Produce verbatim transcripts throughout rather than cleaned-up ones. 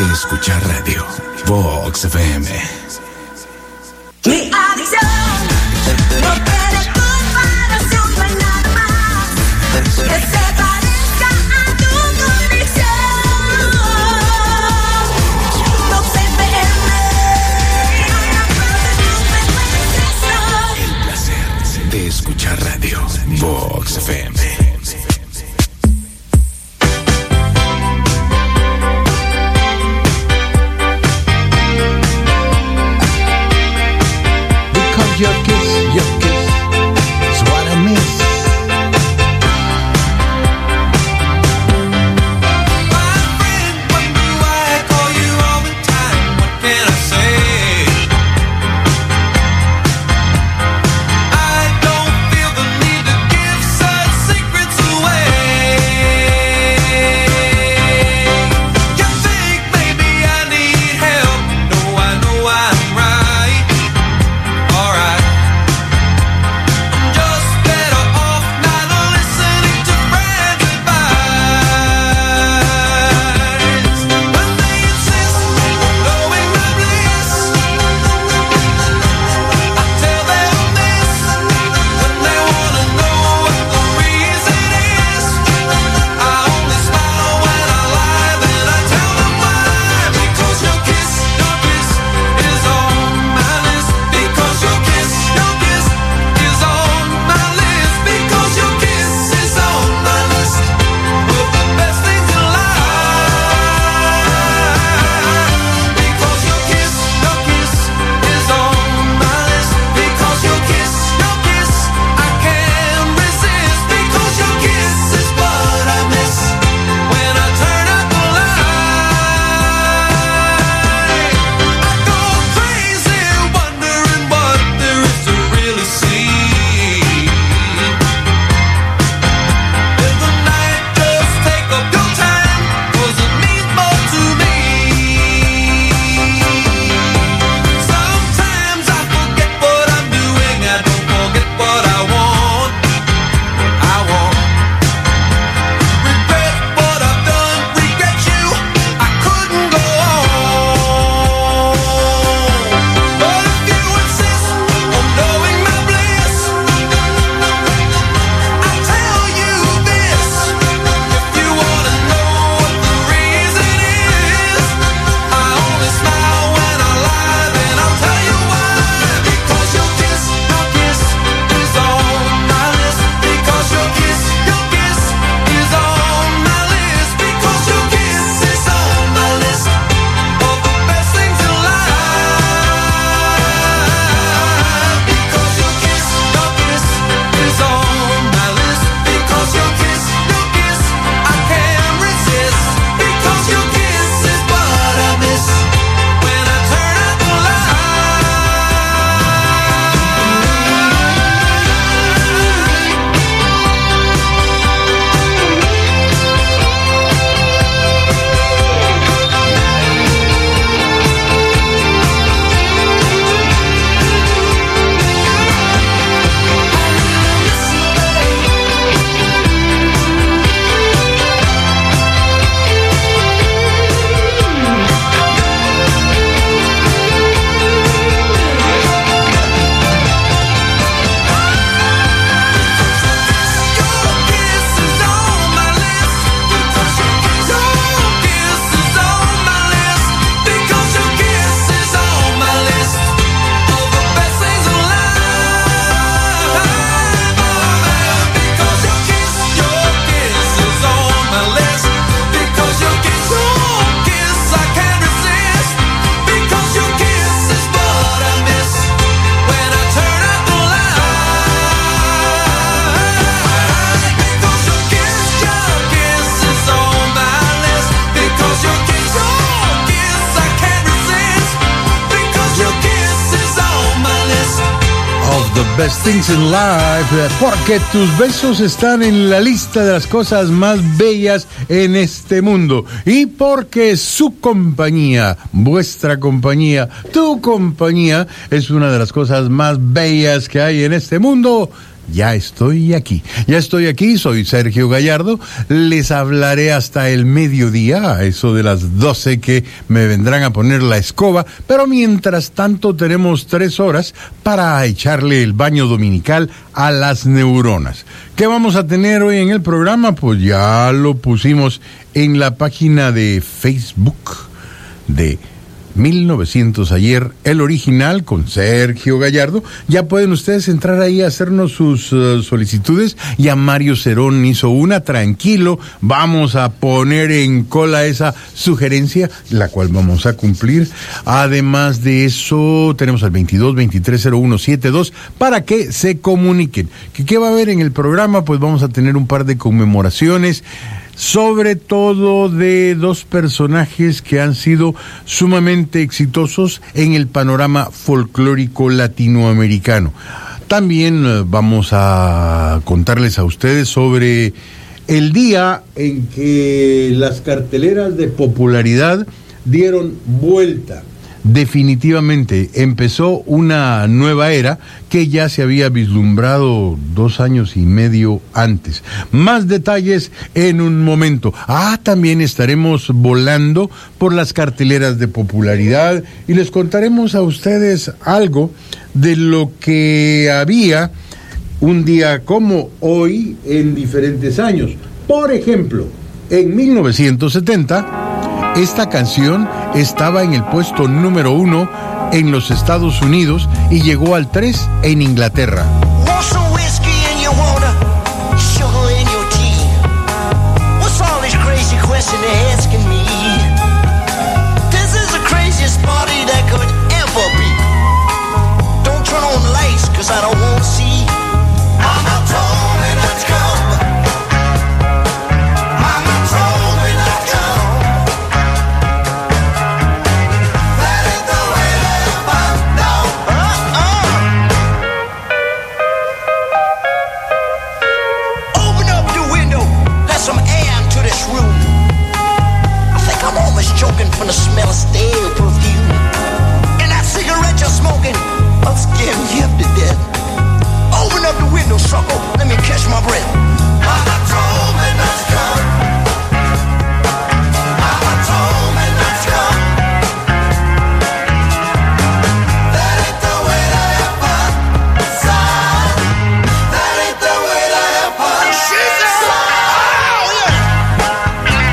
de escuchar radio. Vox F M. Mi adicción no tiene comparación, no hay nada más que se parezca a tu convicción. Vox F M. El placer de escuchar radio. Vox F M. Your kiss, your kiss is what I miss. My friend, what do I call you all the time? What can I say? I don't feel the need to give such secrets away. You think maybe I need help? No, I know I'm right. Alright, I'm just better off not listening to friends' advice. When they insist on knowing my bliss, I tell them this. When they wanna know what the reason is, I only smile when I lie, then I tell them why. Because your kiss, your kiss is on my list. Because your kiss, your kiss is on my list. Because your kiss is on my list of the best things in life. Because your kiss, your kiss is on my list. Because your kiss, your kiss, I can't resist. Because your kiss is what I miss when I turn out the light. I go crazy wondering what there is to really see. In the night, just take up your time, 'cause it means more to me. Sometimes I forget what I'm doing, I don't forget what I want. I want regret what I've done, regret you, I couldn't go on. But if you insist on knowing my bliss, I tell you this. If you wanna know what the reason is, I only smile when I lie, then I'll tell you why. Because your kiss, your kiss is on my list. Because your kiss, your kiss is on my list. Because your kiss is on my list of the best things in life. Because your kiss, your kiss is on my list. Because your kiss, your kiss, I can't resist. Because your kiss is what I miss when I turn out the Best Things in Life, porque tus besos están en la lista de las cosas más bellas en este mundo, y porque su compañía, vuestra compañía, tu compañía es una de las cosas más bellas que hay en este mundo. ya estoy aquí. Ya estoy aquí, soy Sergio Gallardo. Les hablaré hasta el mediodía, a eso de las doce que me vendrán a poner la escoba. Pero mientras tanto tenemos tres horas para echarle el baño dominical a las neuronas. ¿Qué vamos a tener hoy en el programa? Pues ya lo pusimos en la página de Facebook de mil novecientos ayer, el original con Sergio Gallardo. Ya pueden ustedes entrar ahí a hacernos sus uh, solicitudes. Ya Mario Cerón hizo una, tranquilo, vamos a poner en cola esa sugerencia, la cual vamos a cumplir. Además de eso, tenemos al veintidós veintitrés cero uno setenta y dos para que se comuniquen. ¿Qué, qué va a haber en el programa? Pues vamos a tener un par de conmemoraciones, sobre todo de dos personajes que han sido sumamente exitosos en el panorama folclórico latinoamericano. También eh, vamos a contarles a ustedes sobre el día en que las carteleras de popularidad dieron vuelta. Definitivamente empezó una nueva era que ya se había vislumbrado dos años y medio antes. Más detalles en un momento. Ah, también estaremos volando por las carteleras de popularidad y les contaremos a ustedes algo de lo que había un día como hoy en diferentes años. Por ejemplo, en mil novecientos setenta... esta canción estaba en el puesto número uno en los Estados Unidos y llegó al tres en Inglaterra. Want some whiskey and you wanna sugar in your tea? What's all this crazy question they're asking me? This is the craziest party that could ever be. Don't turn on the lights, cause I don't want to see. Mama told me not to come. Mama told me not to come. That ain't the way that I'm down. Uh-uh. Open up the window, let some air into this room. I think I'm almost choking from the smell of stale perfume. And that cigarette you're smoking, I'm scared me up to death. Open up the window, sucker, let me catch my breath. Mama told me not to come. Mama told me not to come. That ain't the way that happens, son. That ain't the way that happens. She said, oh, yeah.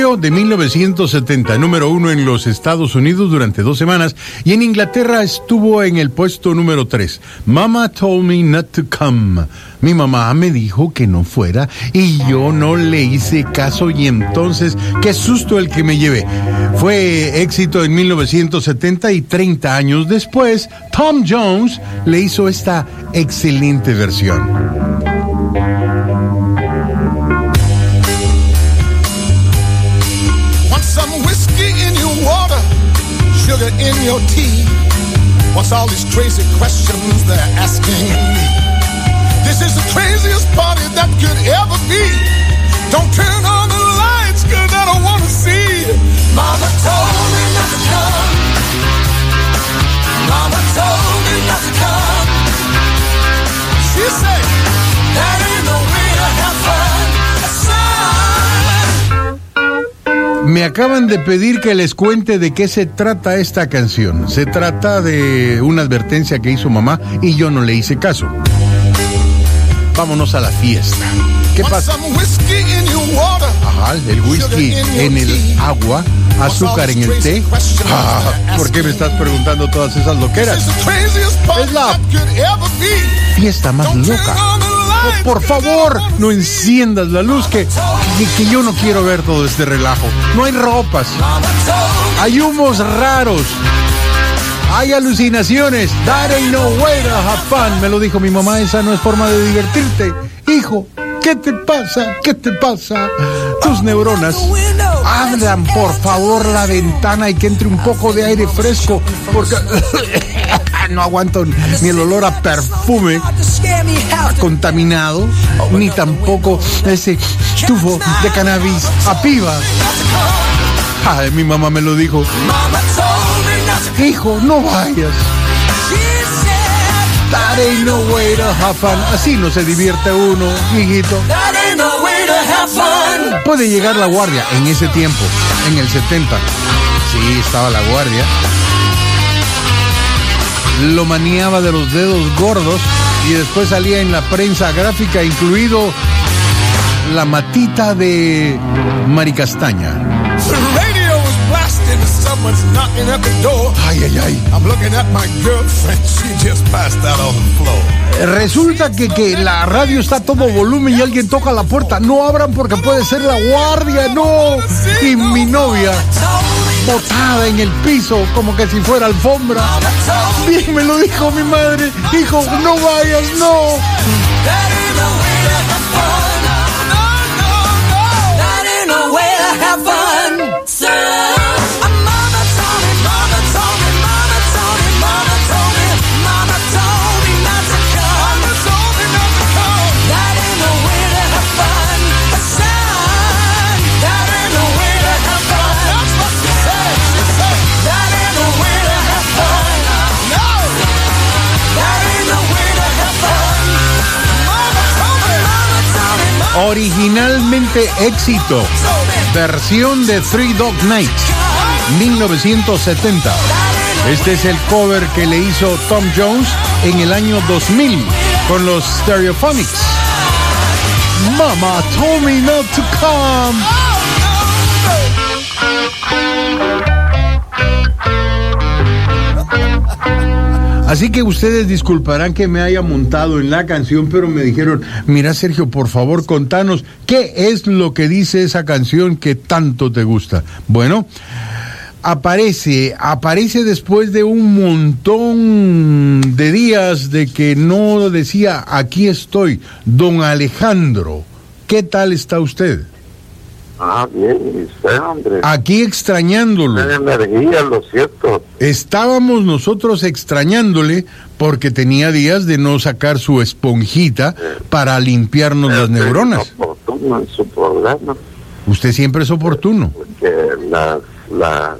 julio de mil novecientos setenta, número uno en los Estados Unidos durante dos semanas, y en Inglaterra estuvo en el puesto número tres. Mama told me not to come. Mi mamá me dijo que no fuera y yo no le hice caso, y entonces qué susto el que me llevé. Fue éxito en mil novecientos setenta y treinta años después, Tom Jones le hizo esta excelente versión. Want some whiskey in your water, sugar in your tea. What's all these crazy questions they're asking me? This is the craziest party that could ever be. Don't turn on the lights, cause I don't wanna see. Mama told me not to come. Mama told me not to come. She said, that ain't no way to have fun. Son. Me acaban de pedir que les cuente de qué se trata esta canción. Se trata de una advertencia que hizo mamá y yo no le hice caso. Vámonos a la fiesta. ¿Qué pasa? Ajá, el whisky en el agua, azúcar en el té. Ah, ¿por qué me estás preguntando todas esas loqueras? Es la fiesta más loca. Oh, por favor, no enciendas la luz, que, que, que yo no quiero ver todo este relajo. No hay ropas, hay humos raros, hay alucinaciones. That ain't no way to have fun. Me lo dijo mi mamá, esa no es forma de divertirte. Hijo, ¿qué te pasa? ¿Qué te pasa? Tus neuronas. Abran, por favor, la ventana y que entre un poco de aire fresco, porque no aguanto ni el olor a perfume contaminado, ni tampoco ese tufo de cannabis a piba. Ay, mi mamá me lo dijo. Hijo, no vayas. That ain't no way to have fun. Así no se divierte uno, hijito. Puede llegar la guardia en ese tiempo, en el setenta. Sí, estaba la guardia. Lo maniaba de los dedos gordos y después salía en la prensa gráfica, incluido la matita de Maricastaña. Ay, ay, ay. Resulta que, que la radio está a todo volumen y alguien toca la puerta. No abran porque puede ser la guardia, no. Y mi novia, botada en el piso, como que si fuera alfombra. Bien me lo dijo mi madre. Hijo, no vayas, no. Originalmente éxito, versión de Three Dog Night, mil novecientos setenta. Este es el cover que le hizo Tom Jones en el año dos mil con los Stereophonics. Mama told me not to come. Así que ustedes disculparán que me haya montado en la canción, pero me dijeron, mira Sergio, por favor, contanos, ¿qué es lo que dice esa canción que tanto te gusta? Bueno, aparece, aparece después de un montón de días de que no decía, aquí estoy, don Alejandro, ¿qué tal está usted? Ah, bien, y usted, hombre. Aquí extrañándolo. Tiene energía, lo cierto. Estábamos nosotros extrañándole porque tenía días de no sacar su esponjita eh, para limpiarnos las neuronas. Oportuno en su programa. Usted siempre es oportuno. Porque las, las,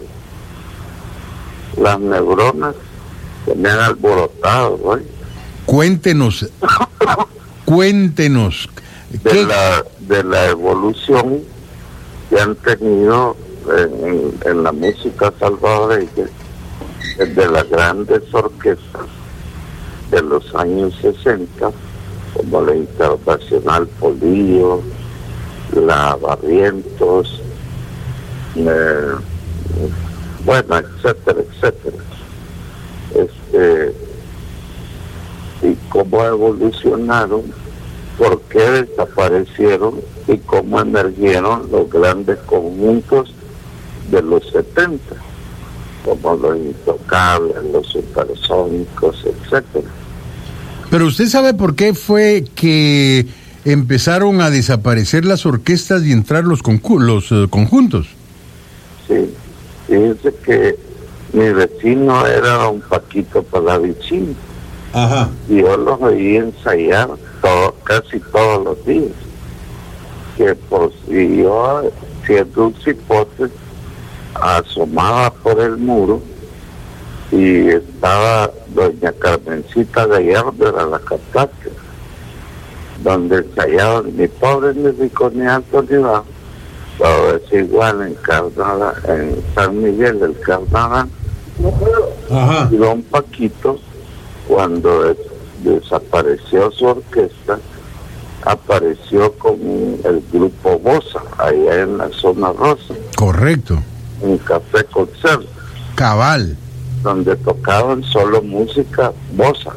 las neuronas se me han alborotado, ¿no? Cuéntenos, cuéntenos. De ¿qué? la, de la evolución que han tenido en, en la música salvadoreña desde las grandes orquestas de los años sesenta, como la Internacional Polillo, la Barrientos, eh, bueno, etcétera, etcétera. Este, y cómo evolucionaron, por qué desaparecieron y cómo emergieron los grandes conjuntos de los setenta, como los Intocables, los Supersónicos, etcétera. Pero usted sabe por qué fue que empezaron a desaparecer las orquestas y entrar los, concu- los eh, conjuntos. Sí, fíjense que mi vecino era un Paquito Palavicini. Ajá. Y yo los oí ensayar todo, casi todos los días. Que por si yo, siendo un cipote, asomaba por el muro y estaba doña Carmencita Gallardo, era la cantante, donde ensayaban Ni Pobre Ni Rico Ni Alto Ni Bajo, todo es igual en Carnada, en San Miguel del Carnaval. Ajá. Y don Paquito, cuando des- desapareció su orquesta, apareció con un- el grupo Bossa, allá en la zona rosa, Correcto. un café concert, Cabal. donde tocaban solo música bossa,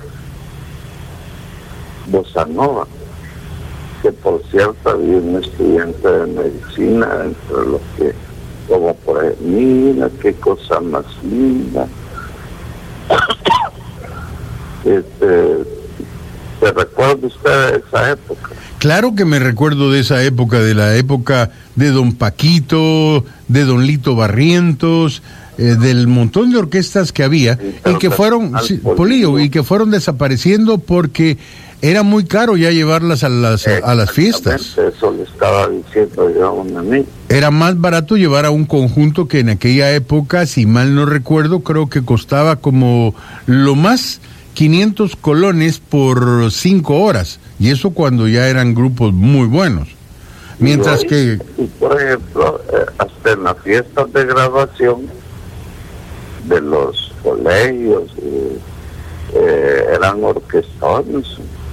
bossa nova, que por cierto había un estudiante de medicina entre los que, como por ejemplo, mira qué cosa más linda. este, ¿se recuerda usted de esa época? Claro que me recuerdo de esa época, de la época de don Paquito, de don Lito Barrientos, eh, del montón de orquestas que había Sí, y pero que que- fueron, al sí, Polillo. Polillo, y que fueron desapareciendo porque era muy caro ya llevarlas a las, a las fiestas. Exactamente, eso le estaba diciendo yo a un amigo. Era más barato llevar a un conjunto que en aquella época, si mal no recuerdo, creo que costaba como lo más quinientos colones por cinco horas. Y eso cuando ya eran grupos muy buenos. Mientras Y hoy, que, y por ejemplo, eh, hasta en las fiestas de graduación de los colegios, eh, eh, eran orquestones.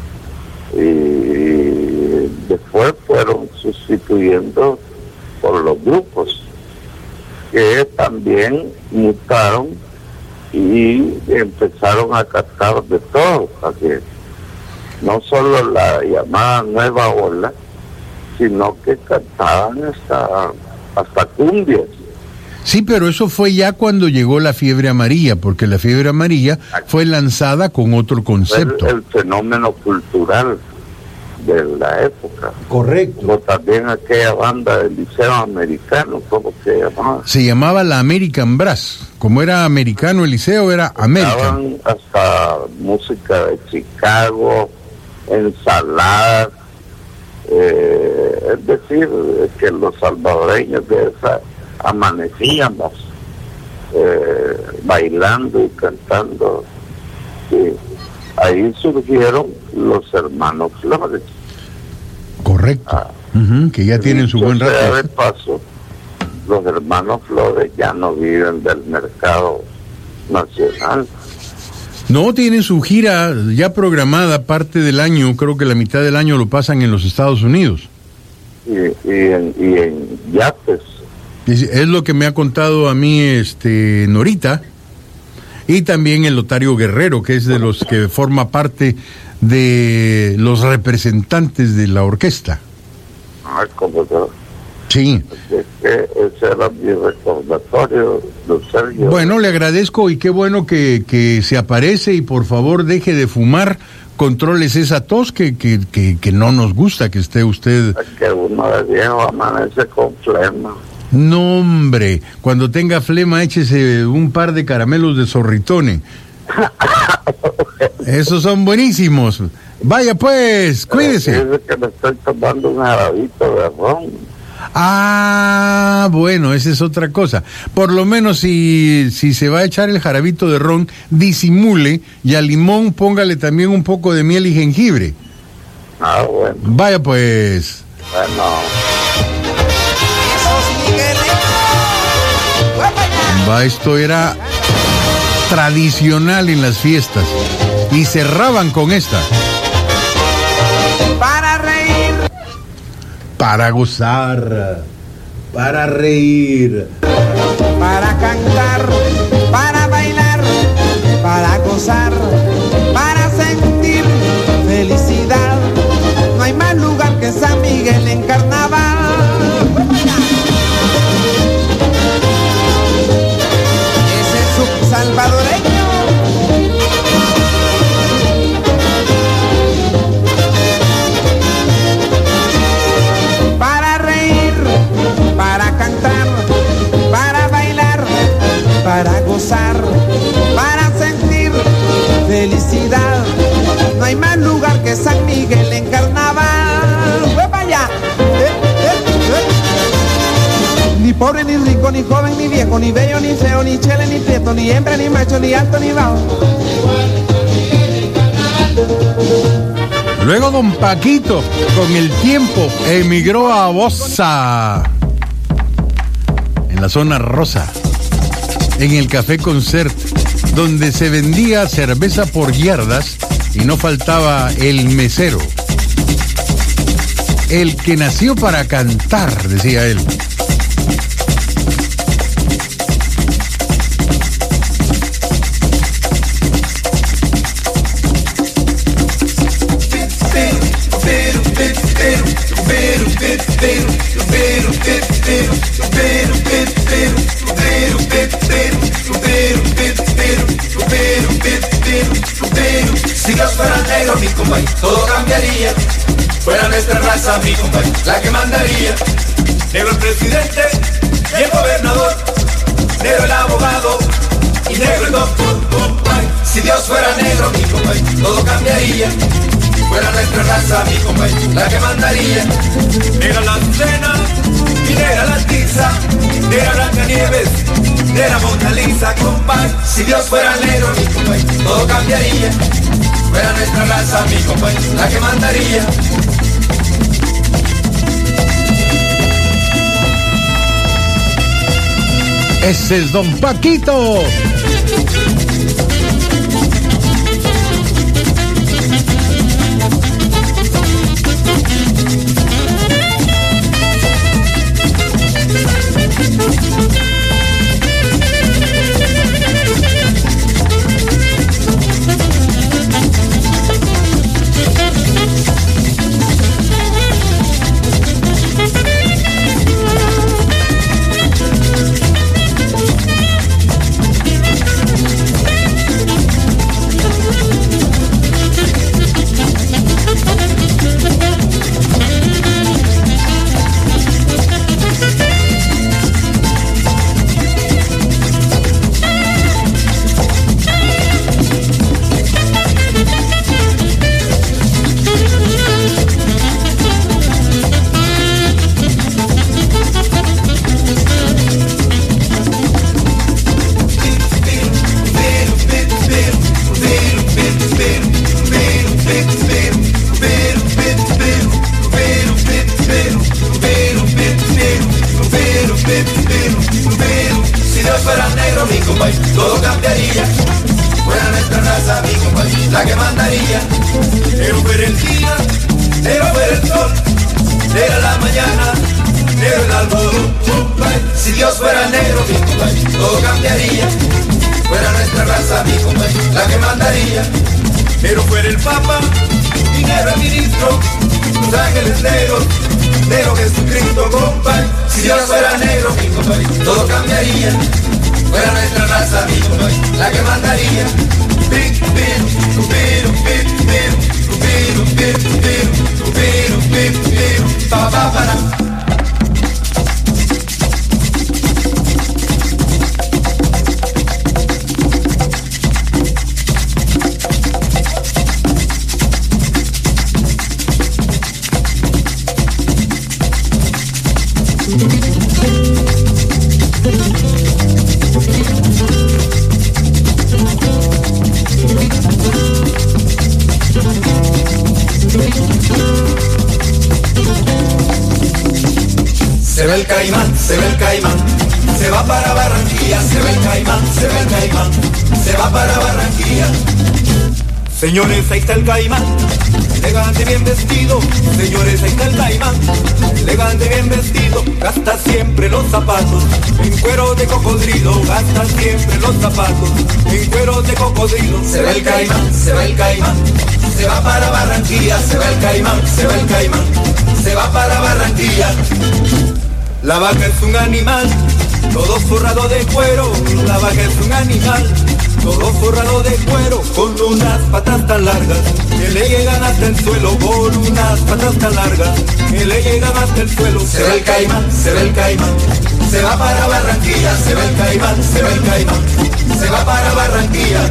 Y después fueron sustituyendo por los grupos, que también mutaron y empezaron a cantar de todo, así, no solo la llamada nueva ola, sino que cantaban hasta, hasta cumbias. sí, pero eso fue ya cuando llegó la fiebre amarilla, porque la fiebre amarilla fue lanzada con otro Fue el, concepto. el fenómeno cultural de la época. Correcto. Como también aquella banda del Liceo Americano, ¿cómo se llamaba? Se llamaba la American Brass. Como era americano el liceo, era American. Estaban hasta música de Chicago, ensaladas, eh, es decir, que los salvadoreños de esa amanecíamos eh, bailando y cantando. Sí. Ahí surgieron los hermanos Flores. Correcto. Ah. Ujú, que ya tienen su Dicho buen sea de rato. paso, los hermanos Flores ya no viven del mercado nacional. No, tienen su gira ya programada parte del año, creo que la mitad del año lo pasan en los Estados Unidos. Y, y, en, y en yates. Es, es lo que me ha contado a mí este Norita, y también el Lotario Guerrero, que es de los que forma parte de los representantes de la orquesta. Ah, como yo. Sí. Es que ese era mi recordatorio, don Sergio. Bueno, le agradezco y qué bueno que, que se aparece, y por favor deje de fumar, controles esa tos que, que, que, que no nos gusta que esté usted. Que uno de viejo amanece con flema. No, hombre, cuando tenga flema échese un par de caramelos de Zorritone. Esos son buenísimos. Vaya pues, cuídese. Dice que me estoy tomando un jarabito de ron. Ah, bueno, esa es otra cosa. Por lo menos si, si se va a echar el jarabito de ron, disimule, y al limón póngale también un poco de miel y jengibre. Ah, bueno, Vaya pues. bueno. Va, esto era tradicional en las fiestas. Y cerraban con esta. Para reír, Para gozar. para reír. Para cantar, para bailar, para gozar, para sentir felicidad. No hay más lugar que San Miguel en carnaval. Ese es su salvadoreño. Para reír, para cantar, para bailar, para gozar, para sentir felicidad. No hay más lugar que San Miguel en carnaval. ¡Huepa allá! ¡Eh, eh, eh! Ni pobre, ni rico, ni joven, ni viejo, ni bello, ni feo, ni chele, ni prieto, ni hembra, ni macho, ni alto, ni bajo. Luego don Paquito, con el tiempo, emigró a Bosa, en la zona rosa, en el Café Concert, donde se vendía cerveza por yardas y no faltaba el mesero. El que nació para cantar, decía él. Si Dios fuera negro, mi compay, todo cambiaría. Fuera nuestra raza, mi compay, la que mandaría. Negro el presidente y el gobernador, negro el abogado y negro el doctor, compay. Si Dios fuera negro, mi compay, todo cambiaría. Fuera nuestra raza, mi compay, la que mandaría. Negra la Azucena y negra la Tiza, negra Blancanieves, negra Mona Lisa, compay. Si Dios fuera negro, mi compay, todo cambiaría. Fuera nuestra raza, mi compay, la que mandaría. Ese es don Paquito. Si Dios fuera negro, mi compay, todo cambiaría. Fuera nuestra raza, mi compay, la que mandaría. Negro fuera el día, negro fuera el sol, negra la mañana, negro el algodón, compay. Si Dios fuera negro, mi compay, todo cambiaría. Fuera nuestra raza, mi compay, la que mandaría. Negro fuera el papa y negro el ministro, los ángeles negros, negro Jesucristo, compay. Si Dios fuera negro, mi compay, todo cambiaría. Fuera nuestra raza, mi compay, la que mandaría. Pim, pim, pim, pim, pim, pim, pim, pim, pim, pim, pim, pa, pa, para. Se ve el caimán, se ve el caimán, se va para Barranquilla, se ve el caimán, se ve el caimán, se va para Barranquilla. Señores, ahí está el caimán, elegante bien vestido. Señores, ahí está el caimán, elegante bien vestido, gasta siempre los zapatos en cuero de cocodrilo, gasta siempre los zapatos en cuero de cocodrilo. Se va el caimán, se va el caimán, se va para Barranquilla, se va el caimán, se va el caimán, se va para Barranquilla. La vaca es un animal, todo forrado de cuero, la vaca es un animal, todo forrado de cuero, con unas patas tan largas que le llegan hasta el suelo, con unas patas tan largas que le llegan hasta el suelo. Se va el caimán, se va el caimán, se va para Barranquilla, se va el caimán, se va el caimán, se va para Barranquilla.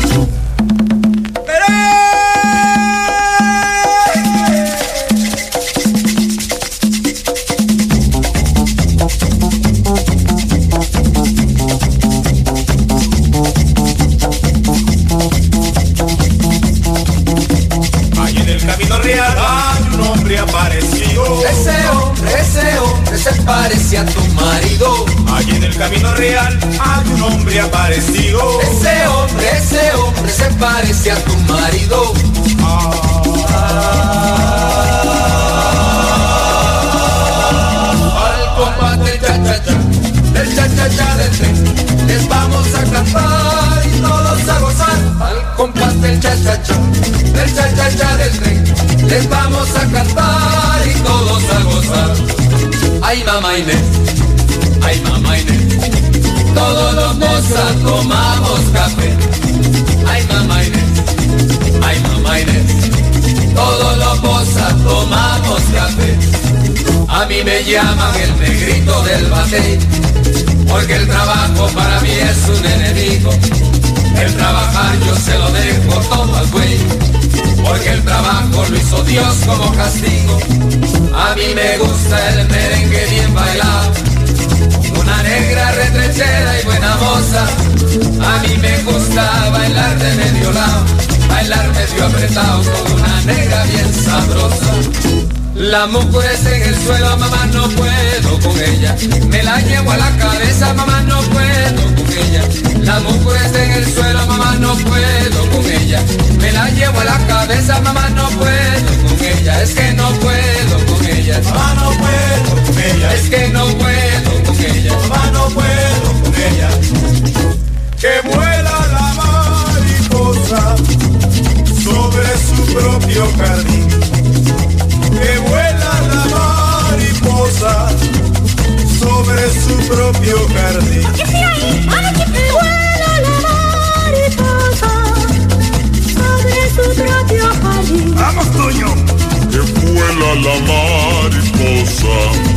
Ese hombre, ese hombre se parece a tu marido. Allí en el camino real hay un hombre aparecido. Ese hombre, ese hombre se parece a tu marido. Al compás del cha-cha-cha, del cha-cha-cha del tren, les vamos a cantar y todos a gozar. Al compás del cha-cha-cha, del cha-cha-cha del tren, les vamos a cantar y todos a gozar. Ay, mamá Inés, ay, mamá Inés, todos los mozas tomamos café. Ay, mamá Inés, ay, mamá Inés, todos los mozas tomamos café. A mí me llaman el negrito del batey, porque el trabajo para mí es un enemigo. El trabajar yo se lo dejo todo al güey, porque el trabajo lo hizo Dios como castigo. A mí me gusta el merengue bien bailado, una negra retrechera y buena moza. A mí me gusta bailar de medio lado, bailar medio apretado con una negra bien sabrosa. La mujeres en el suelo, mamá, no puedo con ella. Me la llevo a la cabeza, mamá, no puedo con ella. La mujeres en el suelo, mamá, no puedo con ella. Me la llevo a la cabeza, mamá, no puedo con ella. Es que no puedo con ella. Mamá, no puedo con ella. Es que no puedo con ella. Mamá, no puedo con ella. Que vuela la mariposa sobre su propio jardín. Que vuela la mariposa sobre su propio jardín. Que vuela la mariposa sobre su propio jardín. ¡Vamos, Toño! Que vuela la mariposa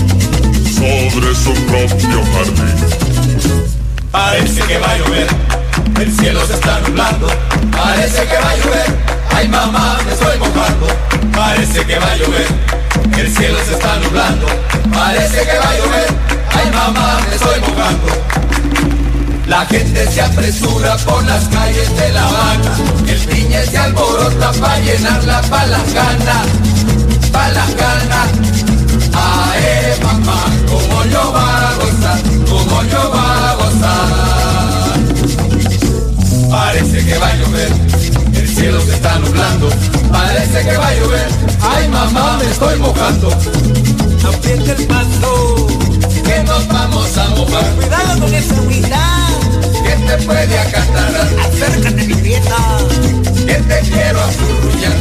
sobre su propio jardín. Parece que va a llover, el cielo se está nublando. Parece que va a llover, ay mamá, me estoy mojando. Parece que va a llover, el cielo se está nublando. Parece que va a llover, ay mamá, me estoy mojando. La gente se apresura por las calles de La Habana, el piñe se alborota pa' llenar la palangana, palangana. Ae mamá, como yo va a gozar, como yo va a gozar. Parece que va a llover, el cielo se está nublando. Parece que va a llover, ay mamá, me estoy mojando. aprieta el paso, Que nos vamos a mojar, cuidado con esa humildad. que te puede acatar, Acércate mi prieta, que te quiero afurrullar.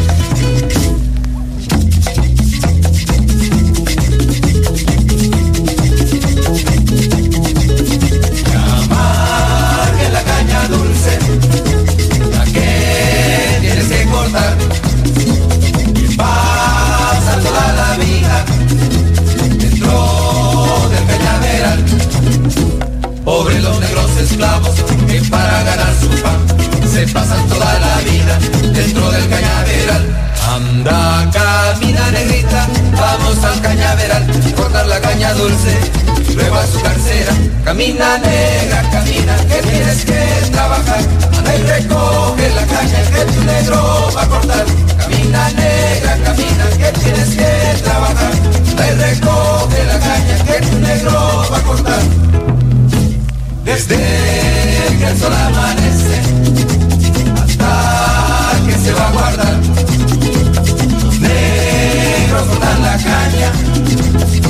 Amargue la caña dulce, la que tienes que cortar. Y pasa toda la vida dentro del cañaveral. Pobres los negros esclavos que para ganar su pan se pasan toda la vida dentro del cañaveral. Anda, camina negrita, vamos al cañaveral, cortar la caña dulce, luego azucarcera. Camina negra, camina, que tienes que trabajar. Anda y recoge la caña que tu negro va a cortar. Camina negra, camina, que tienes que trabajar. Anda y recoge la caña que tu negro va a cortar. Desde que el sol amanece hasta que se va a guardar, los negros cortan la caña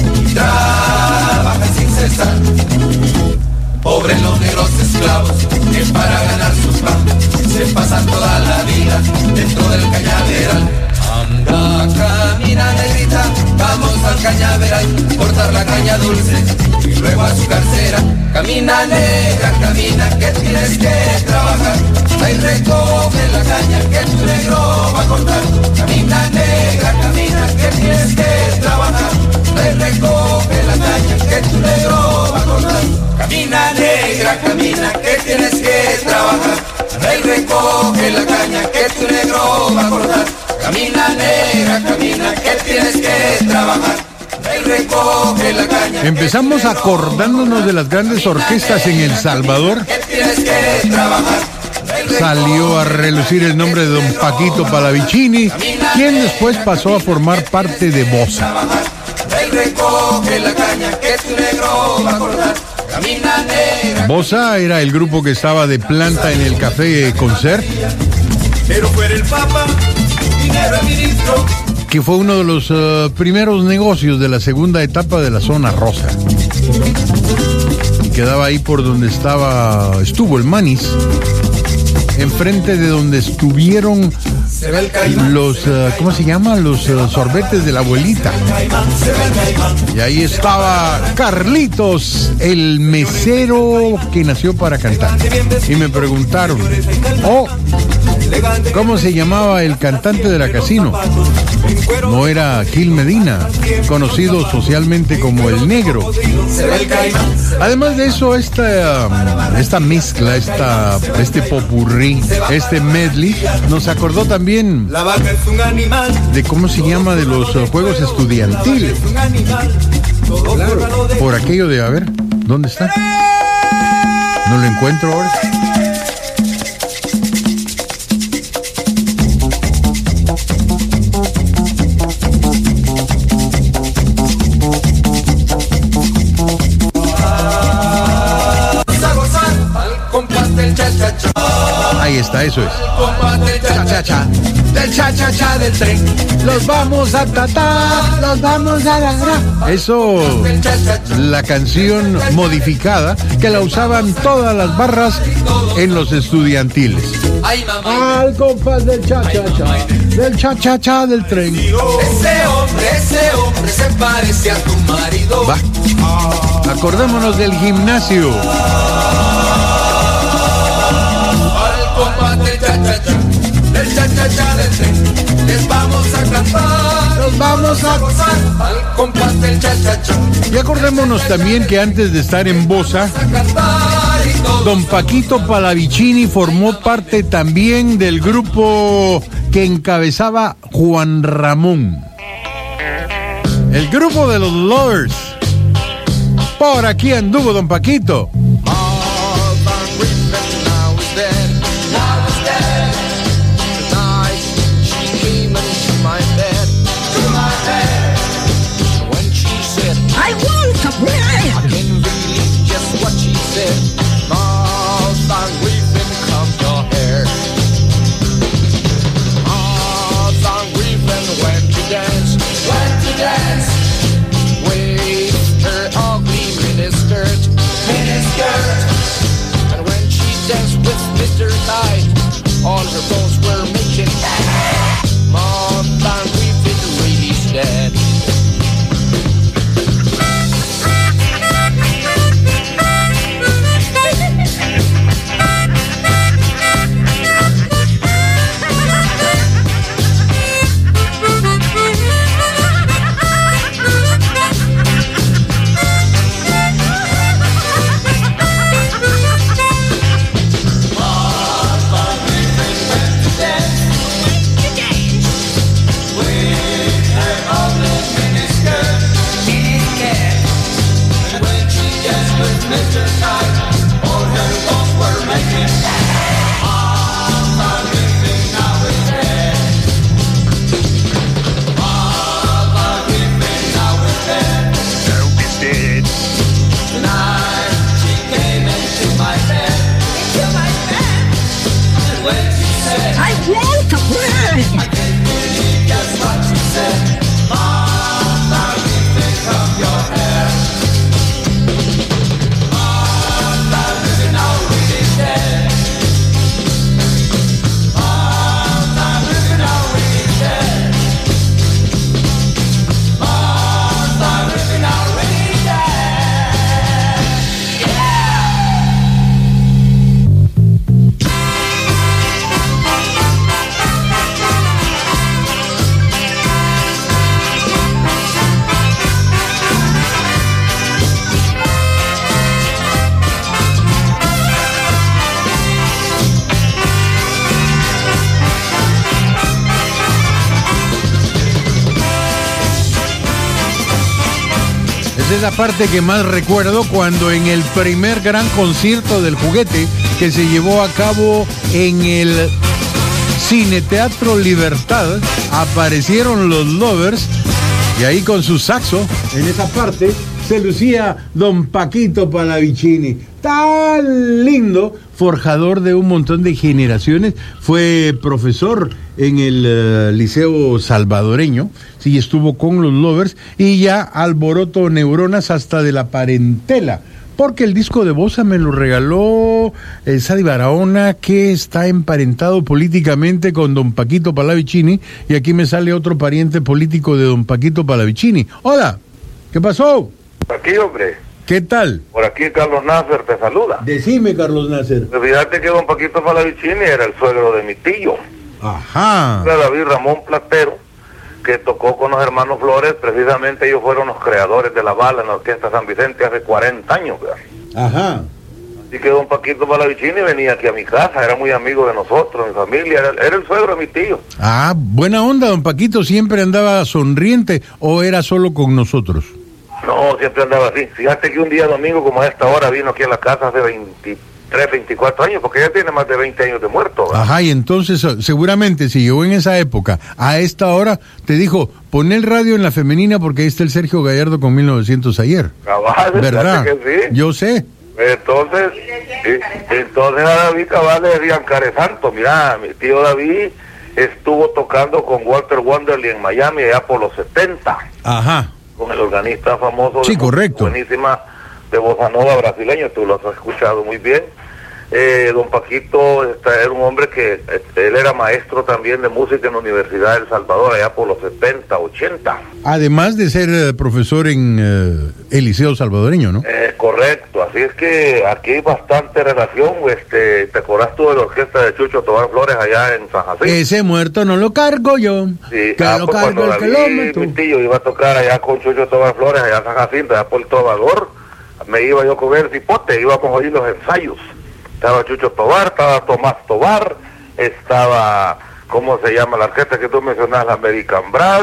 cañaveral, cortar la caña dulce y luego azucarcera. Camina negra, camina que tienes que trabajar. Ahí recoge la caña que tu negro va a cortar. Camina negra, camina que tienes que trabajar. Ahí recoge la caña que tu negro va a cortar. Camina negra, camina que tienes que trabajar. Ahí recoge la caña que tu negro va a cortar. Camina negra, camina que tienes que trabajar. Ahí recoge la caña. Empezamos acordándonos de las grandes orquestas en El Salvador. Que tienes que trabajar. Salió a relucir el nombre de don Paquito Palavicini, quien después pasó a formar parte de Bossa. Ahí recoge la caña que tu negro va a cortar. Camina negra. Bossa era el grupo que estaba de planta en el Café Concert, Pero fuera el Papa, dinero el ministro. que fue uno de los uh, primeros negocios de la segunda etapa de la zona rosa. Y quedaba ahí por donde estaba, estuvo el Manis, enfrente de donde estuvieron Se ve el caimán. los, uh, ¿cómo se llama? Los uh, sorbetes de la abuelita. Se ve el caimán. Y ahí estaba Carlitos, el mesero que nació para cantar. Y me preguntaron, oh, ¿cómo se llamaba el cantante de la Casino? No era Gil Medina, conocido socialmente como el Negro. Se ve el caimán. Además de eso, esta, um, esta mezcla, esta, este popurrí, este medley, nos acordó también La vaca es un animal. de cómo se llama de los uh, juegos estudiantiles. Es un animal. Todo claro. De... Por aquello de, a ver, ¿dónde está? No lo encuentro ahora. Vamos a gozar al compás del cha-cha-cha. Ahí está, eso es. Compás del cha-cha-cha. Del cha-cha-cha del tren. Los vamos a tratar, los vamos a dar. Eso, Del cha-cha-cha. la canción modificada que la usaban todas las barras en los estudiantiles. Ay, mamá. Al compás del cha-cha-cha, del cha-cha-cha del tren. Ese hombre, ese hombre se parece a tu marido. Va. Acordémonos del gimnasio. Al compás del cha-cha-cha. Del cha-cha-cha del tren. Les vamos a cantar. Nos vamos a gozar al compás del cha-cha-cha. Y acordémonos también que antes de estar en Bossa, A cantar y todo. don Paquito Palavicini formó parte también del grupo que encabezaba Juan Ramón. El grupo de los Lovers. Por aquí anduvo don Paquito. I want to play. All her bones were making more than we've been really dead. Together. pues es la parte que más recuerdo cuando en el primer gran concierto del juguete que se llevó a cabo en el Cine Teatro Libertad, aparecieron los Lovers y ahí con su saxo, en esa parte, se lucía don Paquito Palavicini. Tan lindo, forjador de un montón de generaciones, fue profesor en el uh, Liceo Salvadoreño, sí, estuvo con los Lovers y ya alborotó neuronas hasta de la parentela, porque el disco de Bossa me lo regaló eh, Sadi Barahona, que está emparentado políticamente con don Paquito Palavicini, y aquí me sale otro pariente político de don Paquito Palavicini. Hola, ¿qué pasó? Aquí, hombre. ¿Qué tal? Por aquí Carlos Nasser te saluda. Decime, Carlos Nasser. Fíjate que don Paquito Palavicini era el suegro de mi tío. Ajá. Era David Ramón Platero, que tocó con los hermanos Flores. Precisamente ellos fueron los creadores de la bala en la Orquesta San Vicente hace cuarenta años. ¿verdad? Ajá. Así que don Paquito Palavicini venía aquí a mi casa, era muy amigo de nosotros, mi familia, era, era el suegro de mi tío. Ah, buena onda, don Paquito, ¿siempre andaba sonriente o era solo con nosotros? No, siempre andaba así. Fíjate que un día domingo como a esta hora vino aquí a la casa hace veintitrés, veinticuatro años, porque ya tiene más de veinte años de muerto. ¿verdad? Ajá, y entonces seguramente si llegó en esa época, a esta hora, te dijo, pon el radio en la femenina porque ahí está el Sergio Gallardo con mil novecientos ayer. Cabal, ¿verdad? Que sí. Yo sé. Entonces, y, entonces a David Cabal le decían Care Santo. Mira, mi tío David estuvo tocando con Walter Wanderley en Miami allá por los setenta. Ajá. Con el organista famoso, sí, de correcto, buenísima, de bossa nova brasileño, tú lo has escuchado muy bien. Eh, don Paquito este, era un hombre que, este, él era maestro también de música en la Universidad de El Salvador, allá por los setenta, ochenta. Además de ser eh, profesor en eh, el Liceo Salvadoreño, ¿no? Eh, correcto, así es que aquí hay bastante relación. Este, ¿te acordás tú de la orquesta de Chucho Tobar Flores allá en San Jacinto? Ese muerto no lo cargo yo, sí, que ah, lo pues cargo el David, que lo meto. Mi tío iba a tocar allá con Chucho Tobar Flores, allá en San Jacinto, allá por el Trovador, me iba yo con el cipote, íbamos a oír los ensayos. Estaba Chucho Tobar, estaba Tomás Tobar, estaba, ¿cómo se llama la orquesta que tú mencionas? La American Brass.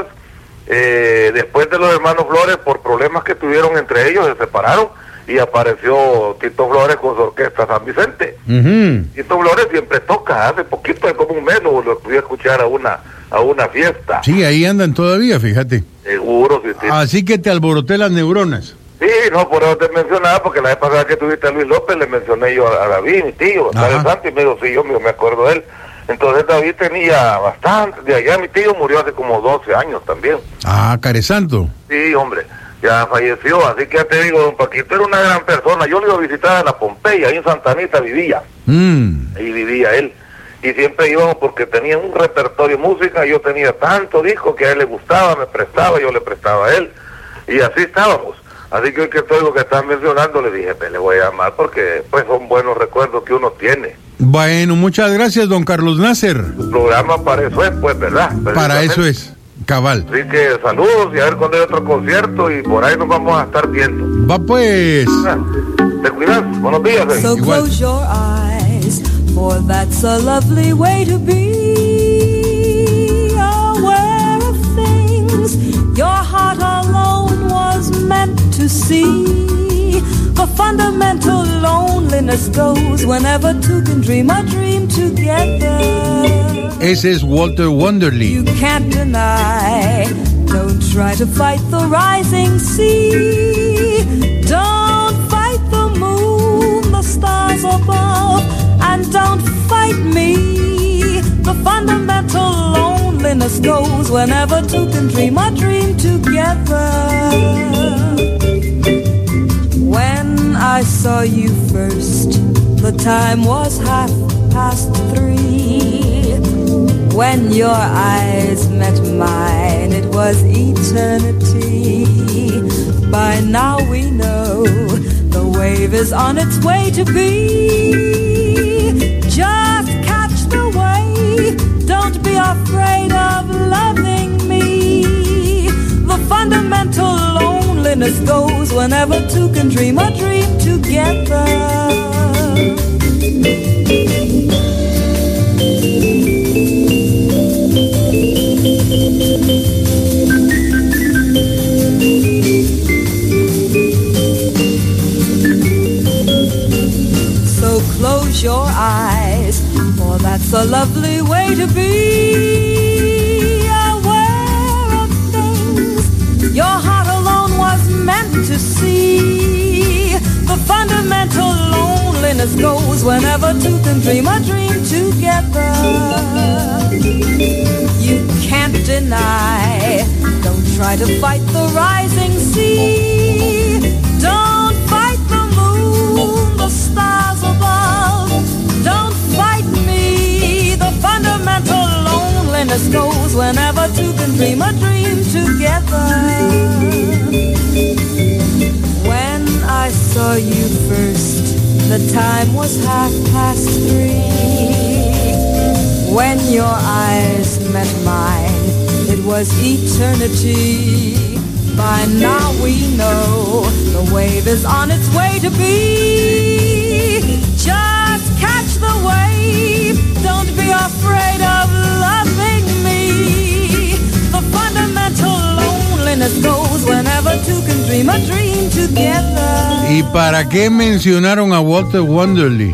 Eh, después de los hermanos Flores, por problemas que tuvieron entre ellos, se separaron y apareció Tito Flores con su orquesta San Vicente. Uh-huh. Tito Flores siempre toca, hace poquito, como un mes, lo, lo pude escuchar a una, a una fiesta. Sí, ahí andan todavía, fíjate. Seguro, sí, sí. Así que te alboroté las neuronas. Sí, no, por eso te mencionaba, porque la vez pasada que tuviste a Luis López, le mencioné yo a, a David, mi tío, a Santi, y me dijo, sí, yo me, me acuerdo de él. Entonces David tenía bastante, de allá mi tío murió hace como doce años también. Ah, Care Santo. Sí, hombre, ya falleció, así que ya te digo, don Paquito era una gran persona. Yo le iba a visitar a la Pompeya, ahí en Santa Anita vivía, mm. ahí vivía él. Y siempre íbamos porque tenía un repertorio de música, yo tenía tanto disco que a él le gustaba, me prestaba, yo le prestaba a él, y así estábamos. Así que hoy que todo lo que están mencionando, le dije, pues le voy a llamar porque pues son buenos recuerdos que uno tiene. Bueno, muchas gracias, don Carlos Nasser. El programa para eso es, pues, ¿verdad? Para eso es, cabal. Así que saludos y a ver cuando hay otro concierto y por ahí nos vamos a estar viendo. Va pues. Ah, te cuidas, buenos días. Eh. So close your eyes, for that's a lovely way to be. Aware of things your heart alone was meant to see. The fundamental loneliness goes whenever two can dream a dream together. Ese es Walter Wanderley. You can't deny, don't try to fight the rising sea. Don't fight the moon, the stars above, and don't fight me. The fundamental loneliness goes whenever two can dream a dream together. When I saw you first, the time was half past three. When your eyes met mine, it was eternity. By now we know the wave is on its way to be. Just catch the wave, don't be afraid of loving me. The fundamental loneliness goes whenever two can dream a dream together. lovely way to be. Aware of things your heart alone was meant to see. The fundamental loneliness goes whenever two can dream a dream together. You can't deny, don't try to fight the rising sea. Don't fight the moon, the stars above. Don't fight me. The fundamental loneliness goes whenever two can dream a dream together. When I saw you first, the time was half past three. When your eyes met mine, it was eternity. By now we know the wave is on its way to be. Just catch the wave, don't be afraid of loving me. The fundamental loneliness goes whenever two can dream a dream together. ¿Y para qué mencionaron a Walter Wanderley?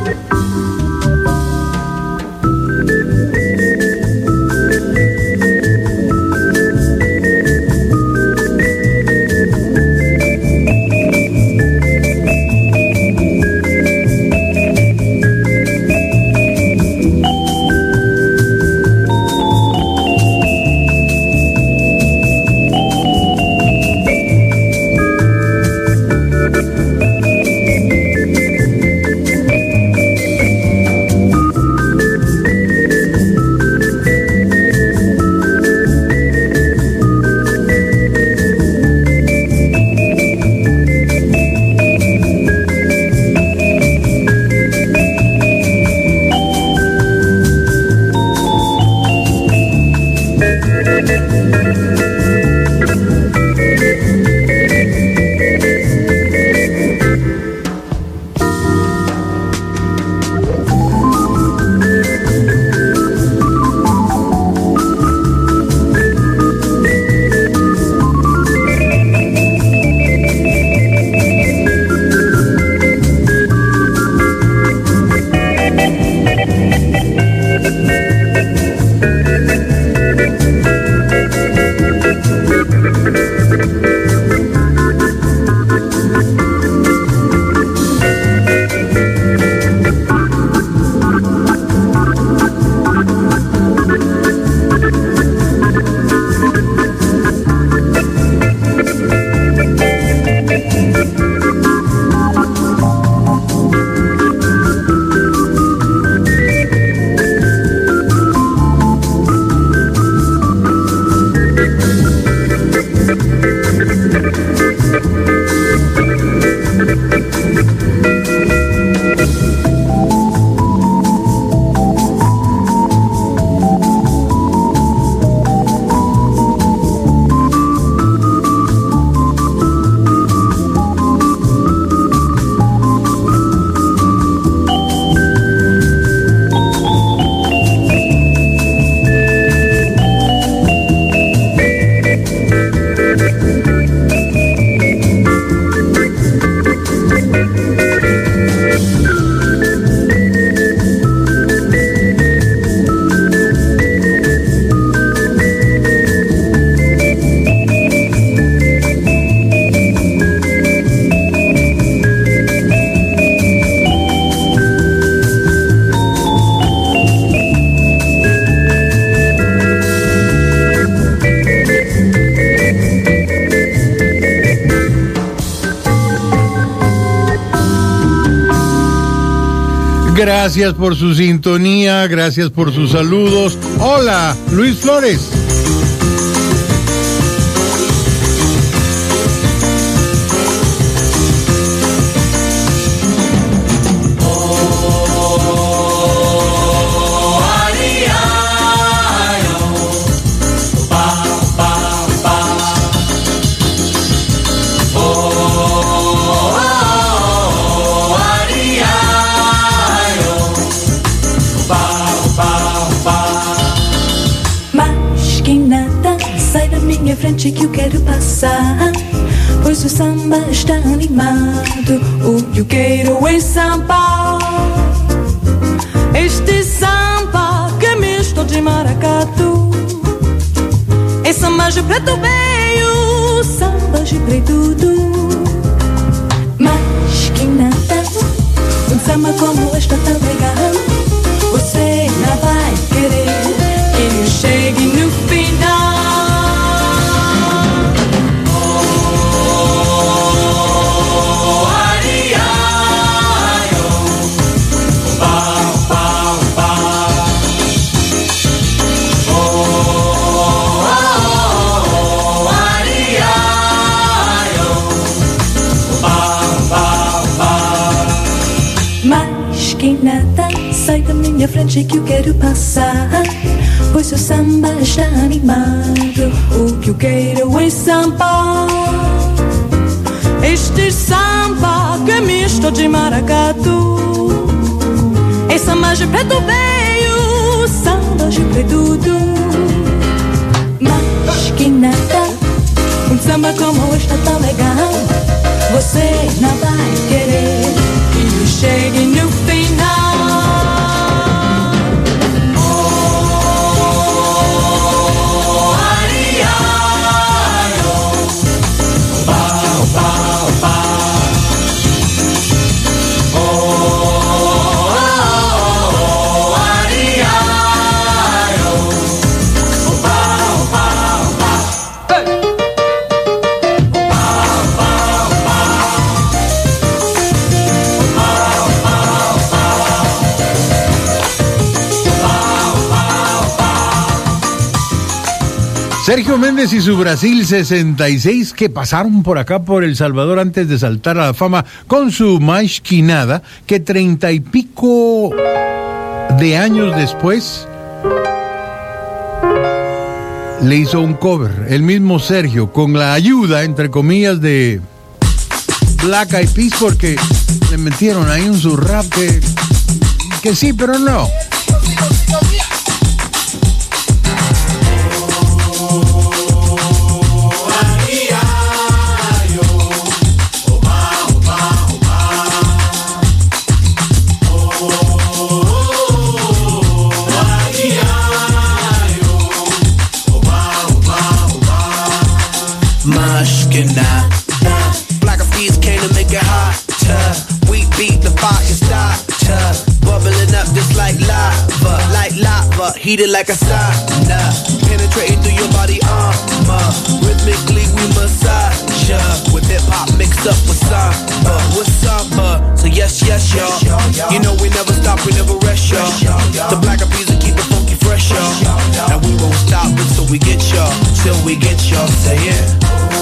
Gracias por su sintonía, gracias por sus saludos. Hola, Luis Flores. Frente que eu quero passar, pois o samba está animado, o que eu quero é samba. Este samba que é misto de maracatu. É samba de preto veio, samba de preto do. Mas que nada, um samba como este tá legal. Você não vai querer que eu chegue no final. Sai da minha frente que eu quero passar, pois seu samba está animado. O que eu quero é samba. Este samba que é misto de maracatu. É samba de preto veio, samba de preto do. Mas que nada, um samba como este tá legal. Você não vai querer que eu chegue no final. Sergio Méndez y su Brasil sesenta y seis, que pasaron por acá por El Salvador antes de saltar a la fama con su Mais Que Nada, que treinta y pico de años después le hizo un cover, el mismo Sergio, con la ayuda, entre comillas, de Black Eyed Peas, porque le metieron ahí un su rap que, que sí, pero no. Black Eyed Peas came to make it hotter. We beat the fire starter, bubbling up just like lava, like lava, heated like a sauna, penetrating through your body armor. Rhythmically we massage ya, with hip hop mixed up with samba, with samba. So yes, yes, y'all. You know we never stop, we never rest, y'all. The Black Eyed Peas will keep it funky fresh, y'all. And we won't stop until we get y'all, till we get y'all. Say it.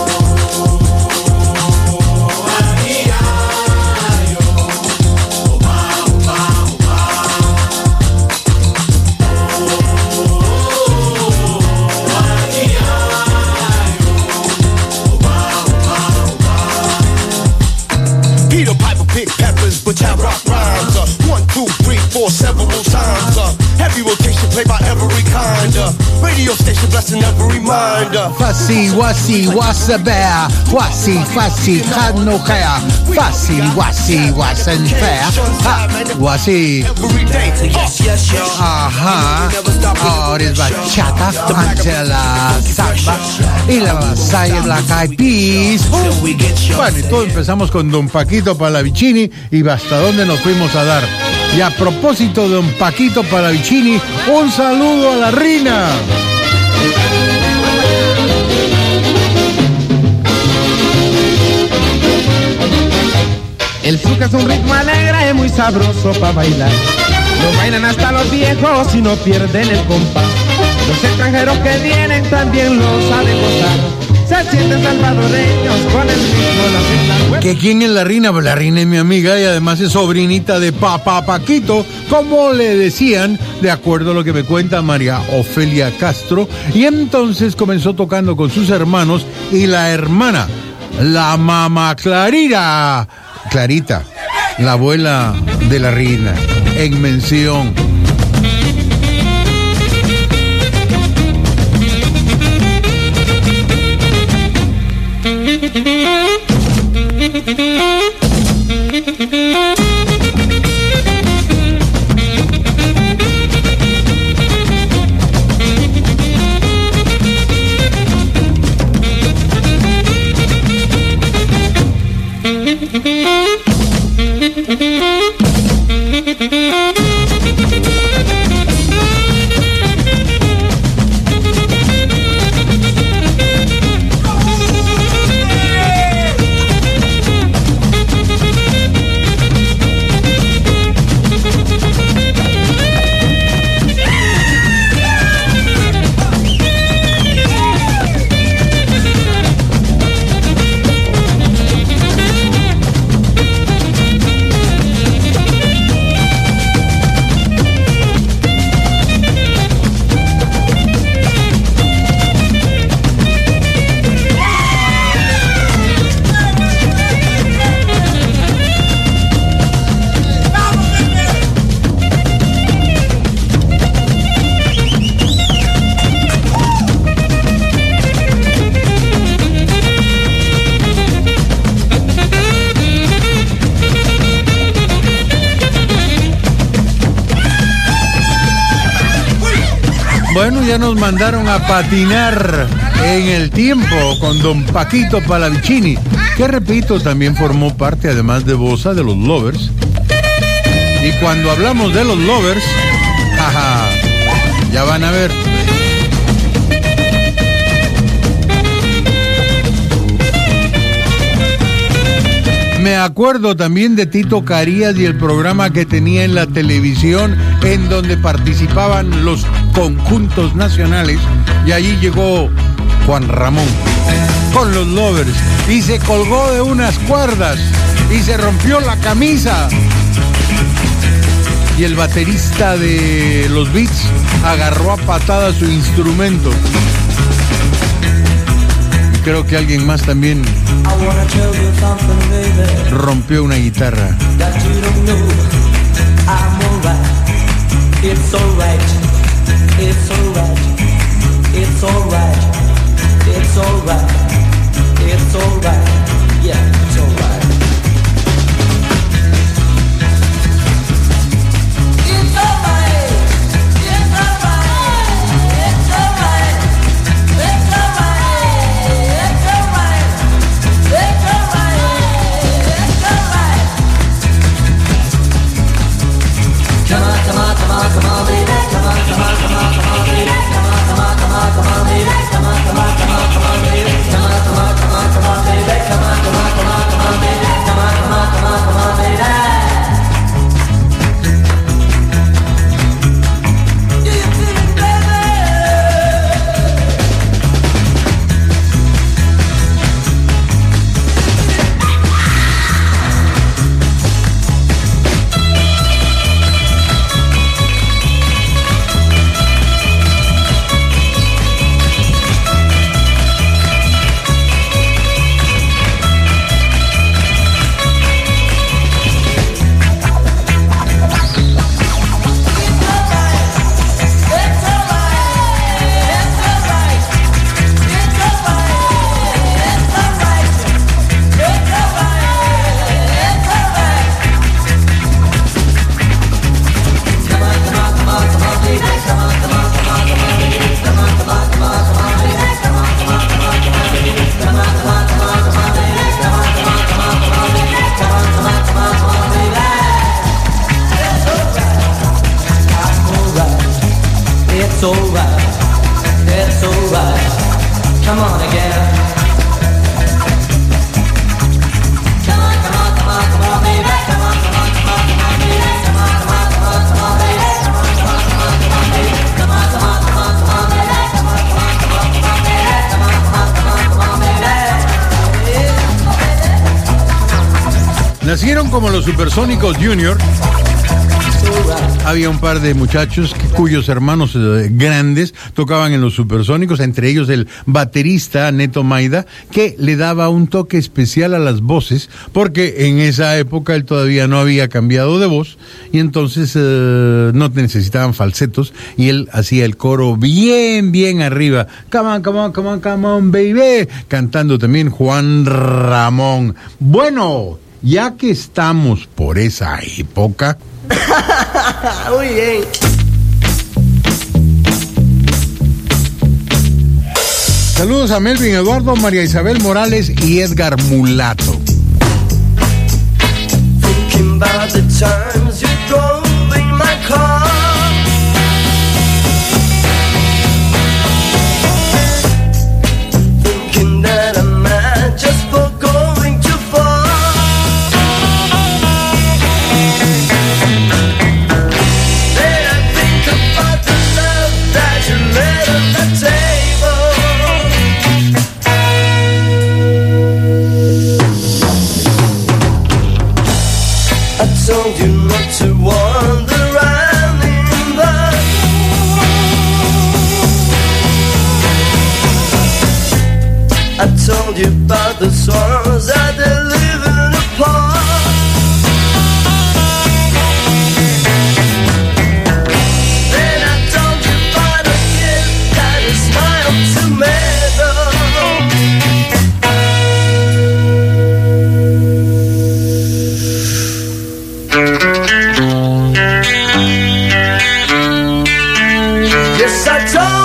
Peter Piper pick peppers, but I rock rhymes. Uh, one, two, three, four, several times. Uh, heavy rotation played by every kind. Uh, radio station blessing every mind. Uh, Fasi, wasi, wasabea, wasi, fasi, hanokea, fasi, wasi, wasenfea, ha, wasi. Ajá, ahora es bachata, antes la samba y la masaya Black Eyed Peas. Uh, bueno, y todo empezamos con Don Paquito Palavicini y hasta dónde nos fuimos a dar. Y a propósito de Don Paquito Palavicini, un saludo a la Rina. El zuca es un ritmo alegre, muy sabroso para bailar. Lo bailan hasta los viejos y no pierden el compás. Los extranjeros que vienen también lo saben gozar. Se sienten salvadoreños con el ritmo de la isla. ¿Que quién es la Rina? Pues la Rina es mi amiga y además es sobrinita de Papá Paquito, como le decían, de acuerdo a lo que me cuenta María Ofelia Castro. Y entonces comenzó tocando con sus hermanos y la hermana, la mamá Clarita, Clarita, la abuela de la Rina, en mención. Bueno, ya nos mandaron a patinar en el tiempo con don Paquito Palavicini, que repito, también formó parte, además de Bossa, de los Lovers. Y cuando hablamos de los Lovers, jaja, ya van a ver. Me acuerdo también de Tito Carías y el programa que tenía en la televisión en donde participaban los conjuntos nacionales, y allí llegó Juan Ramón con los Lovers y se colgó de unas cuerdas y se rompió la camisa, y el baterista de los Beats agarró a patadas su instrumento. Creo que alguien más también rompió una guitarra. It's alright, it's alright, it's alright, it's alright, it's alright, yeah, it's alright. It's alright, it's alright, it's alright, it's alright, it's alright, it's alright, it's alright. Come on, come on, come on, come on, baby. Come on, come on, come on, come on, baby. Come on, come on, come on, come on, baby. Come on, come on, come on, come on, baby. Come on, come on, come on, come on, baby. Come on, come on, come on, come on, baby. Come on, come on, come on, come on, baby. Do you feel it, baby? It's alright, it's alright. Come on again. Come on, come on, come on, come on, baby. Come on, come on, come on, come on, baby. Come on, come on, come on, come on, baby. Come on, come on, come on, come on, baby. Come on, come on, come on, come on, baby. Come on, come on, come on, come on, baby. Come on, come on, come on, come on, baby. Nacieron como los Supersónicos Junior. Había un par de muchachos que, cuyos hermanos eh, grandes tocaban en los Supersónicos, entre ellos el baterista Neto Maida, que le daba un toque especial a las voces, porque en esa época él todavía no había cambiado de voz, y entonces eh, no necesitaban falsetos, y él hacía el coro bien, bien arriba. Come on, come on, come on, come on, baby. Cantando también Juan Ramón. Bueno, ya que estamos por esa época... Muy bien. Saludos a Melvin Eduardo, María Isabel Morales y Edgar Mulato. Thinking about the times you drove in my car. Thinking that I'm mad just for going too far. Then I think about the love that you laid on the table. I told you not to wander around in the. I told you about the sorrows that they're living apart. Then I told you about a gift that a smile to meadow. Yes, I told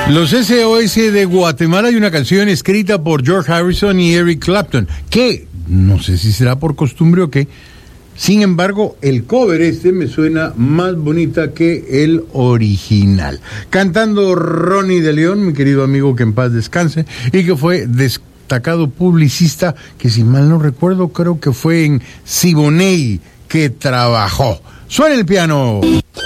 Los S O S de Guatemala y una canción escrita por George Harrison y Eric Clapton, que no sé si será por costumbre o qué. Sin embargo, el cover este me suena más bonita que el original. Cantando Ronnie de León, mi querido amigo que en paz descanse, y que fue destacado publicista, que si mal no recuerdo, creo que fue en Siboney que trabajó. Suena el piano.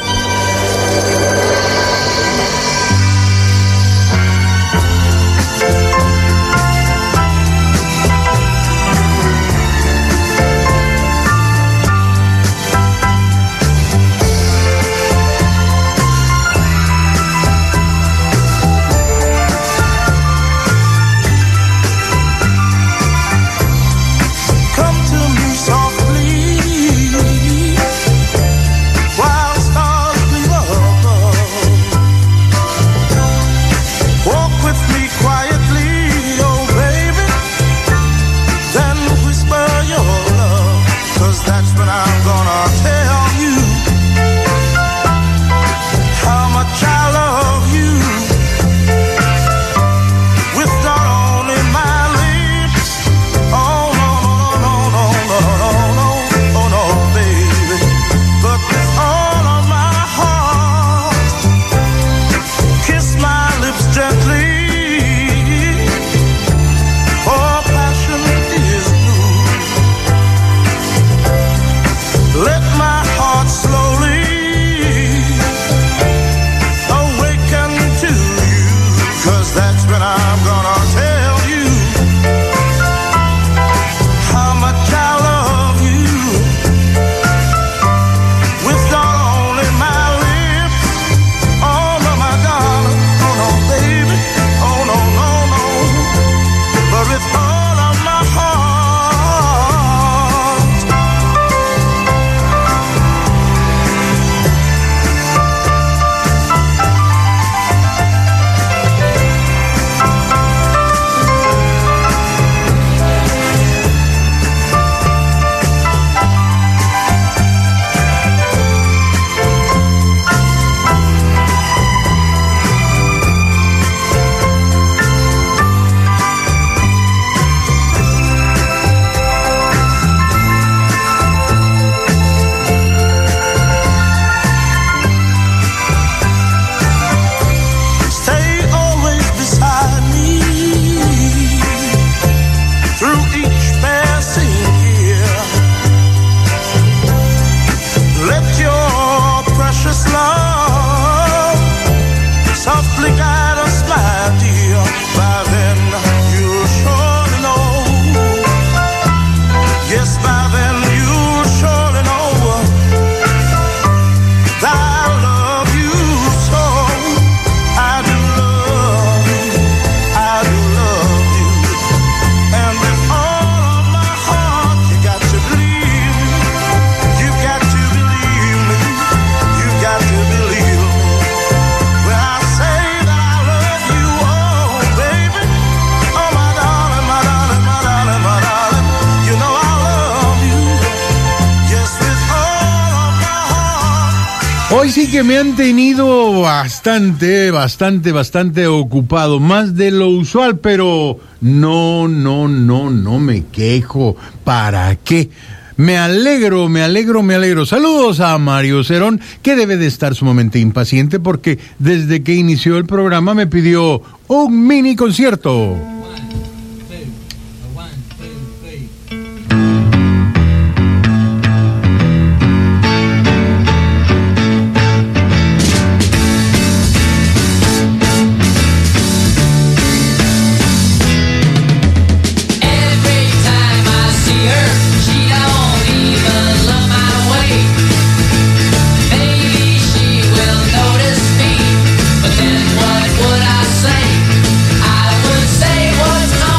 Hoy sí que me han tenido bastante, bastante, bastante ocupado, más de lo usual, pero no, no, no, no me quejo. ¿Para qué? Me alegro, me alegro, me alegro. Saludos a Mario Cerón, que debe de estar sumamente impaciente porque desde que inició el programa me pidió un mini concierto. What would I say? I would say what's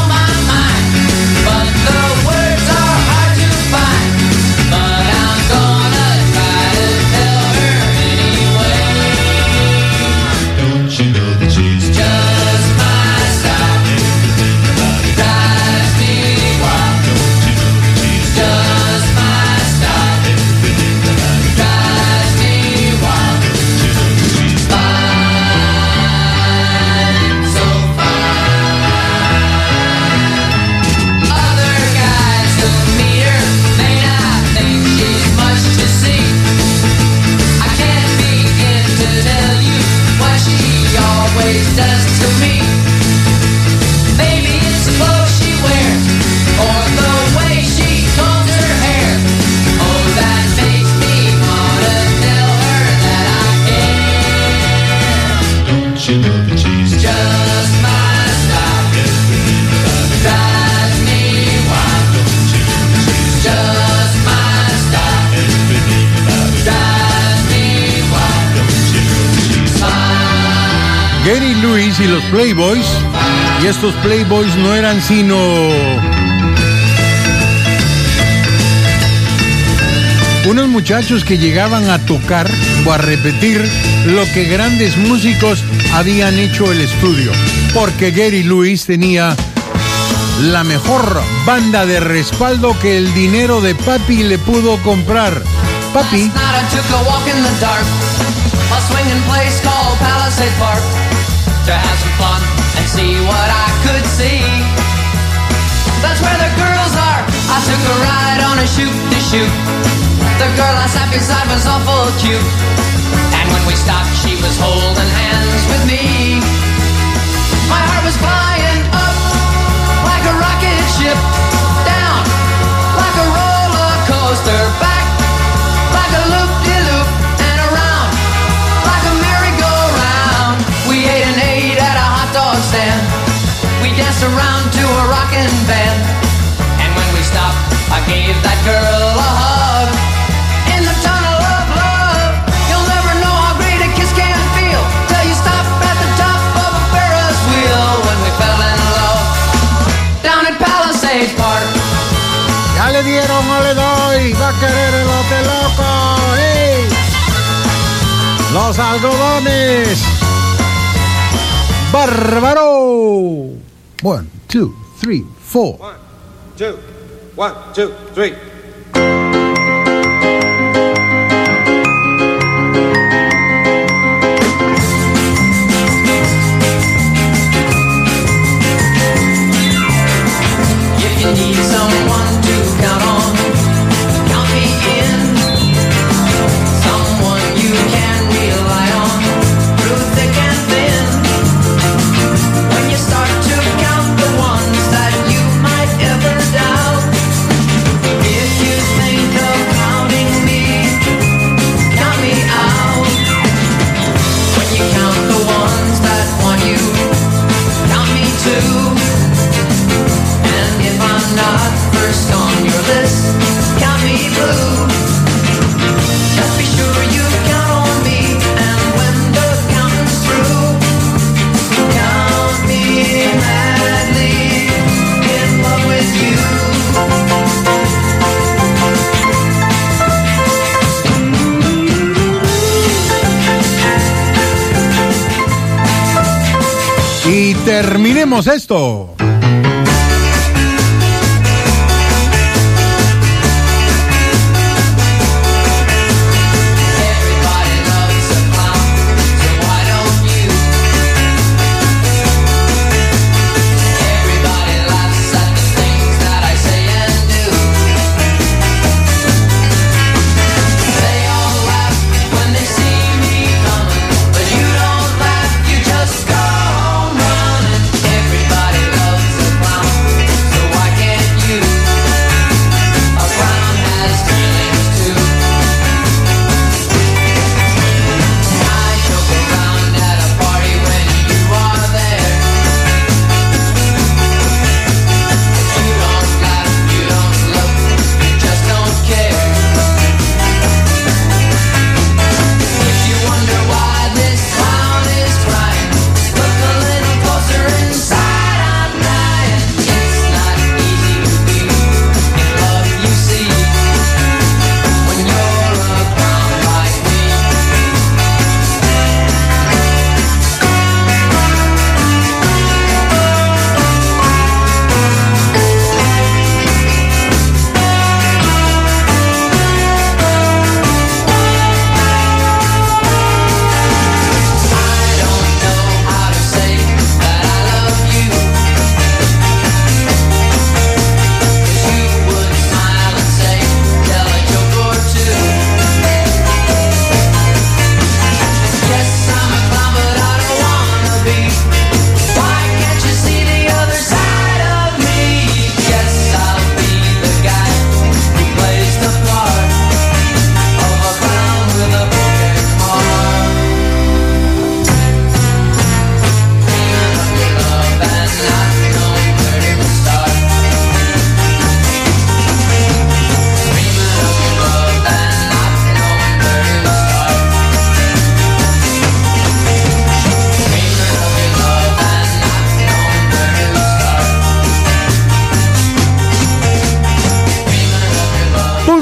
y los Playboys. Y estos Playboys no eran sino unos muchachos que llegaban a tocar o a repetir lo que grandes músicos habían hecho el estudio. Porque Gary Lewis tenía la mejor banda de respaldo que el dinero de papi le pudo comprar. Papi. Last night I took a walk in the dark, a swinging place called Palisade Park, to have some fun and see what I could see. That's where the girls are. I took a ride on a shoot to shoot. The girl I sat beside was awful cute, and when we stopped she was holding hands with me. My heart was flying up like a rocket ship, down like a roller coaster, back like a loop-de-loop, and around like a merry-go-round. We ate and ate at a hot dog stand. We danced around to a rockin' band, and when we stopped I gave that girl a hug. In the tunnel of love, you'll never know how great a kiss can feel till you stop at the top of a Ferris wheel. When we fell in love down at Palisades Park. Ya le dieron, no le doy, va a querer el hotel loco, ¡hey! Los algodones. Bárbaro. One, two, three, four. One, two, one, two, three. If you need someone to count on, count me in. Someone you can rely on through thick and thin. When you start to count the ones that you might ever doubt, if you think of counting me, count me out. When you count the ones that want you, count me too. And if I'm not first on your list, count me blue. Just be sure you count on me, and when the counting's through, count me madly in love with you. Y terminemos esto. Everybody loves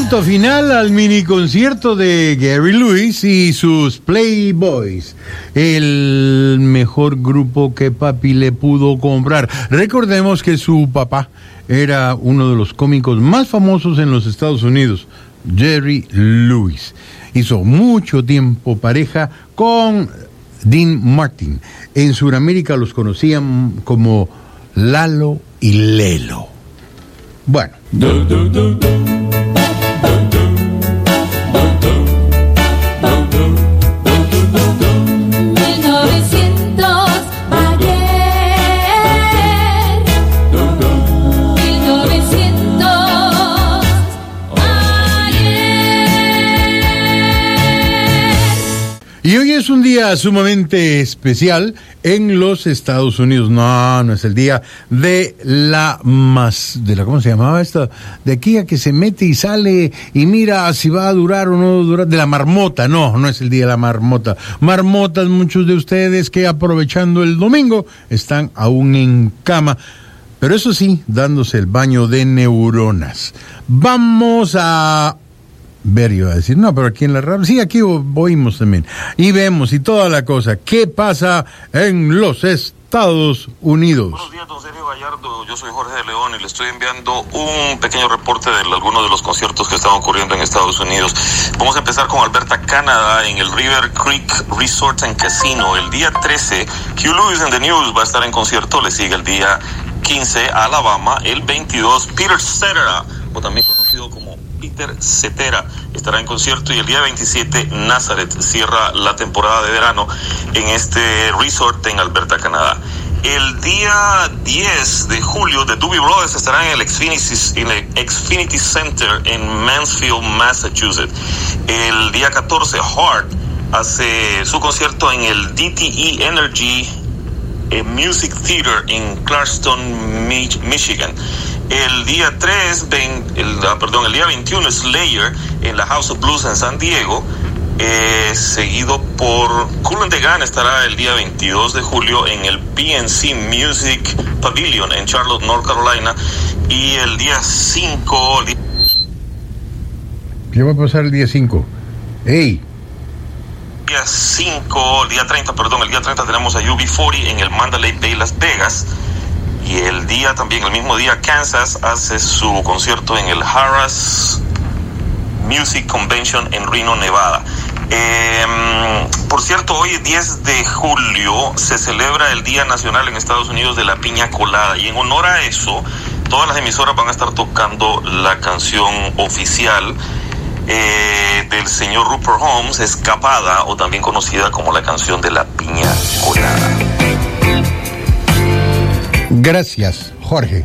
Punto final al mini concierto de Gary Lewis y sus Playboys, el mejor grupo que papi le pudo comprar. Recordemos que su papá era uno de los cómicos más famosos en los Estados Unidos, Jerry Lewis. Hizo mucho tiempo pareja con Dean Martin. En Sudamérica los conocían como Lalo y Lelo. Bueno. Do, do, do, do. Y hoy es un día sumamente especial en los Estados Unidos. No, no es el día de la más, de la, ¿cómo se llamaba esto? De aquí a que se mete y sale y mira si va a durar o no durar, de la marmota. No, no es el día de la marmota. Marmotas, muchos de ustedes que aprovechando el domingo están aún en cama. Pero eso sí, dándose el baño de neuronas. Vamos a ver, iba a decir, no, pero aquí en la radio, sí, aquí oímos también, y vemos y toda la cosa, ¿qué pasa en los Estados Unidos? Buenos días, don Sergio Gallardo, yo soy Jorge de León y le estoy enviando un pequeño reporte de algunos de los conciertos que están ocurriendo en Estados Unidos. Vamos a empezar con Alberta, Canadá, en el River Creek Resort and Casino, el día trece, Hugh Lewis and the News va a estar en concierto, le sigue el día quince, Alabama, el veintidós, Peter Cetera, o también conocido como Peter Cetera, estará en concierto, y el día veintisiete Nazareth cierra la temporada de verano en este resort en Alberta, Canadá. El día diez de julio The Doobie Brothers estarán en el Xfinity, en el Xfinity Center en Mansfield, Massachusetts. El día catorce Heart hace su concierto en el D T E Energy Music Theater en Clarkston, Michigan. El día tres, el, perdón, el día veintiuno Slayer en la House of Blues en San Diego, eh, seguido por Kool and the Gang estará el día veintidós de julio en el P N C Music Pavilion en Charlotte, North Carolina, y el día cinco... ¿Qué va a pasar el día cinco? ¡Ey! Día cinco, el día treinta, perdón, el día treinta tenemos a U B cuarenta en el Mandalay Bay, Las Vegas. Y el día también, el mismo día, Kansas hace su concierto en el Harrah's Music Convention en Reno, Nevada. Eh, por cierto, hoy diez de julio se celebra el Día Nacional en Estados Unidos de la Piña Colada. Y en honor a eso, todas las emisoras van a estar tocando la canción oficial eh, del señor Rupert Holmes, Escapada, o también conocida como la canción de la Piña Colada. Gracias, Jorge.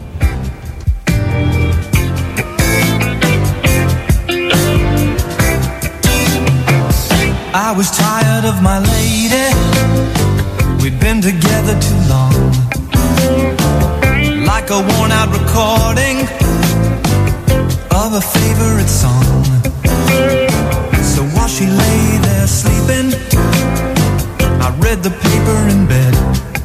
I was tired of my lady. We'd been together too long. Like a worn out recording of a favorite song. So while she lay there sleeping, I read the paper in bed.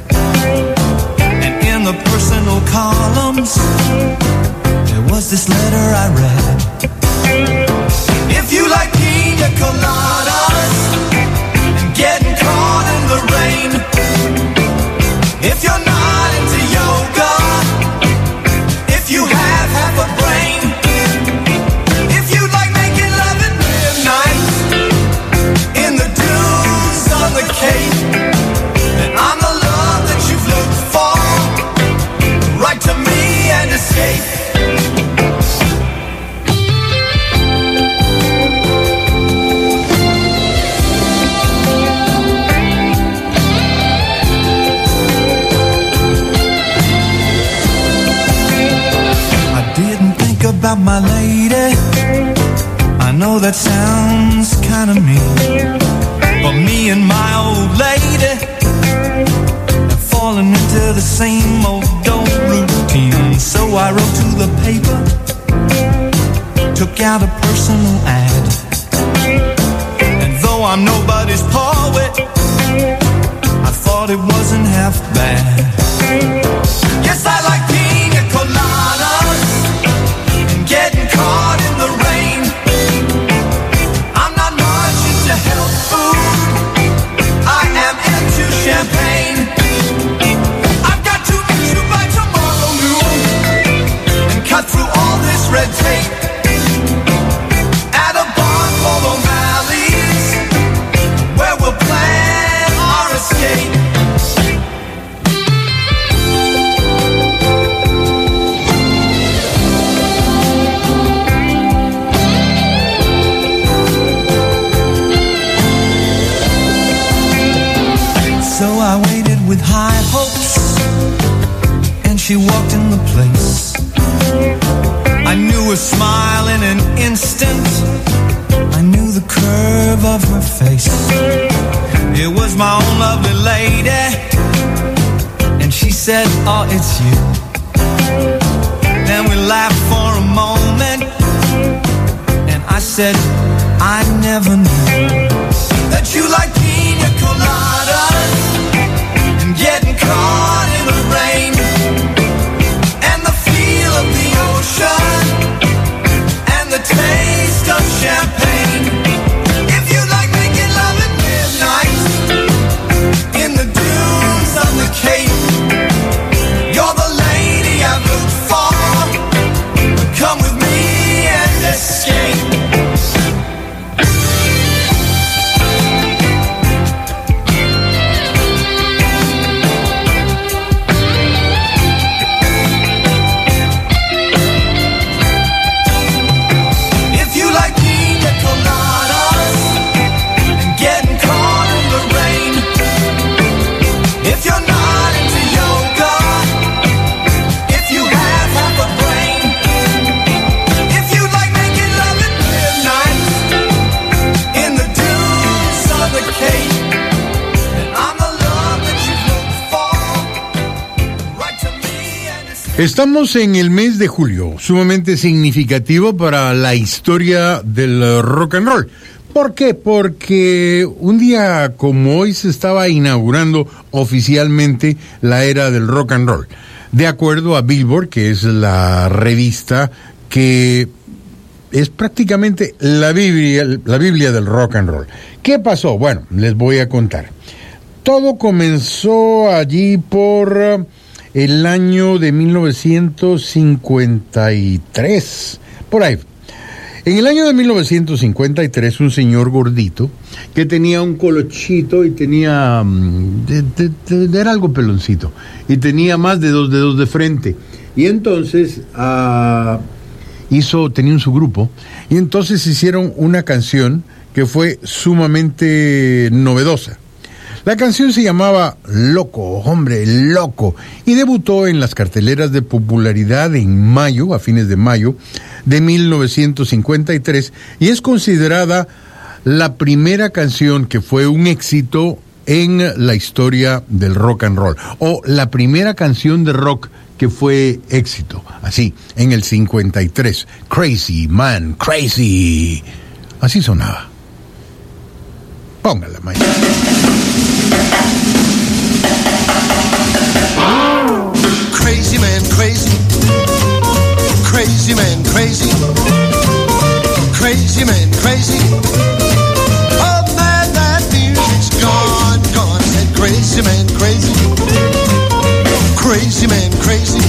In the personal columns, there was this letter I read. If you like pina coladas and getting caught in the rain, if you're not into yoga, if you have half a brain, if you like making love at midnight in the dunes on the Cape, then I'm the love that you've looked for. Write to me and escape. I didn't think about my lady. I know that sounds kind of mean, but me and my old lady have fallen into the same old routine. So I wrote to the paper, took out a personal ad, and though I'm nobody's poet, I thought it wasn't half bad. Yes, I like pina coladas and getting caught in the rain. her smile in an instant. I knew the curve of her face. It was my own lovely lady. And she said, oh, it's you. Then we laughed for a moment. And I said, I never knew that you like pina coladas and getting caught in the rain and the feel of the ocean and the taste of champagne. If you like making love at midnight in the dunes of the Cape, you're the lady I've looked for. Come with me and escape. Estamos en el mes de julio, sumamente significativo para la historia del rock and roll. ¿Por qué? Porque un día como hoy se estaba inaugurando oficialmente la era del rock and roll. De acuerdo a Billboard, que es la revista que es prácticamente la Biblia, la Biblia del rock and roll. ¿Qué pasó? Bueno, les voy a contar. Todo comenzó allí por el año de mil novecientos cincuenta y tres, por ahí. En el año de mil novecientos cincuenta y tres, un señor gordito que tenía un colochito y tenía, de, de, de, era algo peloncito, y tenía más de dos dedos de frente. Y entonces uh, hizo, tenía un su grupo, y entonces hicieron una canción que fue sumamente novedosa. La canción se llamaba Loco, hombre, loco, y debutó en las carteleras de popularidad en mayo, a fines de mayo de mil novecientos cincuenta y tres, y es considerada la primera canción que fue un éxito en la historia del rock and roll, o la primera canción de rock que fue éxito, así, en el cincuenta y tres. Crazy, man, crazy. Así sonaba. Póngala, maestro. Crazy man, crazy. Crazy man, crazy. Crazy man, crazy. Oh man, that music's gone, gone. I said crazy man, crazy. Crazy man, crazy.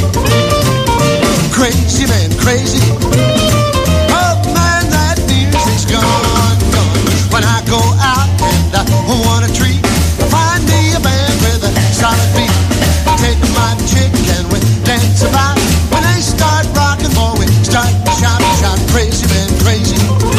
Crazy man, crazy. Oh man, that music's gone, gone. When I go out and I want a treat, find me a band with a solid beat. Take my chick and we dance about. When they start rocking, boy, we start to shout, shout. Crazy man, crazy.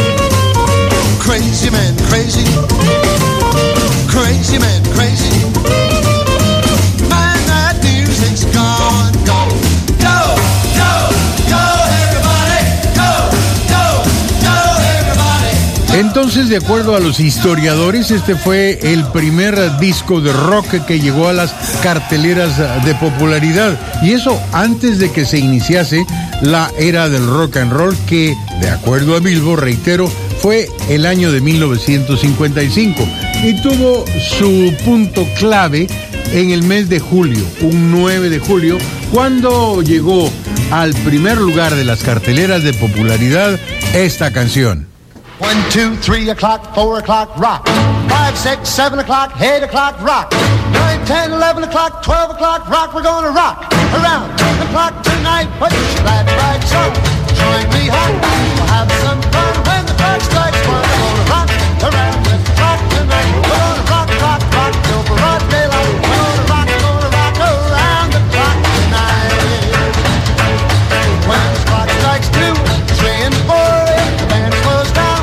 Crazy man, crazy. Crazy man, crazy. Man, that music's gone, gone. Go, go, go, everybody. Go, go, go, everybody. Entonces, de acuerdo a los historiadores, este fue el primer disco de rock que llegó a las carteleras de popularidad. Y eso antes de que se iniciase la era del rock and roll, que, de acuerdo a Billboard, reitero, fue el año de mil novecientos cincuenta y cinco. Y tuvo su punto clave en el mes de julio, un nueve de julio, cuando llegó al primer lugar de las carteleras de popularidad esta canción. One, two, three o'clock, four o'clock, rock. Five, six, seven o'clock, eight o'clock, rock. Nine, ten, eleven o'clock, twelve o'clock, rock. We're gonna rock around the clock tonight. Put your glad rags on, join me home. We'll have some fun when the clock strikes one. We're gonna rock around the clock tonight. We're gonna rock, rock, rock till broad daylight. We're gonna rock, gonna rock around the clock tonight. When the clock strikes two, three and four, the band slows down.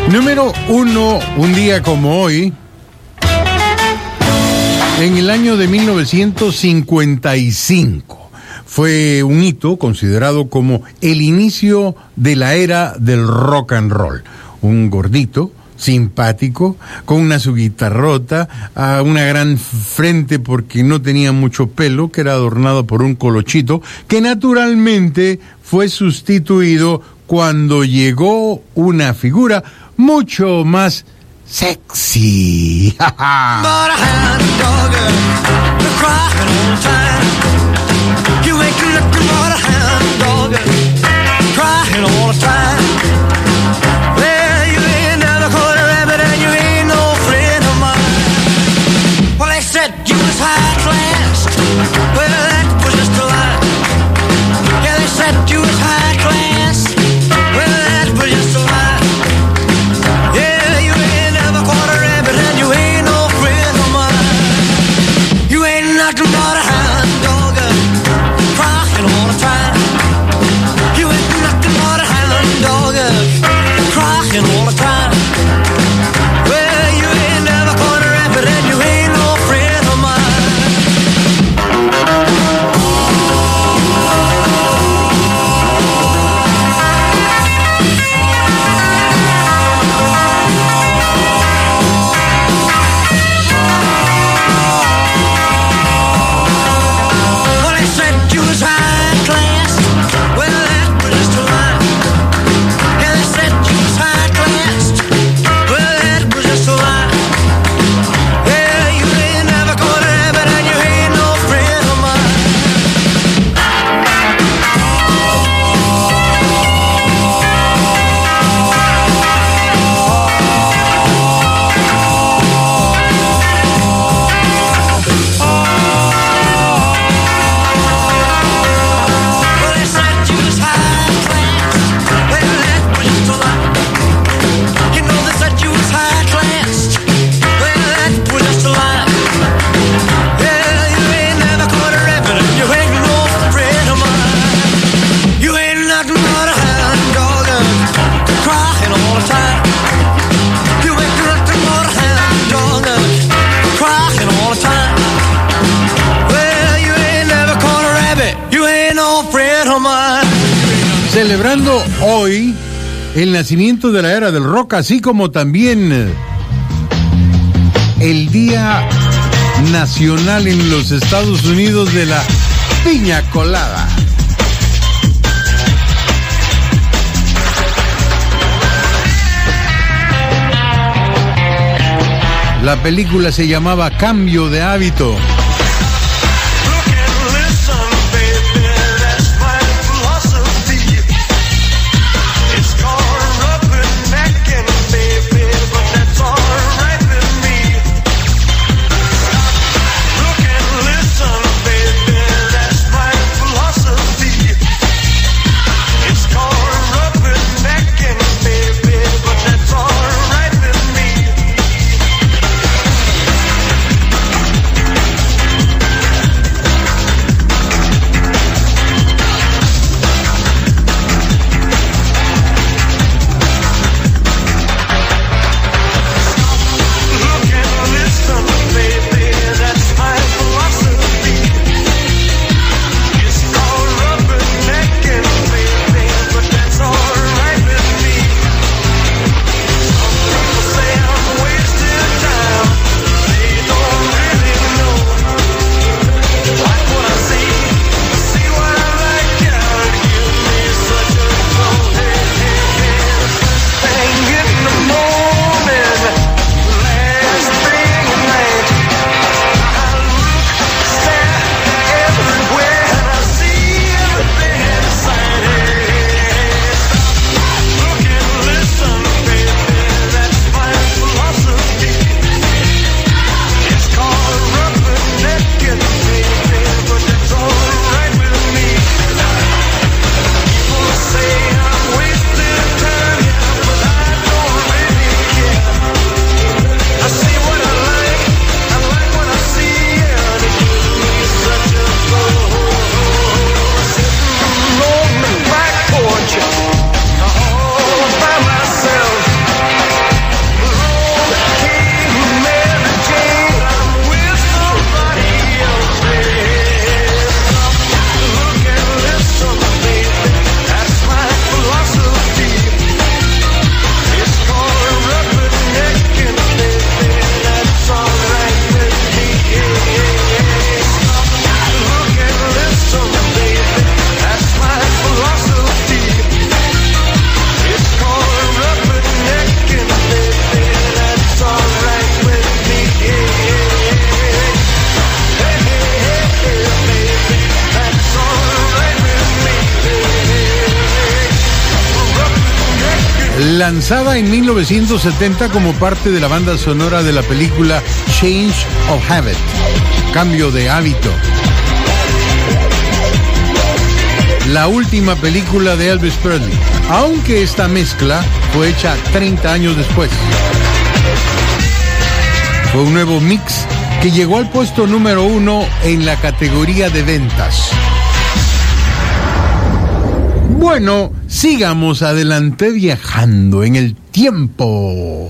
Número uno, un día como hoy, en el año de mil novecientos cincuenta y cinco, fue un hito considerado como el inicio de la era del rock and roll. Un gordito, simpático, con una su guitarrota, a una gran frente porque no tenía mucho pelo, que era adornado por un colochito, que naturalmente fue sustituido cuando llegó una figura mucho más sexy. But a hound dog, you're crying all the time. You ain't nothing but a hound dog, crying all the time. Well, you ain't never caught a rabbit and you ain't no friend of mine. Well, they said you was high class. Well, that was just a lie. Yeah, they said you was high class. Well, that was just a lie. Yeah, you ain't never caught a rabbit and you ain't no friend of mine. You ain't nothing but a hound dog, crying all the time. You ain't nothing but a hound dog, crying all the time. Well, you ain't never caught a rabbit and you ain't no friend of mine. Well, they said you was high class. Well, that was just a lie. Yeah, they said you was high class. Well, that was just a lie. Yeah, you ain't never caught a rabbit and you ain't no friend of mine. Well, they said you was high class. Well, that was just a lie. You know they said you was high class. Well, that was just a lie. Yeah, you ain't never caught a rabbit and you ain't no friend of mine. You ain't nothing but a hound dog, crying all the time. You ain't nothing but a hound dog, crying all the time. Well, you ain't never caught a rabbit, you ain't no friend of mine. Celebrando hoy el nacimiento de la era del rock, así como también el Día Nacional en los Estados Unidos de la Piña Colada. La película se llamaba Cambio de Hábito. Baby, lanzada en mil novecientos setenta como parte de la banda sonora de la película Change of Habit, Cambio de Hábito, la última película de Elvis Presley, aunque esta mezcla fue hecha treinta años después. Fue un nuevo mix que llegó al puesto número uno en la categoría de ventas. Bueno, sigamos adelante viajando en el tiempo.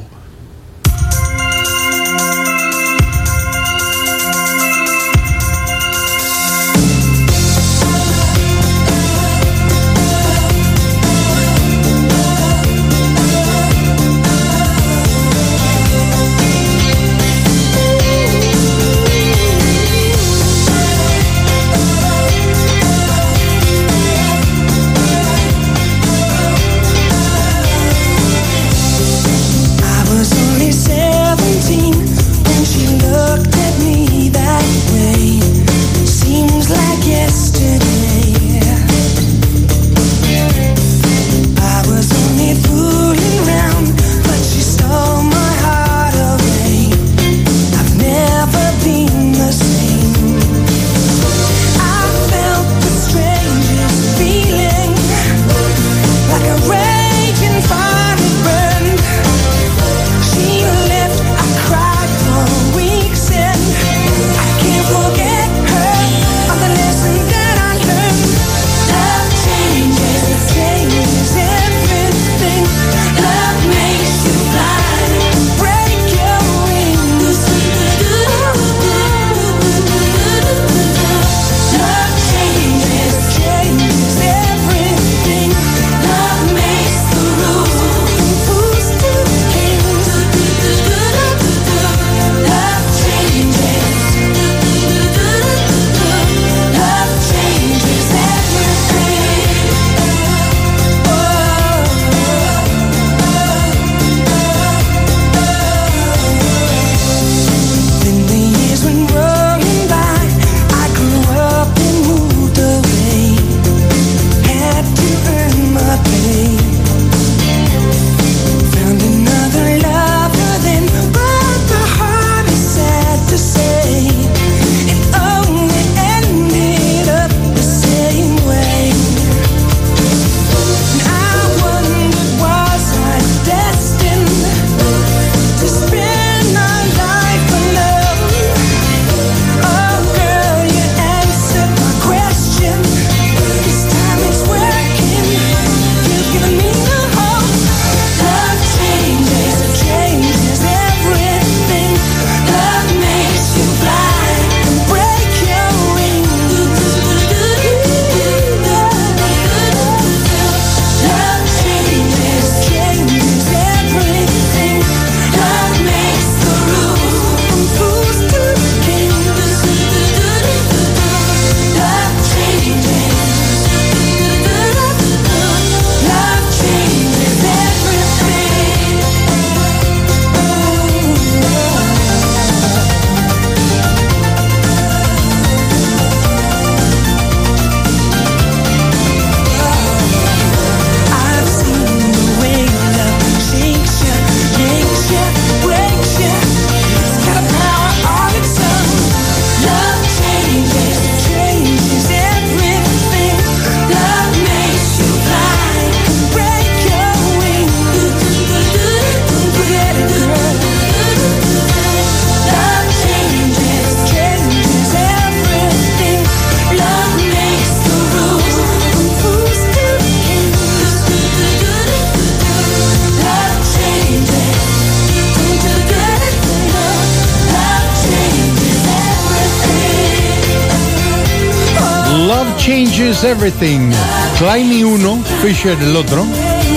Changes Everything. Climby uno, Fisher el otro.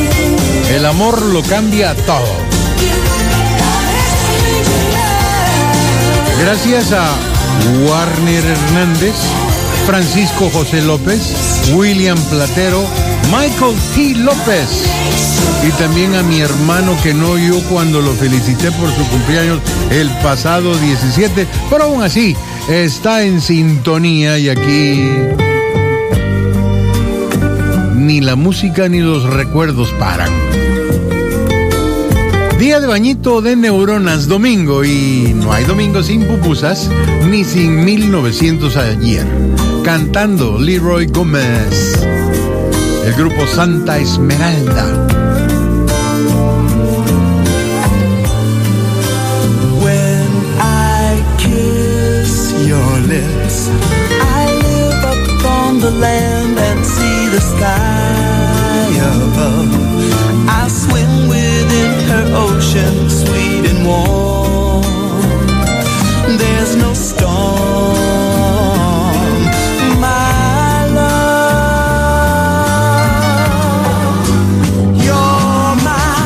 El amor lo cambia todo. Gracias a Warner Hernández, Francisco José López, William Platero, Michael T. López y también a mi hermano que no oyó cuando lo felicité por su cumpleaños el pasado diecisiete, pero aún así está en sintonía y aquí ni la música ni los recuerdos paran. Día de bañito de neuronas, domingo, y no hay domingo sin pupusas, ni sin mil novecientos ayer. Cantando Leroy Gómez, el grupo Santa Esmeralda. When I kiss your lips, I live up on the land and see the sky above. I swim within her ocean, sweet and warm. There's no storm, my love. You're my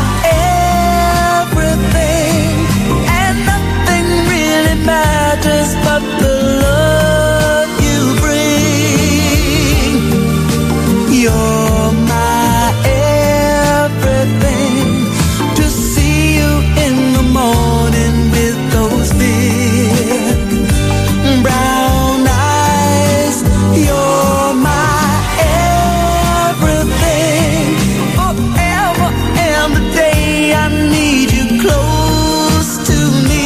everything, and nothing really matters but the love you bring. You're my everything. To see you in the morning with those big brown eyes. You're my everything. Forever and the day I need you close to me.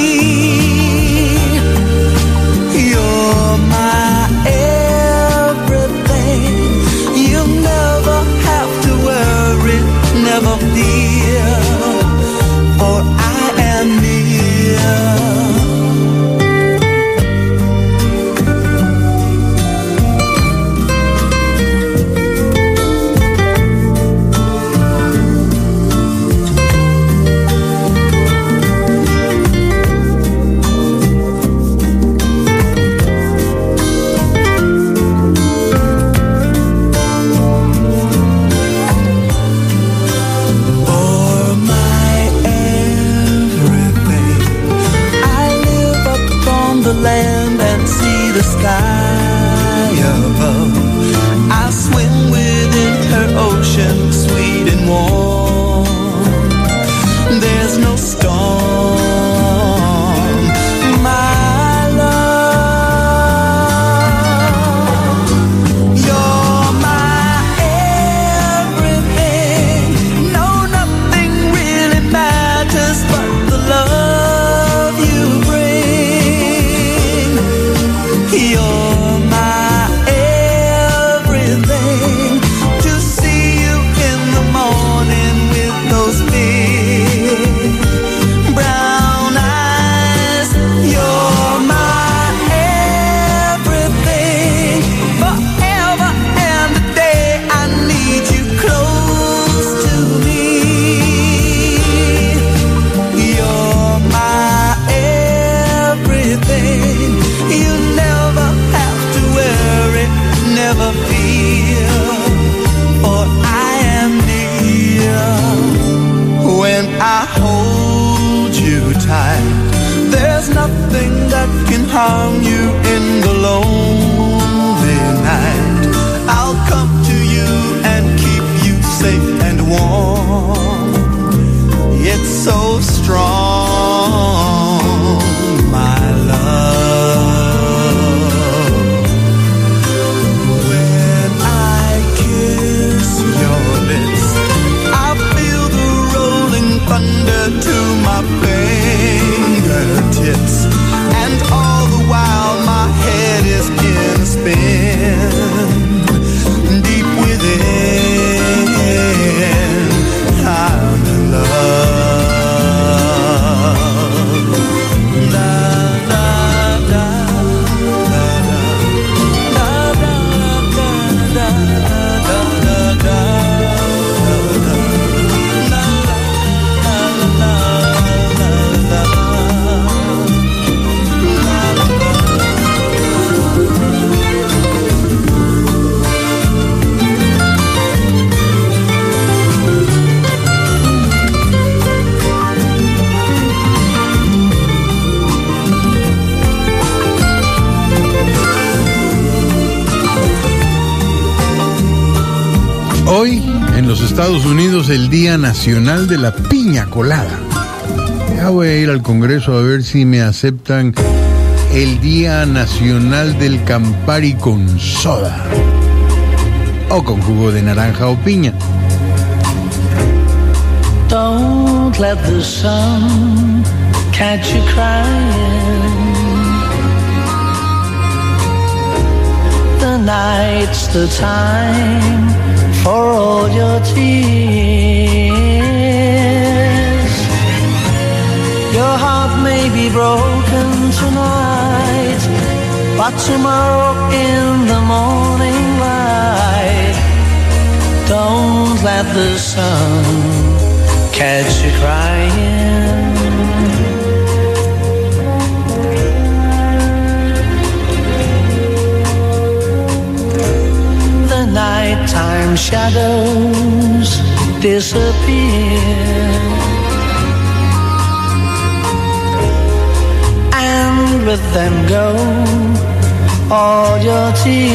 You're my everything. You'll never have to worry, never fear, for I am near. For my everything, I live up on the land and see the sky above. I swim within her ocean, sweet and warm. There's no storm, my love. You're my everything. No, nothing really matters but the love you bring. You're my everything. To see you in the morning with those big brown eyes. You're my everything. Forever and a day I need you close to me. You're my everything. You never have to worry, never fear, for I am near. When I hold you tight, there's nothing that can harm you in the lonely night. I'll come to you and keep you safe and warm. It's so strong, my love. When I kiss your lips, I feel the rolling thunder to my fingertips, and all the while my head is in a spin. Deep within, I'm in love. La, la, la, la, la, la, la, la, la, la, Hoy, en los Estados Unidos, el Día Nacional de la Piña Colada. Ya voy a ir al Congreso a ver si me aceptan el Día Nacional del Campari con soda. O con jugo de naranja o piña. Don't Don't let the sun catch you crying. The night's the time for all your tears. Your heart may be broken tonight, but tomorrow in the morning light, don't let the sun catch you crying. The nighttime shadows disappear, and with them go all your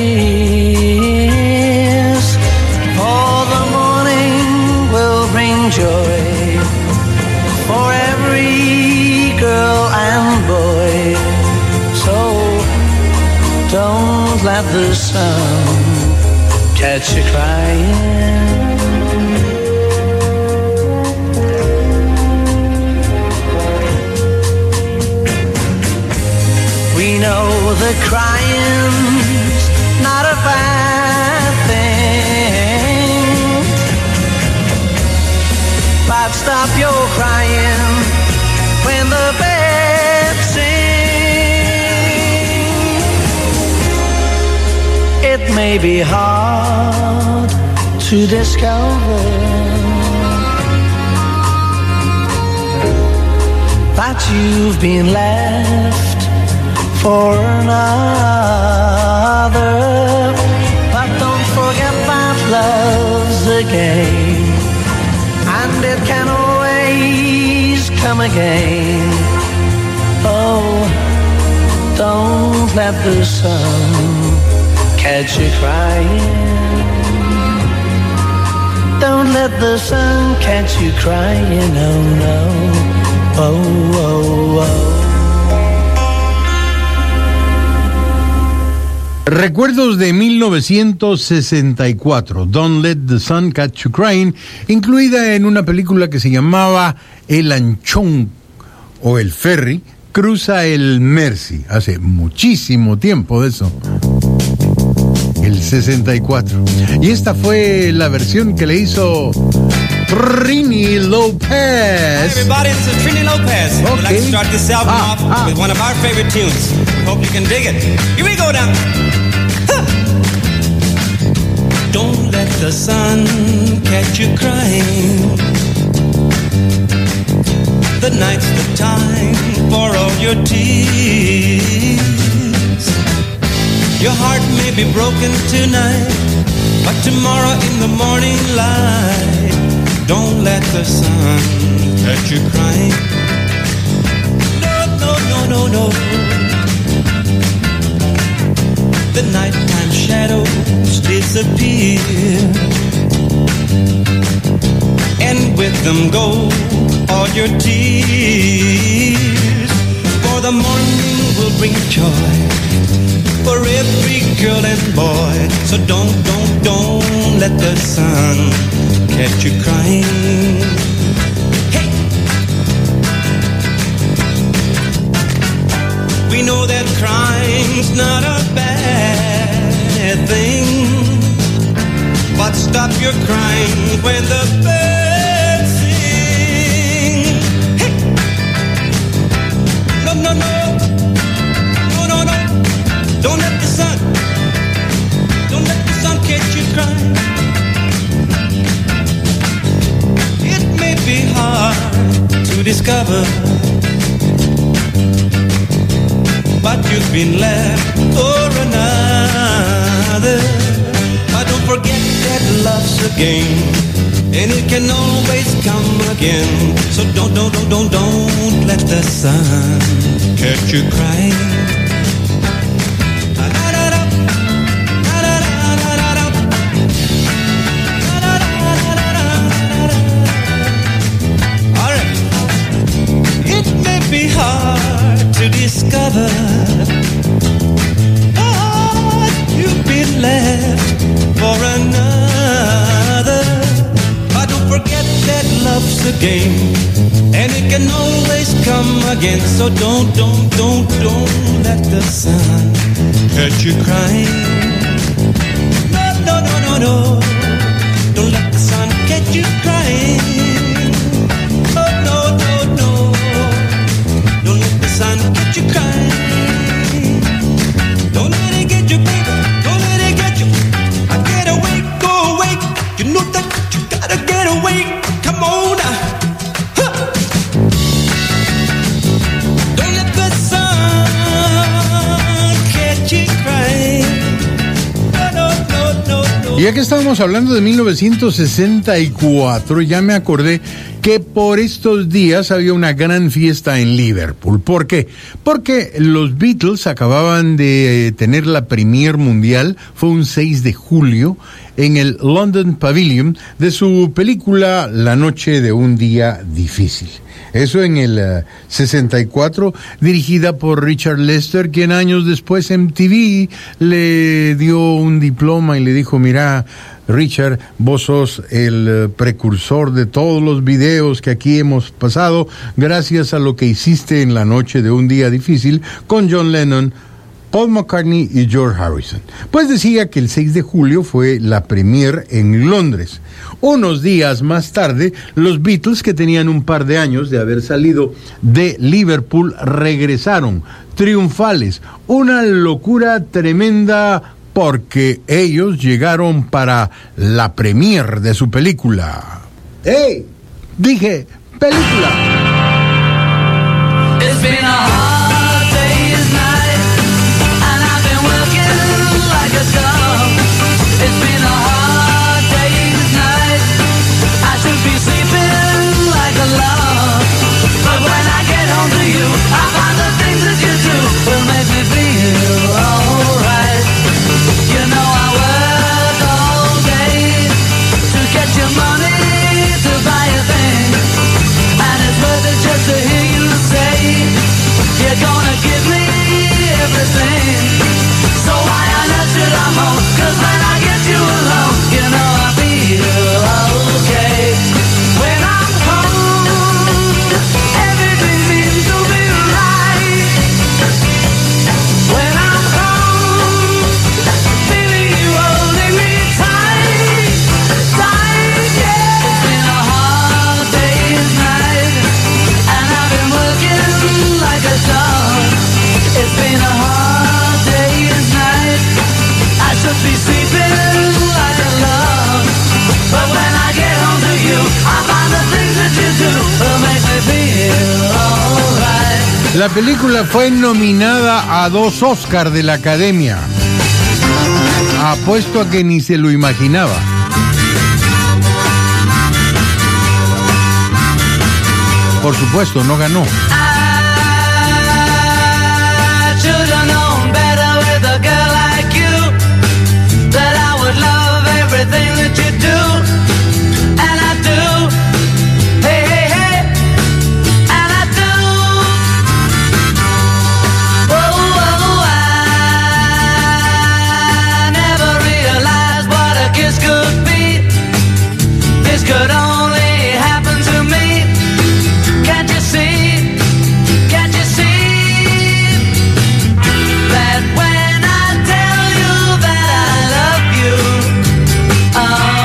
tears. For the morning will bring joy for every girl and boy. So don't let the sun catch you crying. We know that crying's not a bad thing, but stop your crying when the birds sing. It may be hard to discover that you've been left for another, but don't forget that love's a game, and it can always come again. Oh, don't let the sun catch you crying. Don't let the sun catch you crying, oh no, oh, oh, oh. Recuerdos de mil novecientos sesenta y cuatro, Don't Let the Sun Catch You Crying, incluida en una película que se llamaba El Lanchón o El Ferry, cruza el Mersey, hace muchísimo tiempo de eso, el sesenta y cuatro. Y esta fue la versión que le hizo Trini Lopez. Hi everybody, this is Trini Lopez. Okay. We'd like to start this album ah, off ah. with one of our favorite tunes. We hope you can dig it. Here we go now. Huh. Don't let the sun catch you crying. The night's the time for all your tears. Your heart may be broken tonight, but tomorrow in the morning light, don't let the sun catch you crying. No, no, no, no, no. The nighttime shadows disappear, and with them go all your tears. For the morning will bring joy for every girl and boy. So don't, don't, don't let the sun catch you crying. Hey! We know that crying's not a bad thing, but stop your crying when the birds sing. Hey! No, no, no. No, no, no. Don't let the sun, don't let the sun catch you crying. It may be hard to discover, but you've been left for another. But don't forget that love's a game, and it can always come again. So don't, don't, don't, don't, don't let the sun catch you crying. Be hard to discover, but you've been left for another. But don't forget that love's a game, and it can always come again. So don't, don't, don't, don't let the sun catch you crying. No, no, no, no, no. Don't let the sun catch you crying. Oh, no, no, no. Don't let the sun catch you crying. Don't let it get you, baby. Don't let it get you. I get away, go away. You know that you gotta get away. Come on now. Huh. Don't let the sun catch you crying. No, no, no, no, no. Y ya que estábamos hablando de mil novecientos sesenta y cuatro, ya me acordé que por estos días había una gran fiesta en Liverpool. ¿Por qué? Porque los Beatles acababan de tener la premier mundial, fue un seis de julio, en el London Pavilion, de su película La noche de un día difícil. Eso en el uh, sesenta y cuatro, dirigida por Richard Lester, quien años después M T V le dio un diploma y le dijo, mira, Richard, vos sos el uh, precursor de todos los videos que aquí hemos pasado, gracias a lo que hiciste en La noche de un día difícil con John Lennon, Paul McCartney y George Harrison. Pues decía que el seis de julio fue la premier en Londres. Unos días más tarde, los Beatles, que tenían un par de años de haber salido de Liverpool, regresaron triunfales. Una locura tremenda porque ellos llegaron para la premier de su película. ¡Ey! Dije, película. It's been a hard day's night, and I've been working like a dog. It's been a hard day's night, I should be sleeping like a log. But when I get home to you, I find the things that you do will make me feel alright. You know I work all day to get your money to buy a thing, and it's worth it just to hear you say you're gonna give me everything. So why on earth should I moan? 'Cause when I get you alone, you know I feel okay. When I'm home, everything seems to be right. When I'm home, feeling you holding me tight, tight, yeah. It's been a hard day's night, and I've been working like a dog. It's been a hard day's night, I should be sleeping like a log. But when I get home to you, I find the things that you do will make me feel alright. La película fue nominada a dos Oscars de la Academia. Apuesto a que ni se lo imaginaba. Por supuesto, no ganó. I should've known better with a girl like you, that I would love everything that you do, and I do. Hey, hey, hey, and I do. Oh, oh, I never realized what a kiss could be. This could only happen to me. Can't you see? Can't you see? That when I tell you that I love you, oh,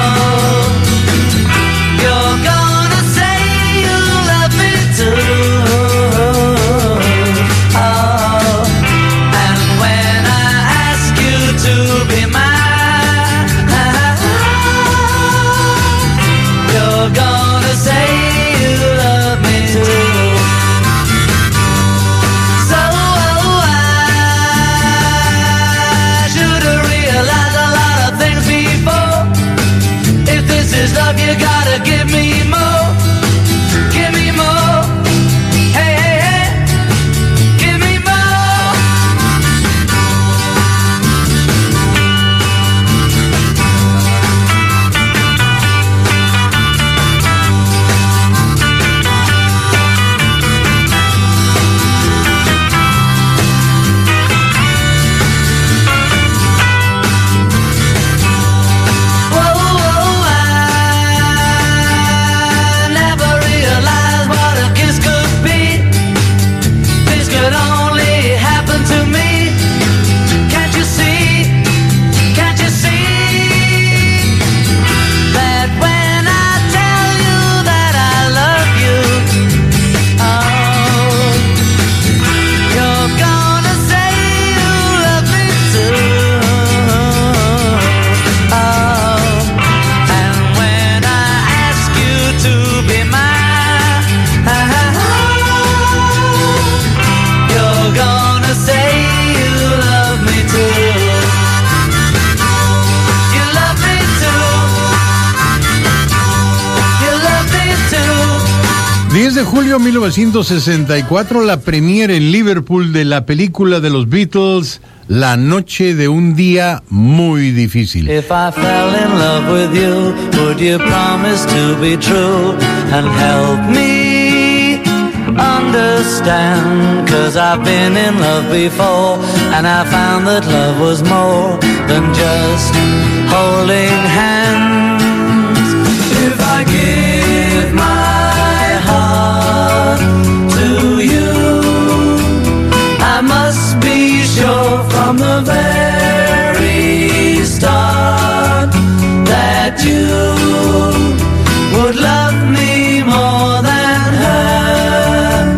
diez de julio de mil novecientos sesenta y cuatro, la premiere en Liverpool de la película de los Beatles, La noche de un día muy difícil. If I fell in love with you, would you promise to be true and help me understand? 'Cause I've been in love before and I found that love was more than just holding hands. If I give my heart to you, I must be sure from the very start that you would love me more than her.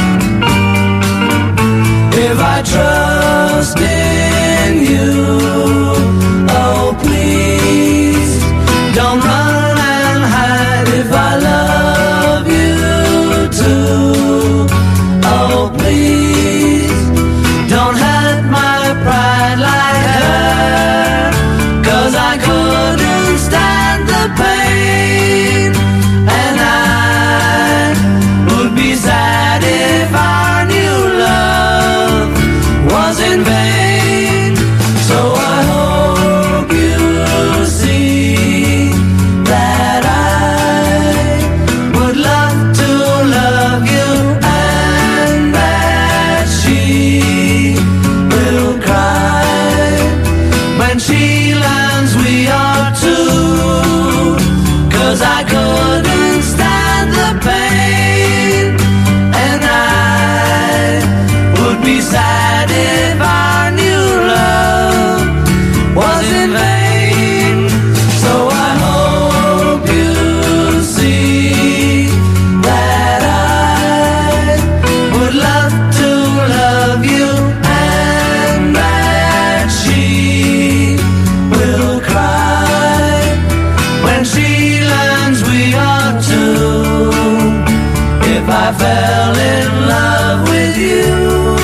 If I trust in you, oh please don't run and hide. If I love you too, oh please don't hurt my pride like her. 'Cause I couldn't stand the pain, and I would be sad if our new love was in vain. So I hope you see that I would love to love you, and that she will cry when she learns we are two. 'Cause I couldn't stand the pain, and I would be sad if our new love was in vain. So I hope you see that I would love to love you, and that she will cry when she learns we are two. If I fell in love with you.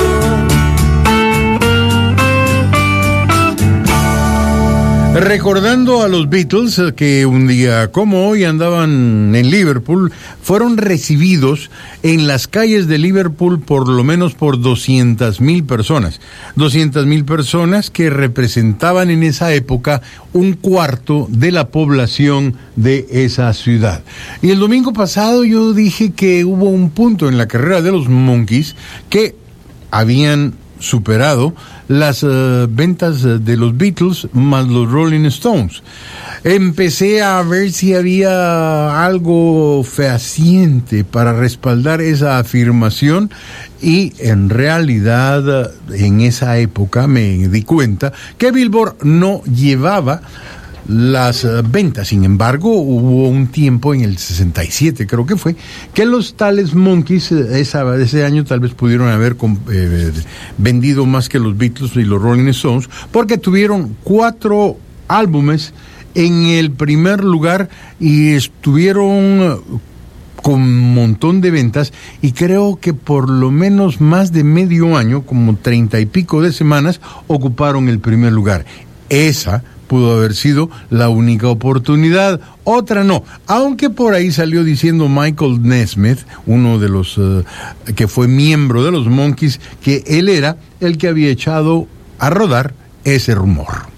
Recordando a los Beatles que un día como hoy andaban en Liverpool, fueron recibidos en las calles de Liverpool por lo menos por doscientas mil personas. doscientas mil personas que representaban en esa época un cuarto de la población de esa ciudad. Y el domingo pasado yo dije que hubo un punto en la carrera de los Monkees que habían superado las uh, ventas de los Beatles más los Rolling Stones. Empecé a ver si había algo fehaciente para respaldar esa afirmación y en realidad en esa época me di cuenta que Billboard no llevaba las uh, ventas. Sin embargo, hubo un tiempo en el sesenta y siete, creo que fue, que los tales Monkees esa, ese año tal vez pudieron haber eh, vendido más que los Beatles y los Rolling Stones, porque tuvieron cuatro álbumes en el primer lugar y estuvieron con un montón de ventas, y creo que por lo menos más de medio año, como treinta y pico de semanas, ocuparon el primer lugar. Esa pudo haber sido la única oportunidad, otra no, aunque por ahí salió diciendo Michael Nesmith, uno de los uh, que fue miembro de los Monkees, que él era el que había echado a rodar ese rumor.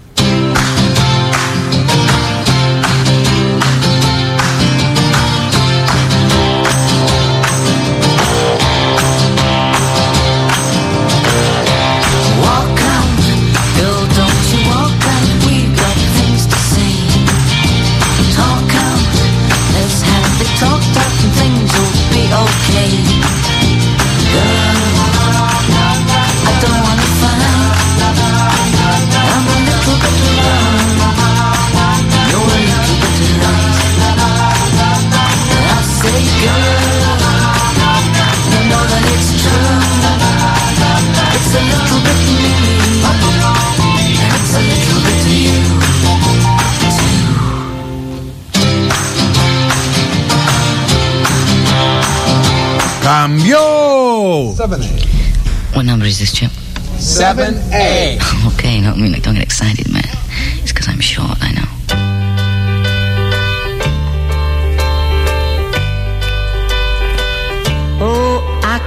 ¡Cambió! seven A. What number is this, Chip? seven A. Okay, no, I mean, like, don't get excited, man. It's because I'm short, I know.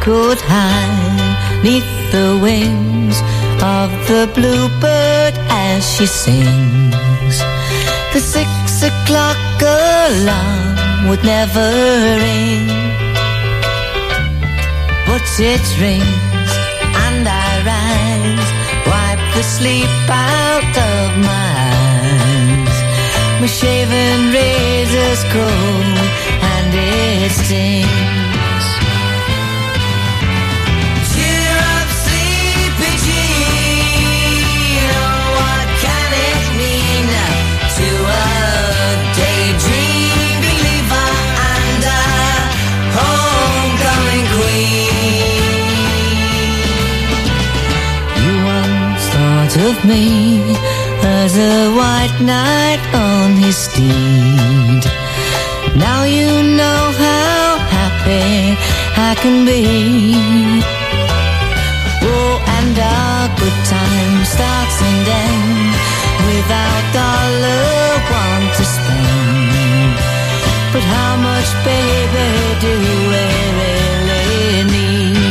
could hide neath the wings of the bluebird as she sings. The six o'clock alarm would never ring, but it rings and I rise, wipe the sleep out of my eyes. My shaven razor's cold and it stings. Cheer up, sleepy Jean. Oh, what can it mean to a daydream believer and a homecoming queen? You once thought of me as a white knight on his steed. Now you know how happy I can be. Oh, and our good time starts and ends without dollar one to spend. But how much, baby, do we really need?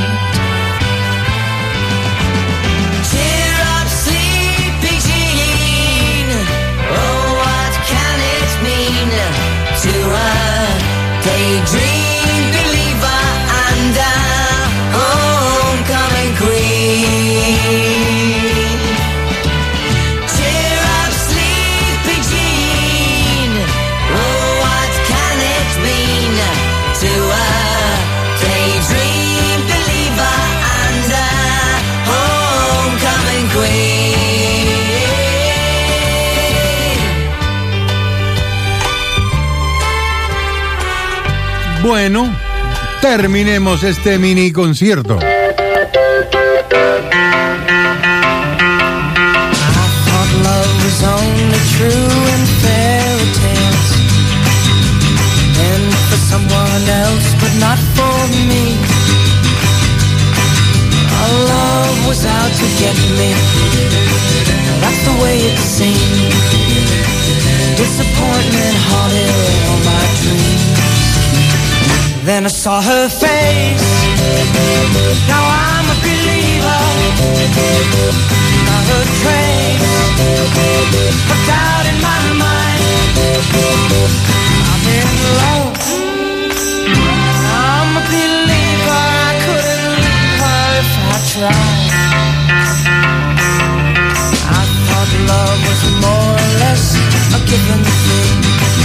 Cheer up, sleepy Jean. Oh, what can it mean to a daydream believer and a homecoming queen? Cheer up, sleepy Jean. Oh, what can it mean to a daydream believer and a homecoming queen? Bueno, terminemos este mini concierto. Love was only true in fairy tales, and for someone else, but not for me. Our love was out to get me. That's the way it seemed. Disappointment haunted all my dreams. Then I saw her face. Now I'm a believer. Not a trace of doubt in my mind. I'm in love. I'm a believer. I couldn't leave her if I tried. I thought love was more or less a given thing.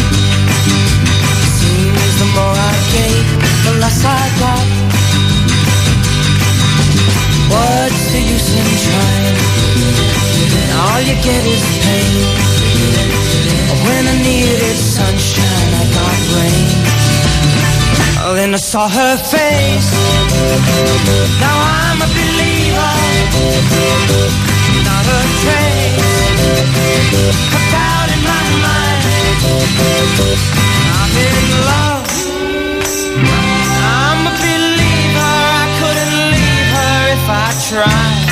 Seems the more I gave, the less I got. What's the use in trying? All you get is pain. When I needed sunshine, I got rain. Oh, then I saw her face. Now I'm a believer. Not a trace of doubt in my mind. I'm in love. I'm a believer. I couldn't leave her if I tried.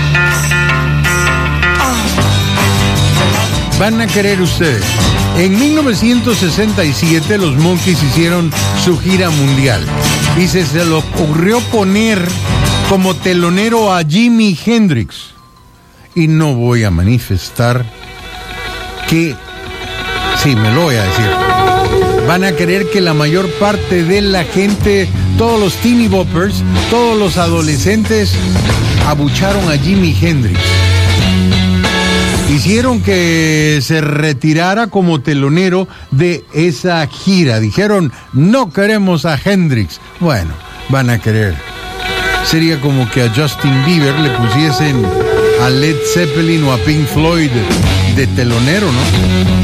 Van a querer ustedes. En mil novecientos sesenta y siete los Monkees hicieron su gira mundial y se, se le ocurrió poner como telonero a Jimi Hendrix. Y no voy a manifestar que... Sí, me lo voy a decir. Van a querer que la mayor parte de la gente, todos los teeny boppers, todos los adolescentes, abucharon a Jimi Hendrix. Hicieron que se retirara como telonero de esa gira. Dijeron, no queremos a Hendrix. Bueno, van a querer. Sería como que a Justin Bieber le pusiesen a Led Zeppelin o a Pink Floyd de telonero, ¿no?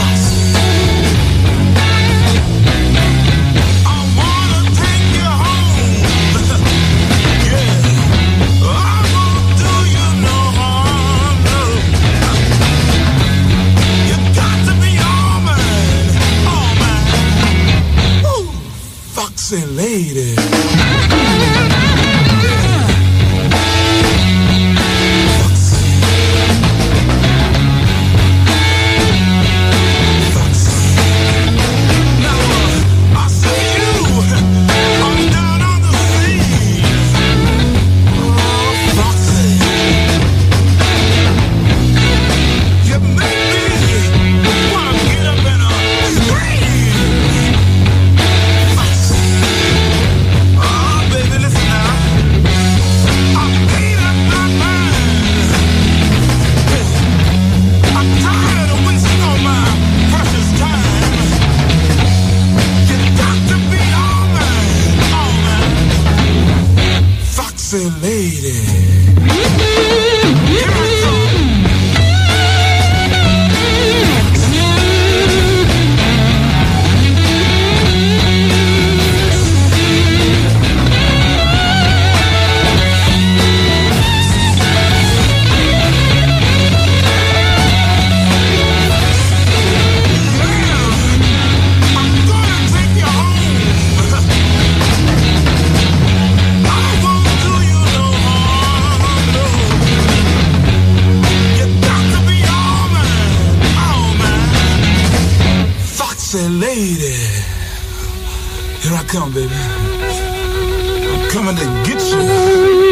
Take you home. say, lady, here I come, baby. I'm coming to get you.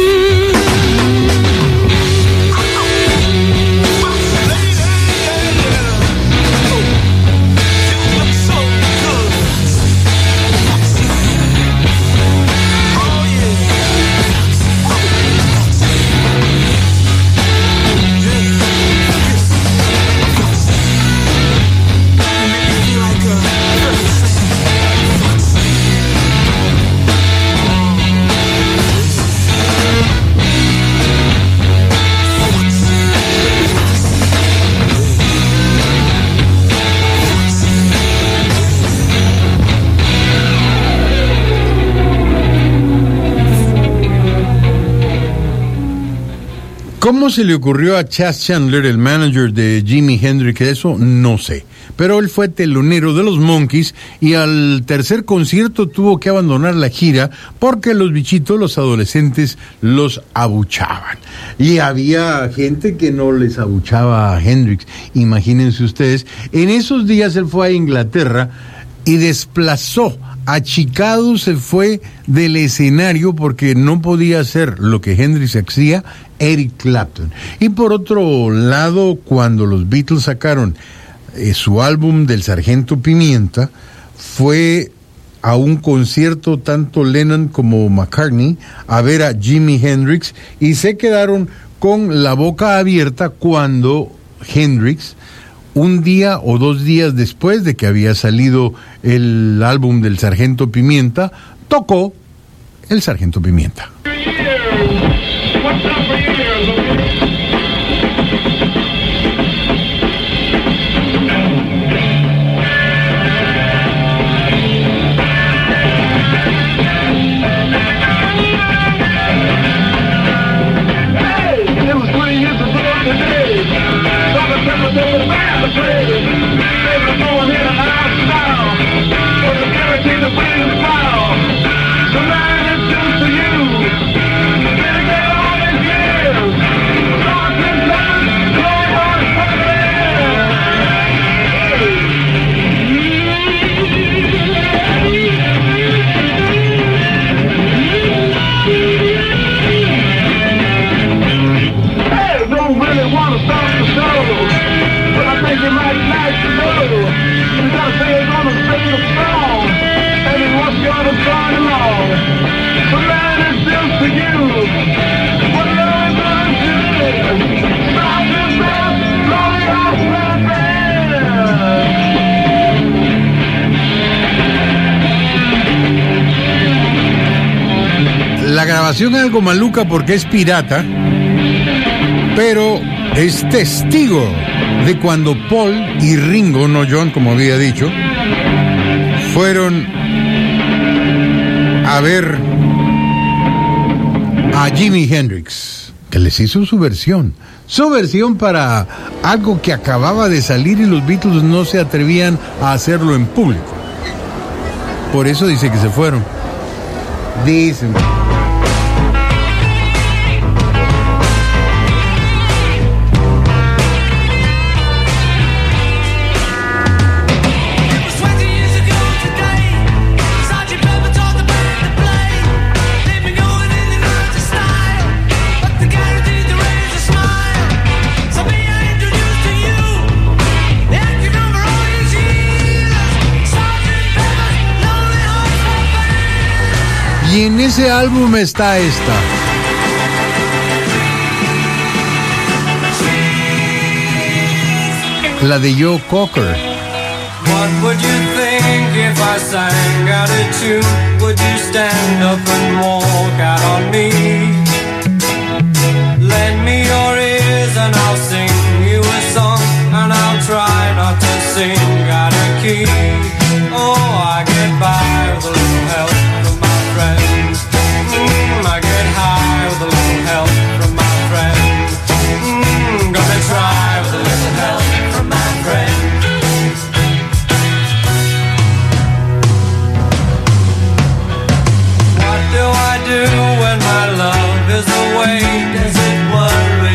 ¿Cómo se le ocurrió a Chas Chandler, el manager de Jimi Hendrix, eso? No sé. Pero él fue telonero de los Monkees y al tercer concierto tuvo que abandonar la gira porque los bichitos, los adolescentes, los abuchaban. Y había gente que no les abuchaba a Hendrix. Imagínense ustedes, en esos días él fue a Inglaterra y desplazó, achicado se fue del escenario porque no podía hacer lo que Hendrix hacía, Eric Clapton. Y por otro lado, cuando los Beatles sacaron eh, su álbum del Sargento Pimienta, fue a un concierto tanto Lennon como McCartney a ver a Jimi Hendrix y se quedaron con la boca abierta cuando Hendrix, un día o dos días después de que había salido el álbum del Sargento Pimienta, tocó el Sargento Pimienta. La grabación es algo maluca porque es pirata, pero es testigo de cuando Paul y Ringo, no John como había dicho, fueron a ver a Jimi Hendrix, que les hizo su versión, su versión para algo que acababa de salir y los Beatles no se atrevían a hacerlo en público. Por eso dice que se fueron. Dicen. Y en ese álbum está esta. La de Joe Cocker. What would you think if I sang out a tune? Would you stand up and walk out on me? Lend me your ears and I'll sing you a song, and I'll try not to sing out of key. Oh, I get by with a little help from my friends. Mm, I get high with a little help from my friends. Mm, gonna try with a little help from my friends. What do I do when my love is away? Does it worry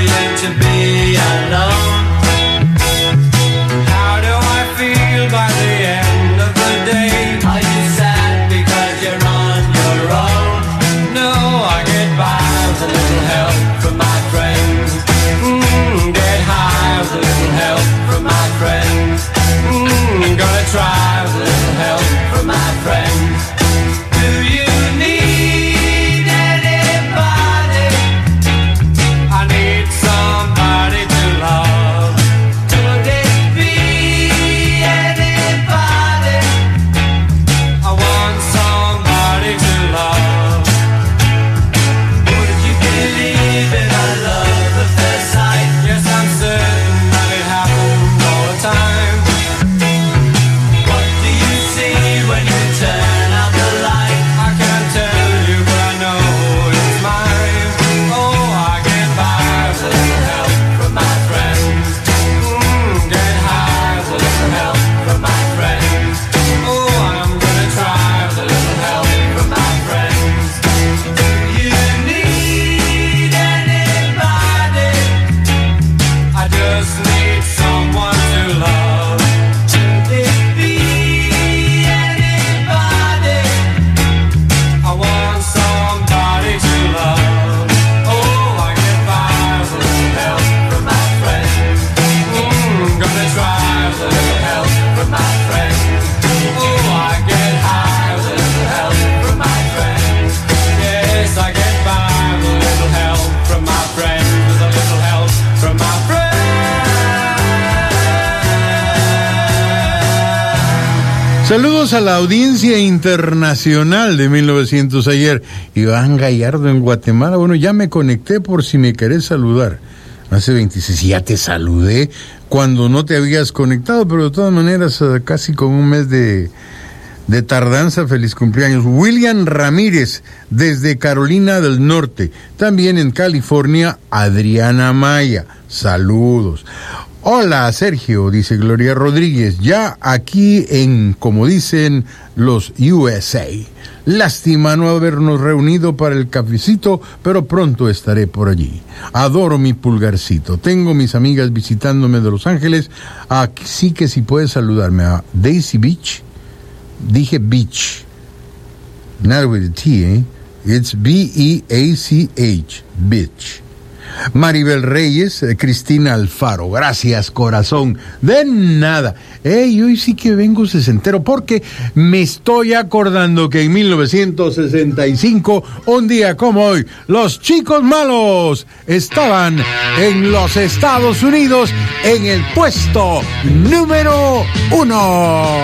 Saludos a la audiencia internacional de mil novecientos ayer. Iván Gallardo en Guatemala. Bueno, ya me conecté por si me querés saludar. Hace veintiséis, ya te saludé cuando no te habías conectado, pero de todas maneras, casi con un mes de, de tardanza. Feliz cumpleaños. William Ramírez, desde Carolina del Norte. También en California, Adriana Maya. Saludos. Hola, Sergio, dice Gloria Rodríguez, ya aquí en, como dicen, los U S A. Lástima no habernos reunido para el cafecito, pero pronto estaré por allí. Adoro mi pulgarcito. Tengo mis amigas visitándome de Los Ángeles, así que si puedes saludarme a Daisy Beach. Dije Beach, not with a T, eh? It's B E A C H, Beach. Maribel Reyes, eh, Cristina Alfaro, gracias corazón, de nada. Ey, hoy sí que vengo sesentero porque me estoy acordando que en mil novecientos sesenta y cinco, un día como hoy, los Chicos Malos estaban en los Estados Unidos en el puesto número uno.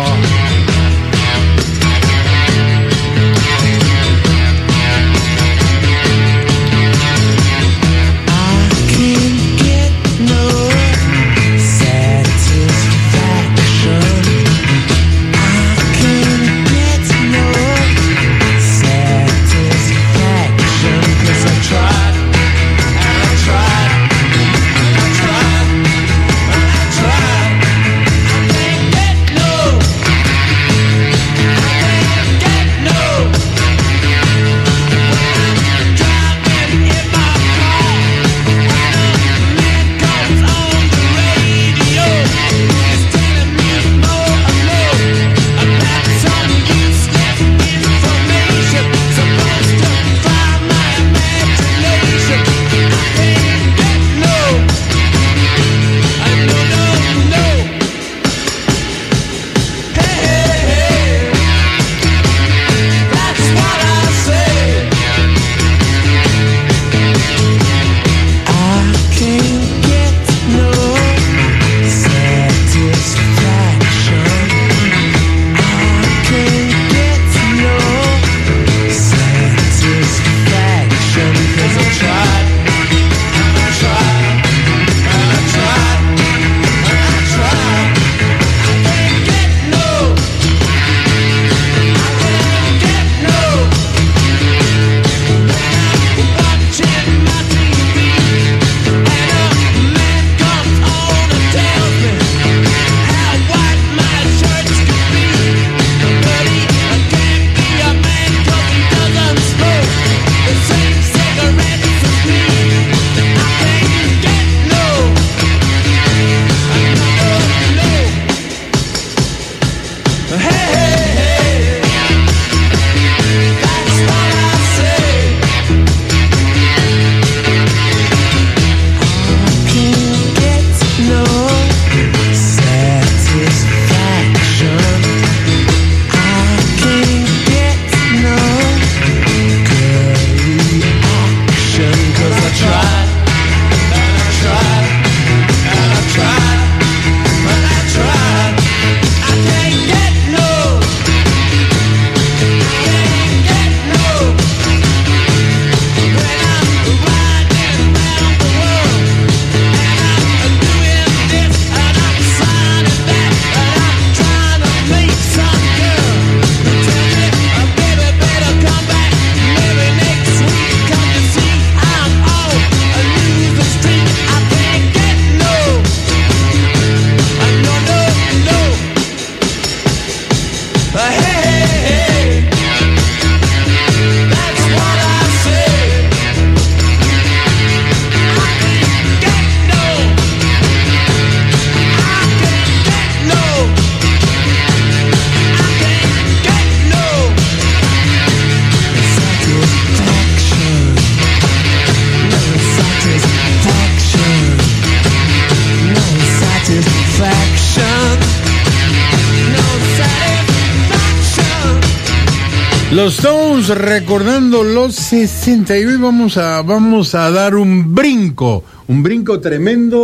Los Stones recordando los sesenta y hoy vamos a, vamos a dar un brinco, un brinco tremendo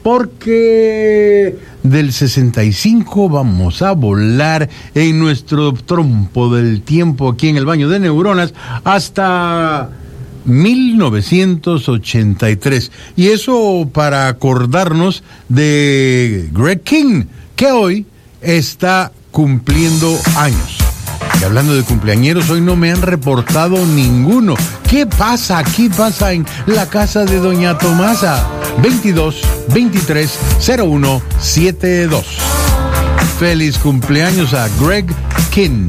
porque del sesenta y cinco vamos a volar en nuestro trompo del tiempo aquí en el baño de neuronas hasta mil novecientos ochenta y tres. Y eso para acordarnos de Greg King, que hoy está cumpliendo años. Y hablando de cumpleañeros, hoy no me han reportado ninguno. ¿Qué pasa? ¿Qué pasa en la casa de Doña Tomasa? veintidós veintitrés cero uno setenta y dos. Feliz cumpleaños a Greg King.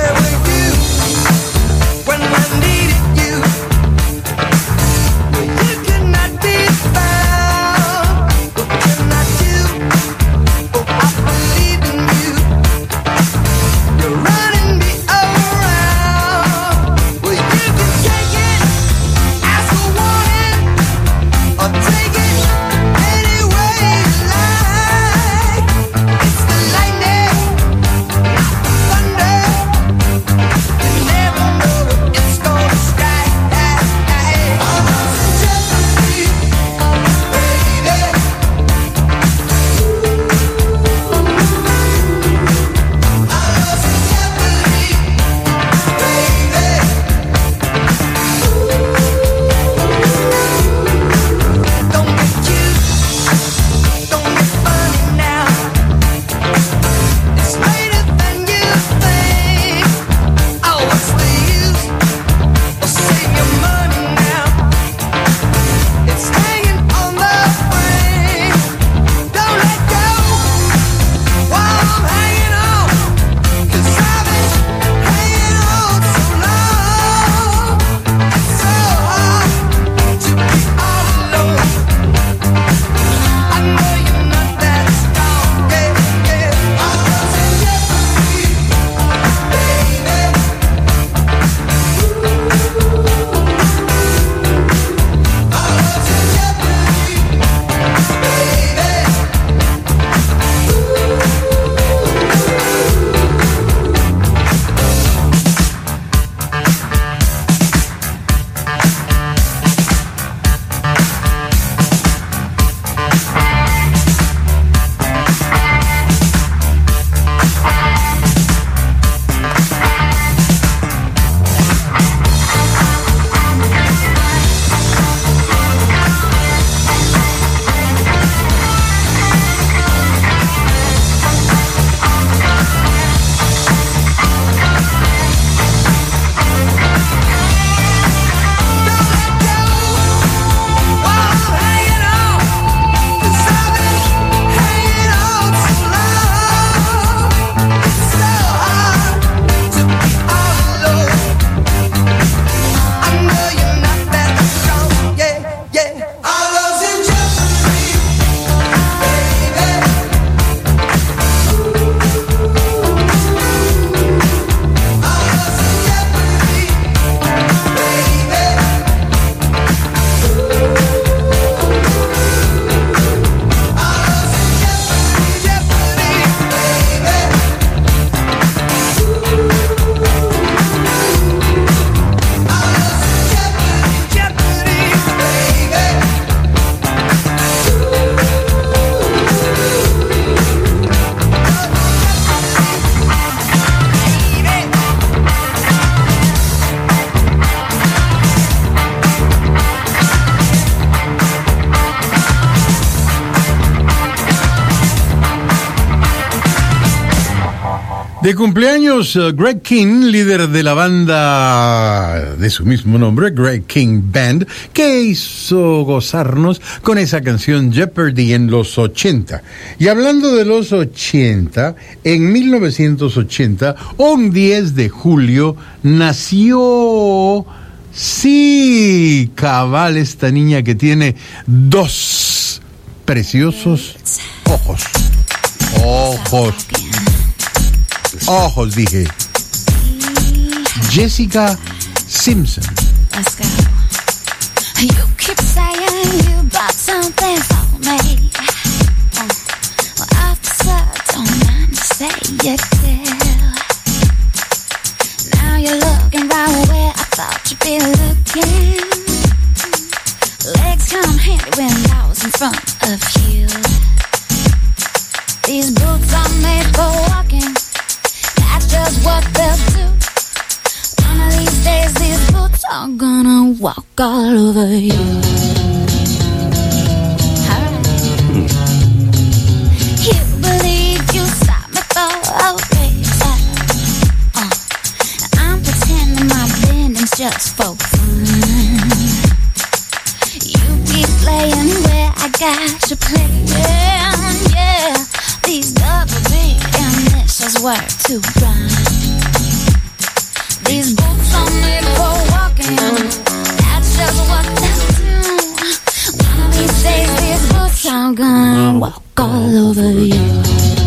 De cumpleaños, uh, Greg King, líder de la banda de su mismo nombre, Greg King Band, que hizo gozarnos con esa canción Jeopardy en los ochenta. Y hablando de los ochenta, en mil novecientos ochenta, un diez de julio, nació, sí, cabal, esta niña que tiene dos preciosos ojos. Ojos. Ojos, dije. Jessica Simpson. Let's go. You keep saying you got something for me. Oh, well, officer, don't mind to say it clear. Now you're looking right where I thought you'd be looking. Legs come handy when I was in front of you. walk all over you. You believe you stop me for a reason. Uh, I'm pretending my bending's just for fun. You keep playing where I got you playing, yeah. These double B initials work to rhyme. These boots are made for walking. That's just what they do. One of these days, these boots are gonna walk all over you.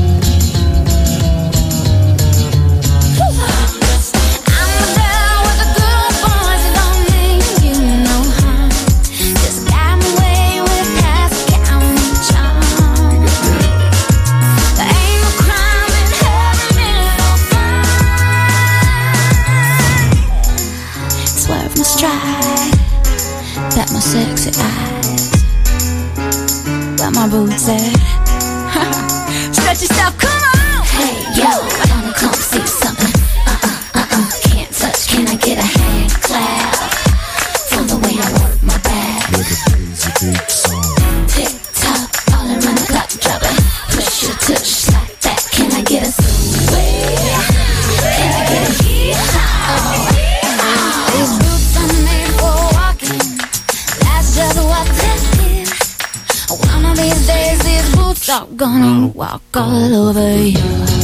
That my sexy eyes, where my boots at? Stretch yourself, come on! Hey, yo, wanna come see something? Uh-uh, uh-uh, can't touch, can I get a hand clap? From the way I work my back. With a crazy big song. Tick tock, all around the clock, drop it. Push your tush like that, can I get a sway? Can I get a yeehaw? These boots are made for walking. That's just what they is. One of these days, these boots are gonna walk all over you.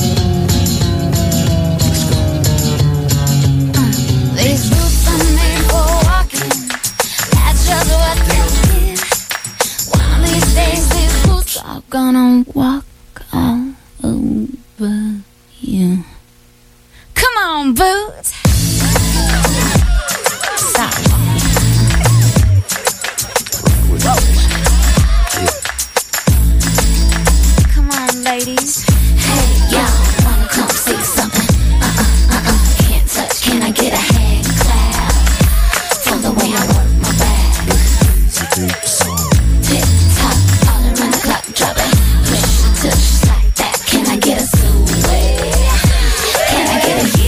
Uh, these boots are made for walking. That's just what they is. One of these days, these boots are gonna walk all over you. Come on, boots. Sorry. Come on, ladies. Hey, y'all wanna come see something? Uh-uh, uh-uh, can't touch. Can I get a hand clap? From the way I work my back. Tick tock, all around the clock, drop it. Push, touch like that. Can I get a sway? Can I get a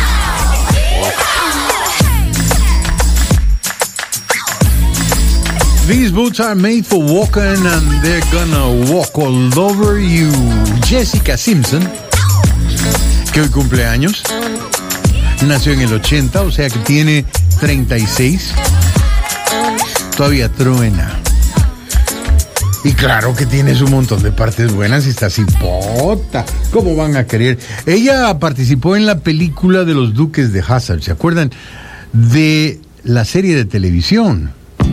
These boots are made for walking and they're gonna walk all over you. Jessica Simpson, que hoy cumple años, nació en el ochenta, o sea que tiene treinta y seis. Todavía truena. Y claro que tienes un montón de partes buenas y está cipota. ¿Cómo van a querer? Ella participó en la película de los Duques de Hazzard. ¿Se acuerdan de la serie de televisión?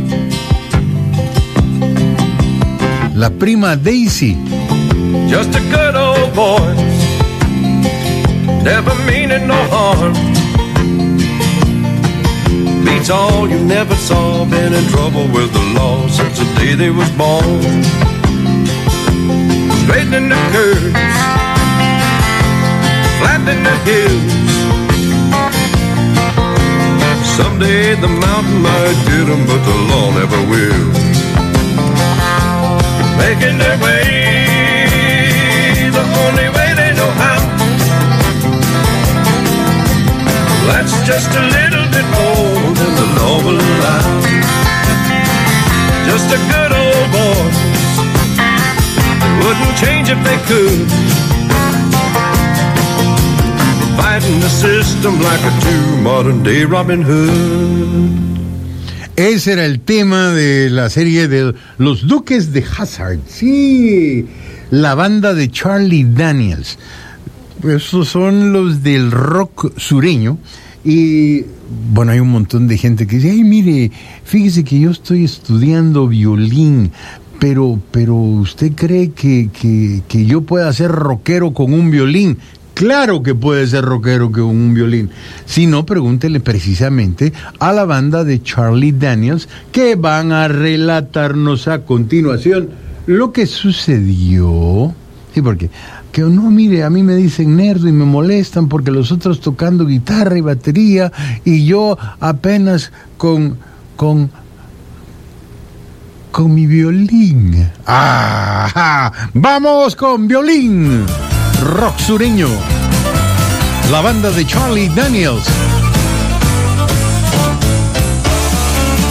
La prima Daisy. Just a good old boy, never meaning no harm. Beats all you never saw, been in trouble with the law since the day they was born. Straightening the curves, flattening the hills. Someday the mountain might get 'em, but the law never will. Making their way the only way they know how. That's just a little bit more than the law will allow. Just a good old boy, they wouldn't change if they could. Fighting the system like a true modern day Robin Hood. Ese era el tema de la serie de Los Duques de Hazzard. Sí, la banda de Charlie Daniels. Estos son los del rock sureño. Y bueno, hay un montón de gente que dice, ay, mire, fíjese que yo estoy estudiando violín, pero, pero ¿usted cree que, que, que yo pueda ser rockero con un violín? Claro que puede ser rockero con un violín. Si no, pregúntele precisamente a la banda de Charlie Daniels, que van a relatarnos a continuación lo que sucedió. Sí, porque que no, mire, a mí me dicen nerdo y me molestan porque los otros tocando guitarra y batería y yo apenas con con con mi violín. ¡Ah! ¡Vamos con violín! Rock sureño, la banda de Charlie Daniels.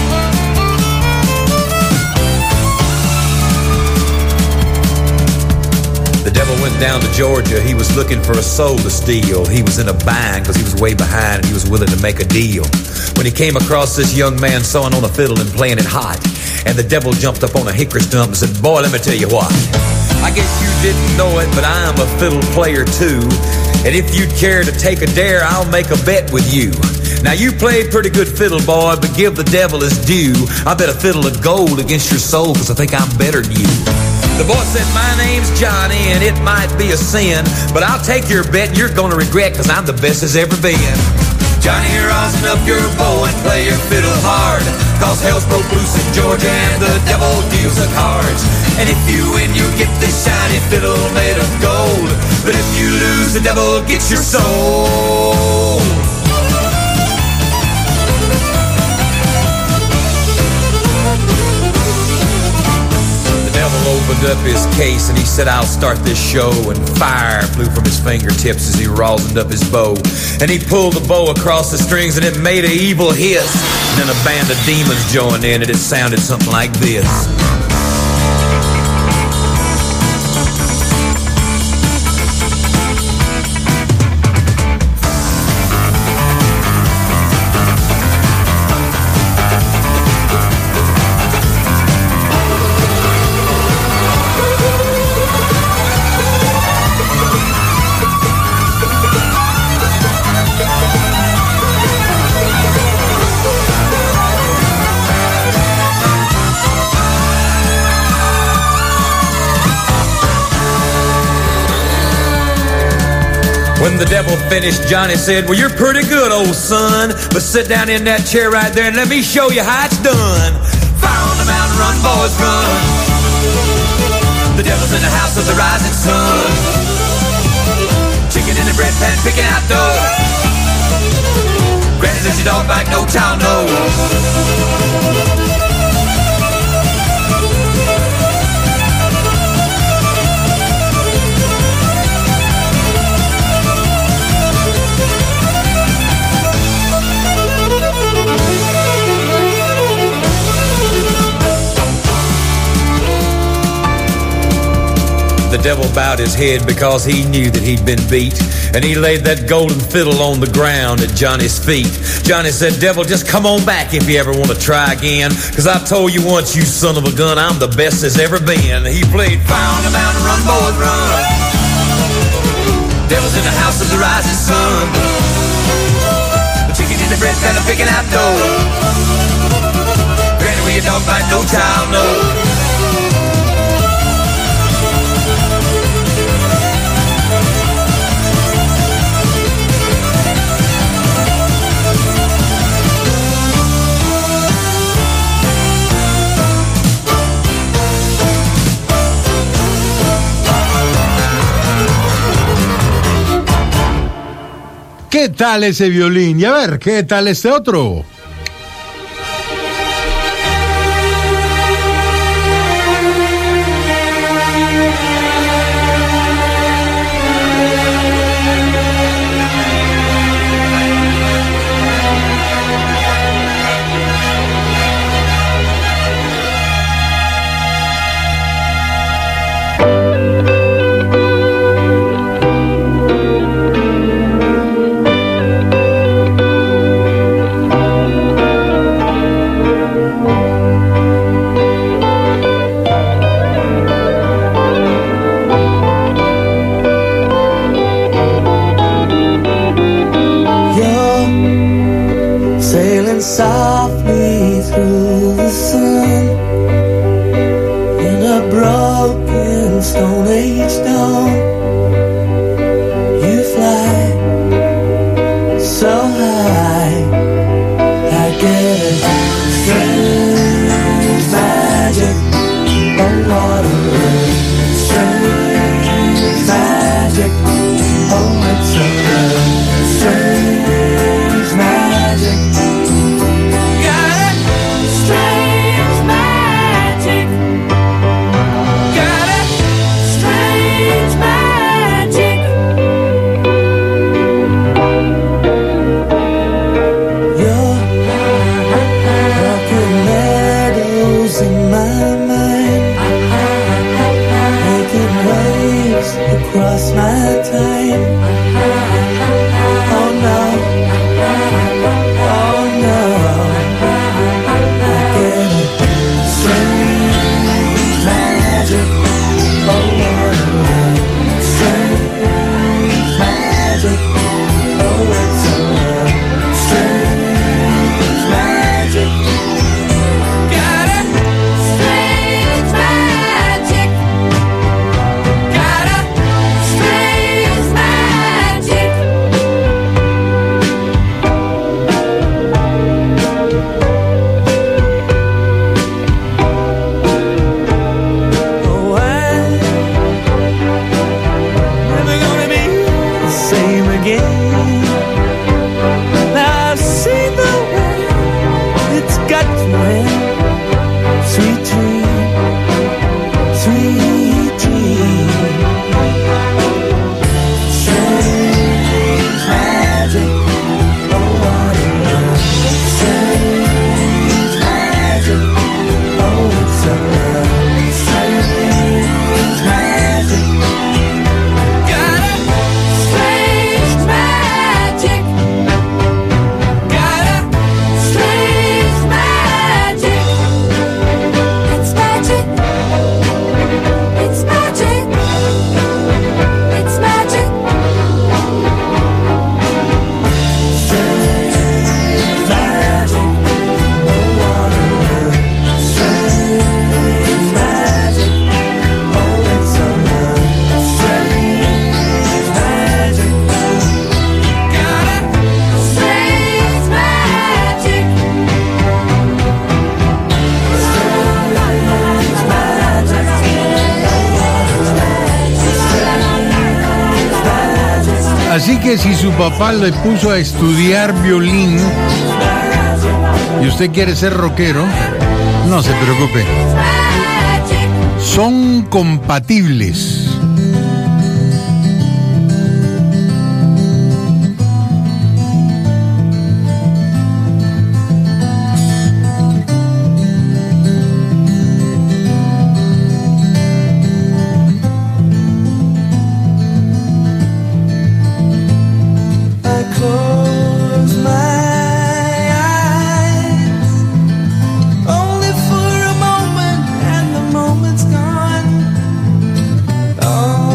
went down to Georgia. He was looking for a soul to steal. He was in a bind because he was way behind and he was willing to make a deal. When he came across this young man sawing on a fiddle and playing it hot, and the devil jumped up on a hickory stump and said, boy, let me tell you what. I guess you didn't know it, but I'm a fiddle player too. And if you'd care to take a dare, I'll make a bet with you. Now you played pretty good fiddle, boy, but give the devil his due. I bet a fiddle of gold against your soul, cause I think I'm better than you. The boy said, my name's Johnny, and it might be a sin, but I'll take your bet and you're gonna regret, cause I'm the best there's ever been. Johnny, rosin up your bow and play your fiddle hard, cause hell's broke loose in Georgia and the devil deals the cards. And if you win, you get this shiny fiddle made of gold, but if you lose, the devil gets your soul. Opened up his case and he said, I'll start this show, and fire flew from his fingertips as he rosined up his bow, and he pulled the bow across the strings and it made an evil hiss, and then a band of demons joined in and it sounded something like this. When the devil finished, Johnny said, well, you're pretty good, old son, but sit down in that chair right there and let me show you how it's done. Fire on the mountain, run, boys, run. The devil's in the house of the rising sun. Chicken in the bread pan, picking out dough. Granny says you don't bite, no child, no. The devil bowed his head because he knew that he'd been beat, and he laid that golden fiddle on the ground at Johnny's feet. Johnny said, devil, just come on back if you ever want to try again, cause I told you once, you son of a gun, I'm the best there's ever been. He played fire on the mountain, run, boys, run. Devil's in the house of the rising sun. The chicken in the bread pan, I'm picking out dough. Granny, where you don't bite, no child, no. ¿Qué tal ese violín? Y a ver, ¿qué tal este otro? Softly through the sun in a broken Stone Age dawn, you fly so high, I get a strange magic on water, strange magic on what's around, strange magic. Strange magic. across my time. Oh no, oh no, I get a strange magic. Oh, strange magic. Oh, it's a strange magic. Got a strange magic. Got a strange magic. Oh, I'm never gonna be the same again. Now I've seen the way it's got to end. Sweet dream, sweet dream. Strange magic. Oh, what a love. Strange magic. Oh, it's a love. Strange magic. Got a strange magic. Got a strange magic. It's magic. It's magic. It's magic. Strange magic. Oh, what a love. Strange magic. Oh, it's a love. Strange magic. Got a strange magic. Así que si su papá le puso a estudiar violín y usted quiere ser rockero, no se preocupe. Son compatibles. I close my eyes only for a moment, and the moment's gone. Oh,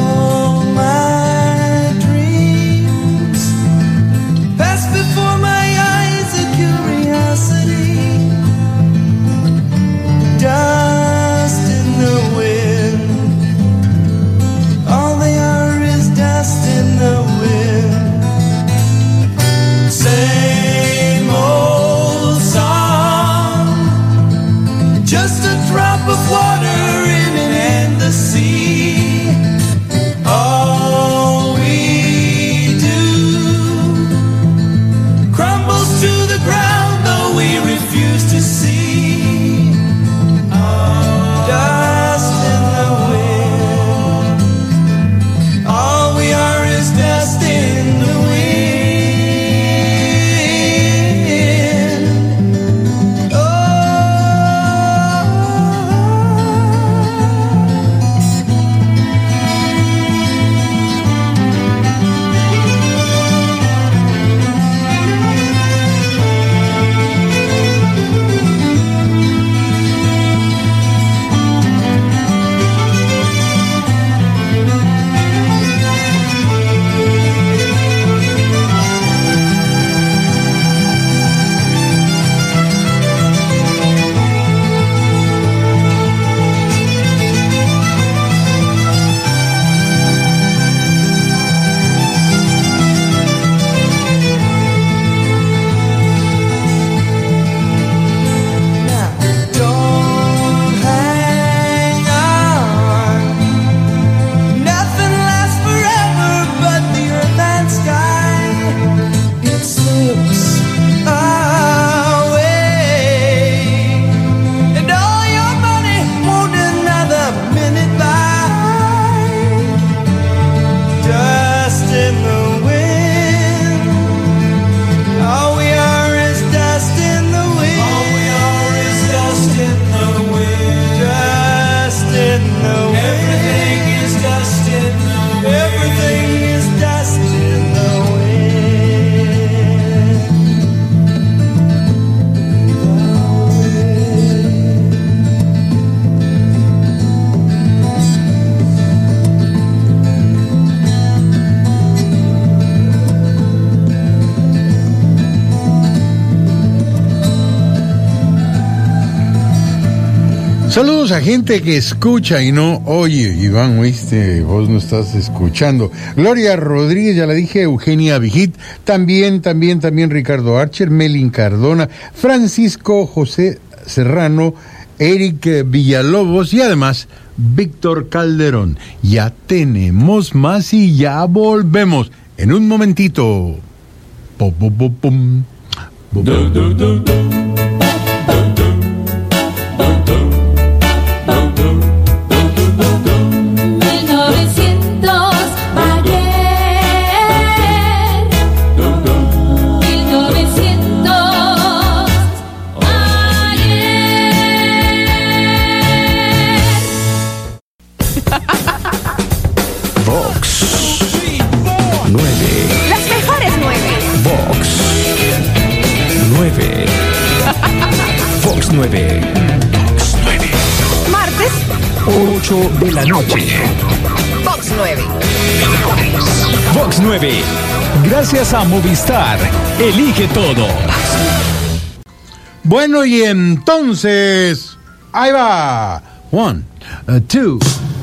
Saludos a gente que escucha y no oye. Iván, oíste, vos no estás escuchando. Gloria Rodríguez, ya la dije, Eugenia Vigit, también, también, también Ricardo Archer, Melin Cardona, Francisco José Serrano, Eric Villalobos y además Víctor Calderón. Ya tenemos más y ya volvemos en un momentito. Pum, pum, pum, pum. Pum, pum, pum, pum, pum. Fox nueve. Fox nueve. Martes. ocho de la noche. Fox nueve. Fox nueve. Gracias a Movistar. Elige todo. Bueno, y entonces, ahí va. One, uh, two.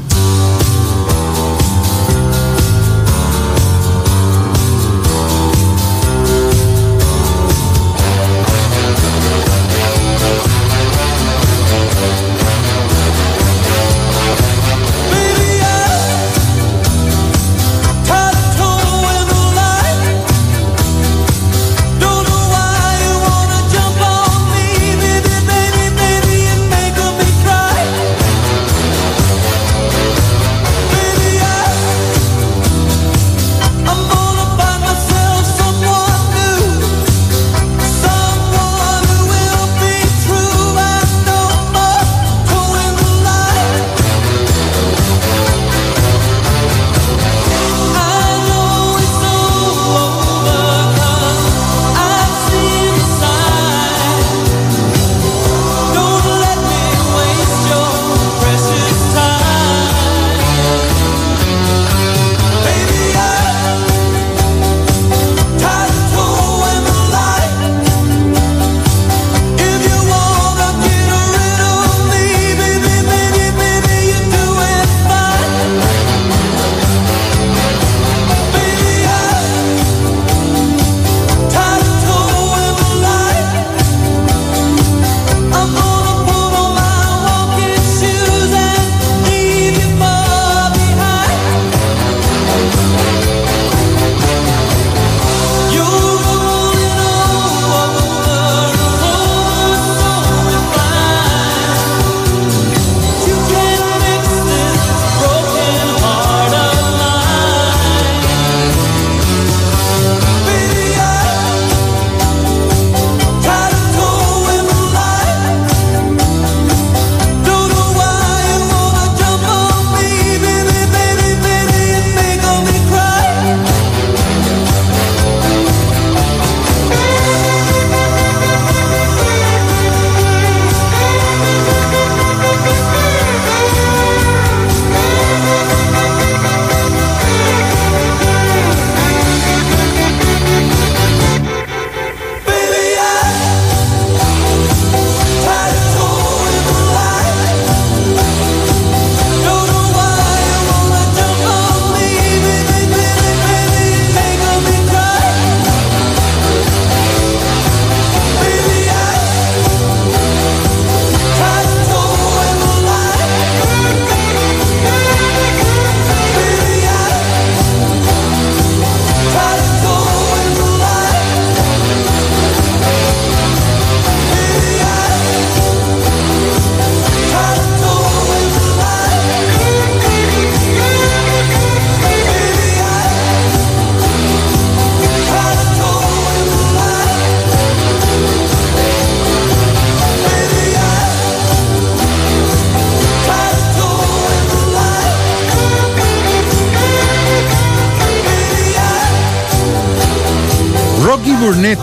Burnett,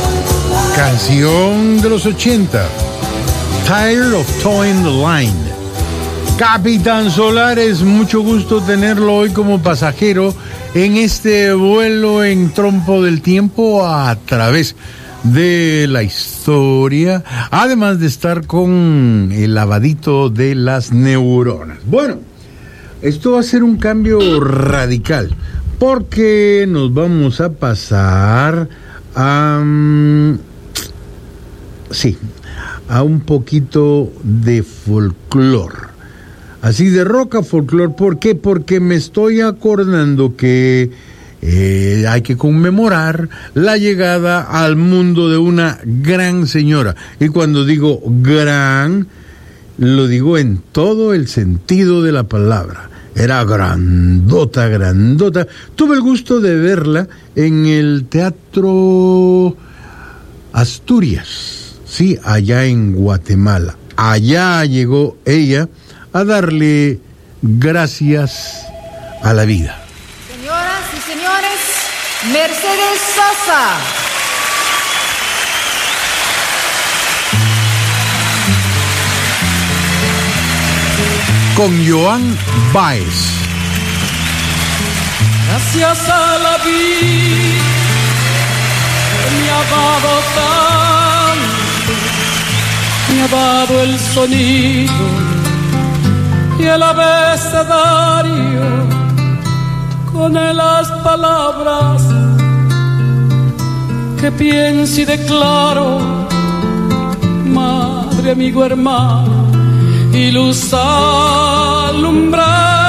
canción de los ochenta, Tired of Towing the Line. Capitán Solares, mucho gusto tenerlo hoy como pasajero en este vuelo en trompo del tiempo a través de la historia, además de estar con el lavadito de las neuronas. Bueno, esto va a ser un cambio radical, porque nos vamos a pasar a... Um, sí, a un poquito de folclore. Así de rock a folclore. ¿Por qué? Porque me estoy acordando que eh, hay que conmemorar la llegada al mundo de una gran señora. Y cuando digo gran, lo digo en todo el sentido de la palabra. Era grandota, grandota. Tuve el gusto de verla en el Teatro Asturias, sí, allá en Guatemala. Allá llegó ella a darle gracias a la vida. Señoras y señores, Mercedes Sosa. Con Joan Baez. Gracias a la vida que me ha dado tanto, me ha dado el sonido y el abecedario con las palabras que pienso y declaro, madre, amigo, hermano, y luz alumbrando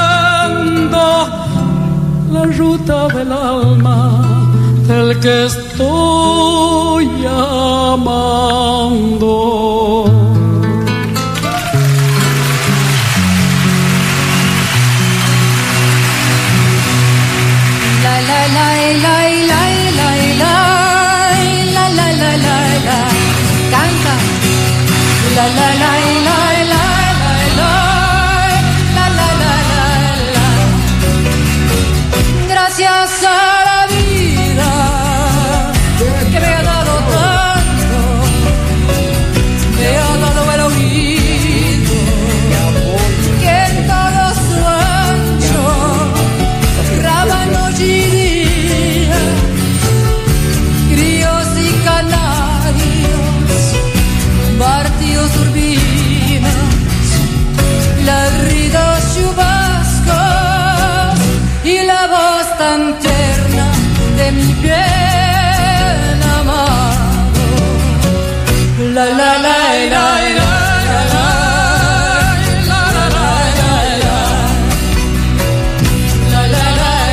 la ruta del alma del que estoy amando. La la la la la la la la la la la la canta. La la la la la gracias a la vida que me ha dado tanto, me ha dado el oído que en todo su ancho, rábanos y día, grillos y canarios, partidos turbinas, ladridos chubascos y la voz tan tierna de mi bien amado. La la la la la la la la la la la la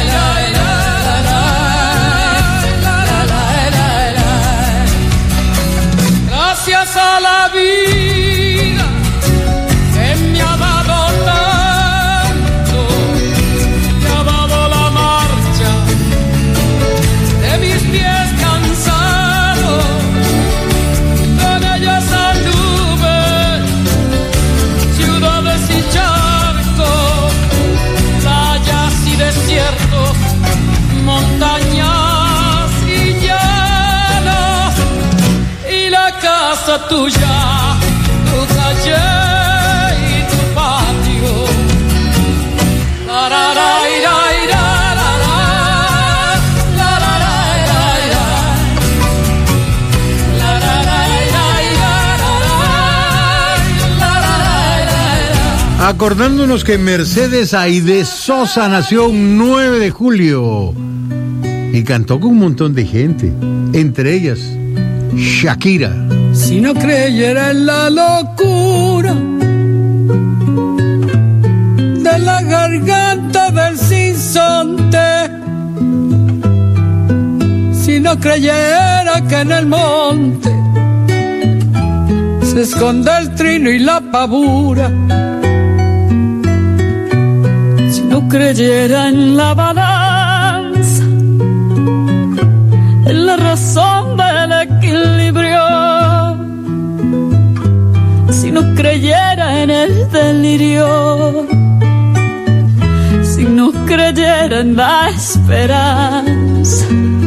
la. Gracias a la vida que me ha dado tanto, me ha dado la marcha de mis pies cansados, con ellas anduve ciudades y charcos, playas y desiertos, montañas y llanos, y la casa tuya, tu calle y tu patio. La la la la la la la la la la la la. Acordándonos que Mercedes Aide Sosa nació un nueve de julio y cantó con un montón de gente, entre ellas Shakira. Si no creyera en la locura de la garganta del sinsonte, si no creyera que en el monte se esconde el trino y la pavura, si no creyera en la balanza, en la razón del equilibrio, si no creyera en el delirio, si no creyera en la esperanza,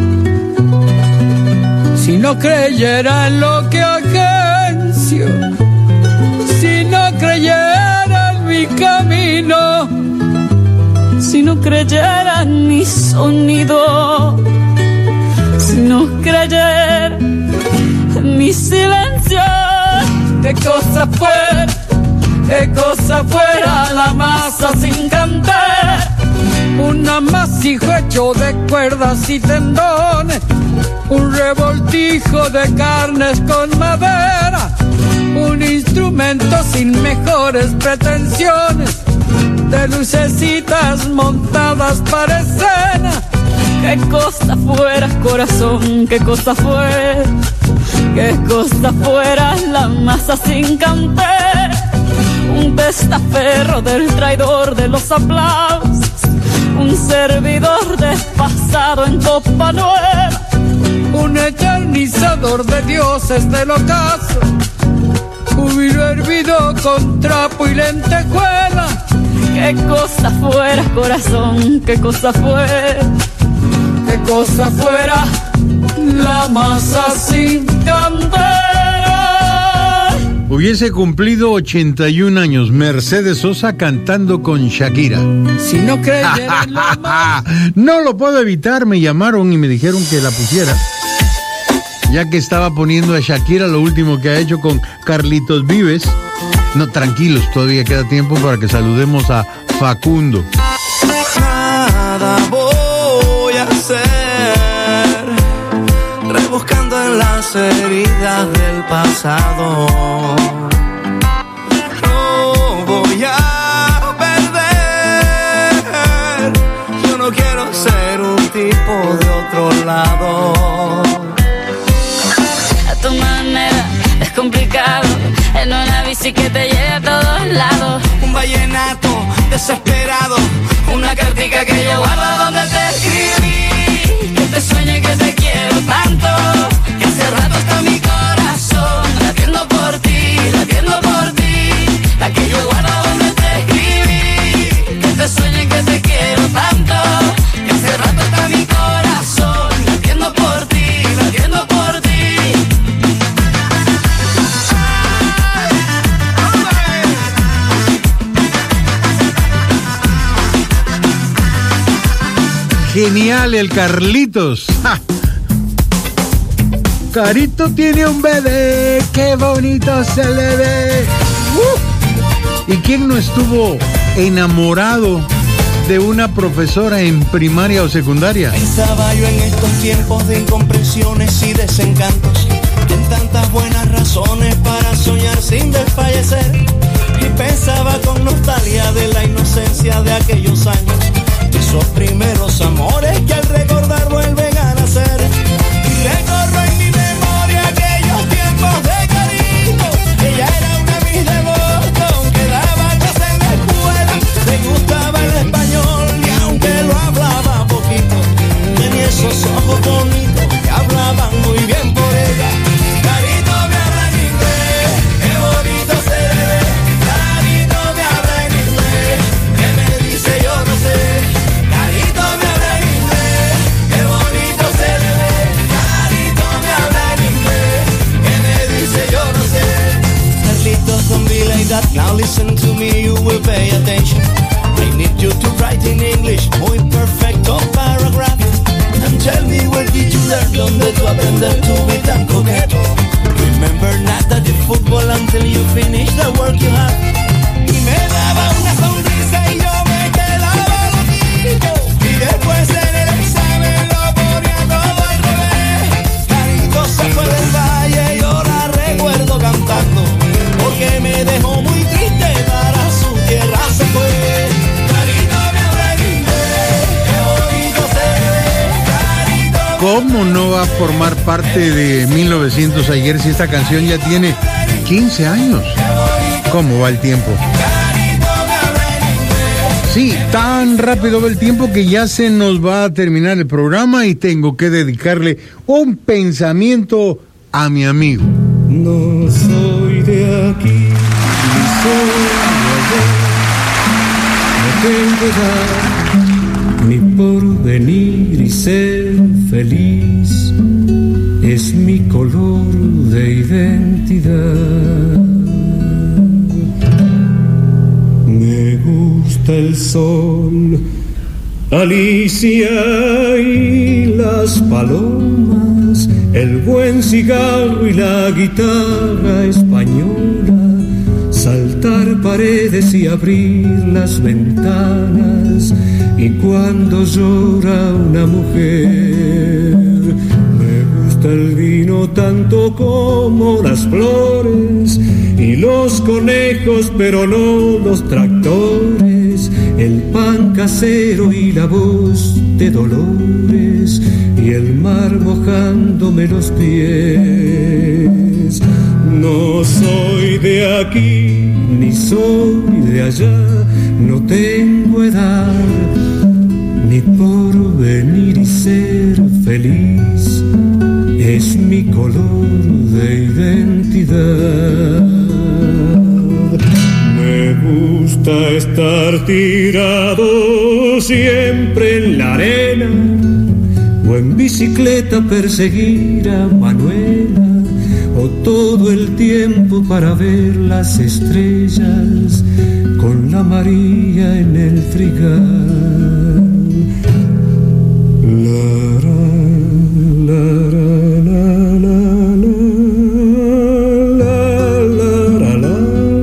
si no creyera en lo que agencio, si no creyera en mi camino, si no creyera en mi sonido, si no creyera silencio. Qué cosa fuera, qué cosa fuera la masa sin cantar. Un amasijo hecho de cuerdas y tendones, un revoltijo de carnes con madera, un instrumento sin mejores pretensiones, de lucecitas montadas para escena. Qué cosa fuera, corazón, qué cosa fuera, qué cosa fuera la masa sin cantar. Un testaferro del traidor de los aplausos, un servidor despasado en copa nueva, un eternizador de dioses del ocaso, un vino hervido con trapo y lentejuela. Qué cosa fuera, corazón, qué cosa fuera, qué cosa fuera la masa sin candela. Hubiese cumplido ochenta y un años Mercedes Sosa cantando con Shakira. Si no creyera en la masa. No lo puedo evitar, me llamaron y me dijeron que la pusiera, ya que estaba poniendo a Shakira lo último que ha hecho con Carlitos Vives. No, tranquilos, todavía queda tiempo para que saludemos a Facundo. Nada voy a hacer, rebuscando en las heridas del pasado. No voy a perder, yo no quiero ser un tipo de otro lado. A tu manera es complicado, en una bici que te lleve a todos lados. Un vallenato desesperado, una cartica que yo guardo donde te escribí. Que te sueñe que te quiero tanto, que hace rato está mi corazón latiendo por ti, latiendo por ti. La que yo guardo donde te escribí. Que te sueñe que te quiero tanto, que hace rato está mi corazón latiendo por ti, latiendo por ti. Genial el Carlitos. ¡Ja! Carito tiene un bebé, qué bonito se le ve. ¡Uh! ¿Y quién no estuvo enamorado de una profesora en primaria o secundaria? Pensaba yo en estos tiempos de incomprensiones y desencantos, en tantas buenas razones para soñar sin desfallecer. Y pensaba con nostalgia de la inocencia de aquellos años, esos primeros amores que al recordar vuelven a nacer. Y recorro en mi memoria aquellos tiempos de cariño. Ella era una mis devota, aunque daba clase en la escuela. Le gustaba el español y aunque lo hablaba poquito, tenía esos ojos bonitos que hablaban muy bien por ella. Carito me habla en inglés, qué bonito se le ve. Carito me habla en inglés, que me dice yo no sé. Don't be like that, now listen to me, you will pay attention. I need you to write in English, muy perfecto paragraph. And tell me where did you learn, donde tú aprender to be tan coqueto. Remember nada de fútbol until you finish the work you have. Y me daba una sonrisa y yo me quedaba loquito. Y después en el examen lo ponía todo al revés. Carito se fue del valle, yo la recuerdo cantando, porque me dejó muy triste, para su tierra se fue. Carito me habla en inglés, qué bonito se ve. Carito. ¿Cómo no va a formar parte de mil novecientos ayer si esta canción ya tiene quince años? ¿Cómo va el tiempo? Sí, tan rápido va el tiempo que ya se nos va a terminar el programa y tengo que dedicarle un pensamiento a mi amigo. No soy de aquí, ni soy de allá, no tengo edad ni porvenir y ser feliz es mi color de identidad. Me gusta el sol, Alicia y las palomas, mañanas, el buen cigarro y la guitarra española, saltar paredes y abrir las ventanas, y cuando llora una mujer, me gusta el vino tanto como las flores y los conejos, pero no los tractores, el pan casero y la voz de Dolores y el mar mojándome los pies. No soy de aquí ni soy de allá, no tengo edad ni por venir y ser feliz, es mi color de identidad. Me gusta estar tirado siempre en la arena, o en bicicleta perseguir a Manuela, o todo el tiempo para ver las estrellas con la María en el trigal. La, la, la, la, la, la,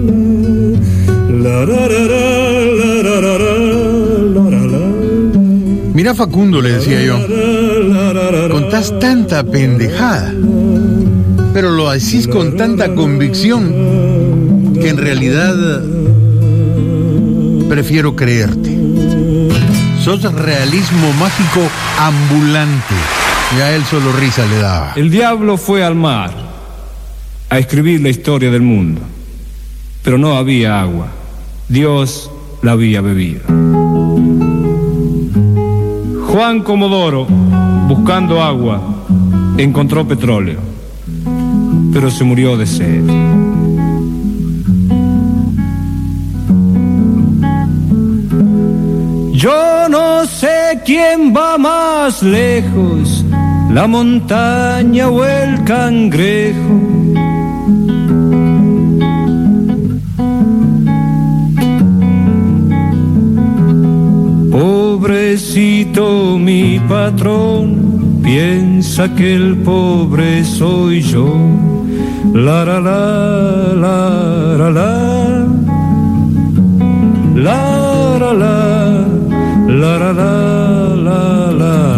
Mira, Facundo, le decía yo, contás tanta pendejada, pero lo decís con tanta convicción que en realidad prefiero creerte. Sos realismo mágico ambulante. Y a él solo risa le daba. El diablo fue al mar a escribir la historia del mundo, pero no había agua. Dios la había bebido. Juan Comodoro, buscando agua, encontró petróleo, pero se murió de sed. Yo no sé quién va más lejos, la montaña o el cangrejo. Pobrecito mi patrón, piensa que el pobre soy yo. La la la la la la la la la la la la la la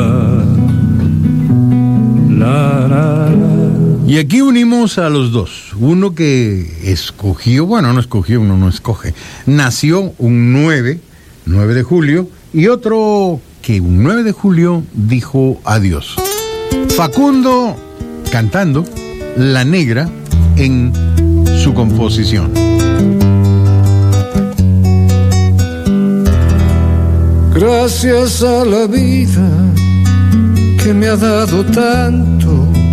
la la la. Y aquí unimos a los dos. Uno que escogió, bueno, no escogió, uno no escoge. Nació un nueve de julio, y otro que un nueve de julio dijo adiós. Facundo cantando La Negra en su composición. Gracias a la vida que me ha dado tanto,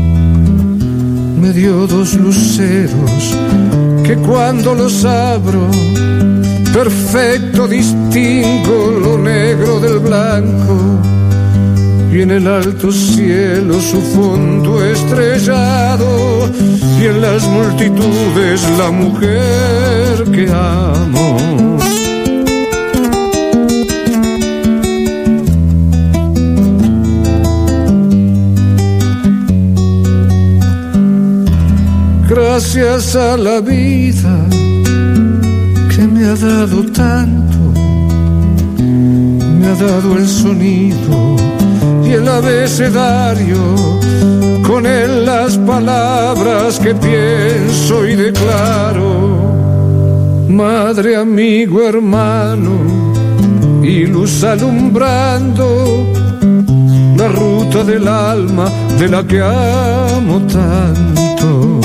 me dio dos luceros que cuando los abro perfecto distingo lo negro del blanco, y en el alto cielo su fondo estrellado, y en las multitudes la mujer que amo. Gracias a la vida que me ha dado tanto, me ha dado el sonido y el abecedario, con él las palabras que pienso y declaro. Madre, amigo, hermano y luz alumbrando la ruta del alma de la que amo tanto.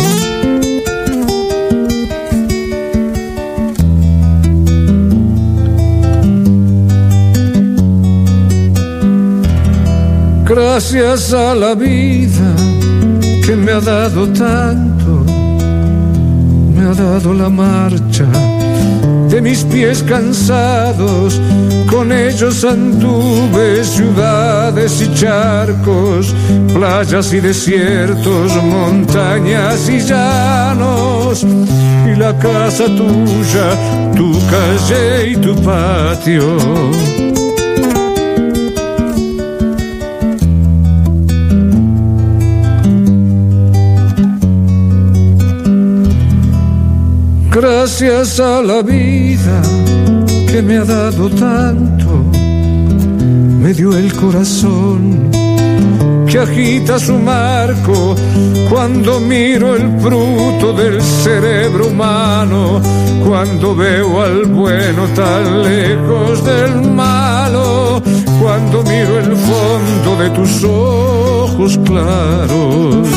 Gracias a la vida que me ha dado tanto, me ha dado la marcha de mis pies cansados, con ellos anduve ciudades y charcos, playas y desiertos, montañas y llanos, y la casa tuya, tu calle y tu patio. Gracias a la vida que me ha dado tanto, me dio el corazón que agita su marco cuando miro el fruto del cerebro humano, cuando veo al bueno tan lejos del malo, cuando miro el fondo de tus ojos claros.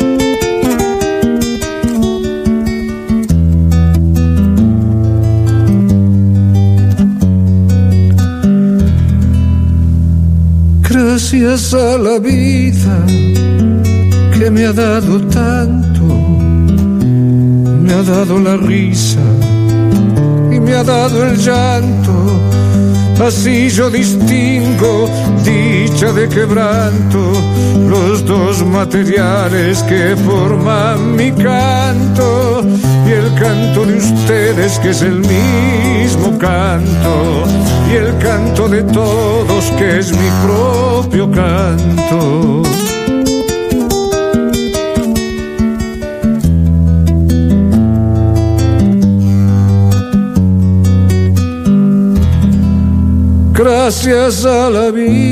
Gracias a la vida que me ha dado tanto, me ha dado la risa y me ha dado el llanto. Así yo distingo dicha de quebranto, los dos materiales que forman mi canto, y el canto de ustedes que es el mismo canto, y el canto de todos que es mi propio canto. Gracias a la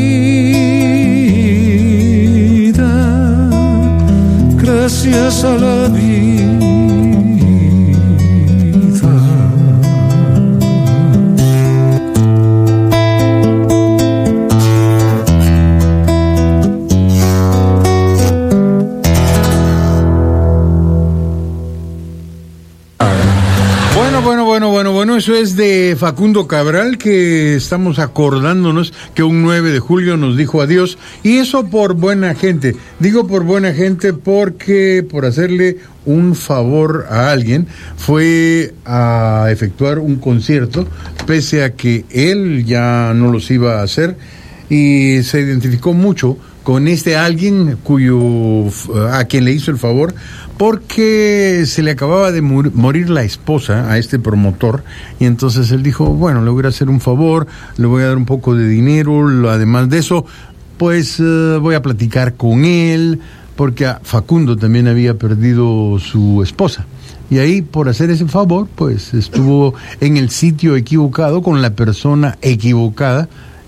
vida, gracias a la vida. Bueno, bueno, bueno, bueno, eso es de Facundo Cabral, que estamos acordándonos que un nueve de julio nos dijo adiós, y eso por buena gente. Digo por buena gente porque por hacerle un favor a alguien fue a efectuar un concierto, pese a que él ya no los iba a hacer, y se identificó mucho con este alguien cuyo a quien le hizo el favor, porque se le acababa de morir la esposa a este promotor, y entonces él dijo, bueno, le voy a hacer un favor, le voy a dar un poco de dinero, además de eso, pues uh, voy a platicar con él, porque a Facundo también había perdido su esposa. Y ahí, por hacer ese favor, pues estuvo en el sitio equivocado, con la persona equivocada,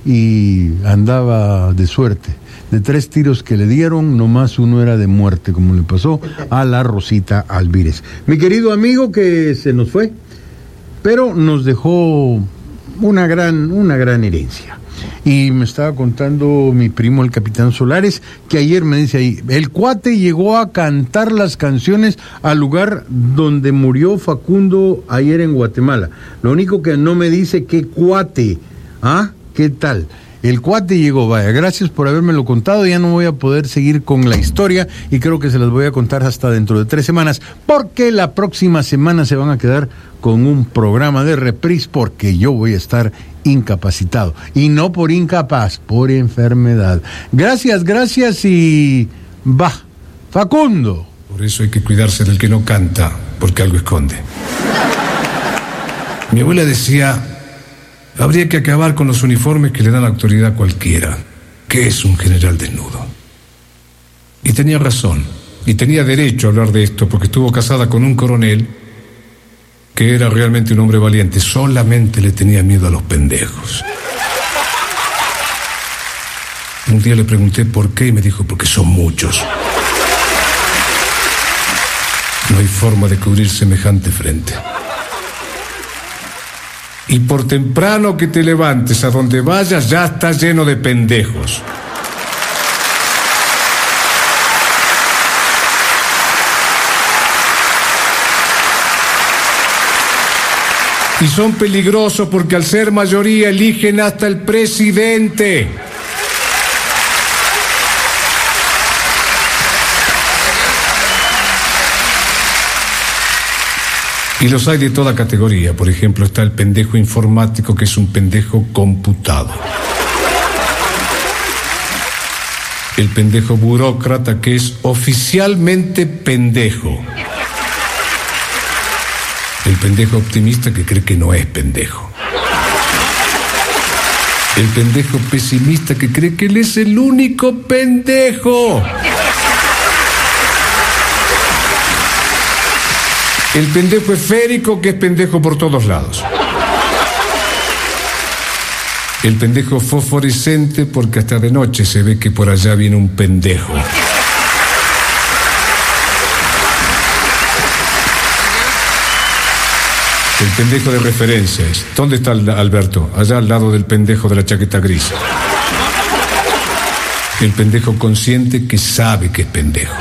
y andaba de suerte. De tres tiros que le dieron, nomás uno era de muerte, como le pasó a la Rosita Alvírez. Mi querido amigo que se nos fue, pero nos dejó una gran, una gran herencia. Y me estaba contando mi primo, el Capitán Solares, que ayer me dice ahí, el cuate llegó a cantar las canciones al lugar donde murió Facundo ayer en Guatemala. Lo único que no me dice qué cuate, ¿ah? ¿Qué tal? El cuate llegó, vaya, gracias por habérmelo contado, ya no voy a poder seguir con la historia y creo que se las voy a contar hasta dentro de tres semanas, porque la próxima semana se van a quedar con un programa de reprise porque yo voy a estar incapacitado, y no por incapaz, por enfermedad. Gracias, gracias y va, Facundo. Por eso hay que cuidarse del que no canta, porque algo esconde. Mi abuela decía, habría que acabar con los uniformes que le dan autoridad a cualquiera. ¿Qué es un general desnudo? Y tenía razón, y tenía derecho a hablar de esto, porque estuvo casada con un coronel que era realmente un hombre valiente, solamente le tenía miedo a los pendejos. Un día le pregunté por qué y me dijo, porque son muchos. No hay forma de cubrir semejante frente. Y por temprano que te levantes, a donde vayas ya está lleno de pendejos. Y son peligrosos porque al ser mayoría eligen hasta el presidente. Y los hay de toda categoría. Por ejemplo, está el pendejo informático, que es un pendejo computado. El pendejo burócrata, que es oficialmente pendejo. El pendejo optimista, que cree que no es pendejo. El pendejo pesimista, que cree que él es el único pendejo. El pendejo esférico, que es pendejo por todos lados. El pendejo fosforescente, porque hasta de noche se ve que por allá viene un pendejo. El pendejo de referencias. ¿Dónde está Alberto? Allá al lado del pendejo de la chaqueta gris. El pendejo consciente que sabe que es pendejo.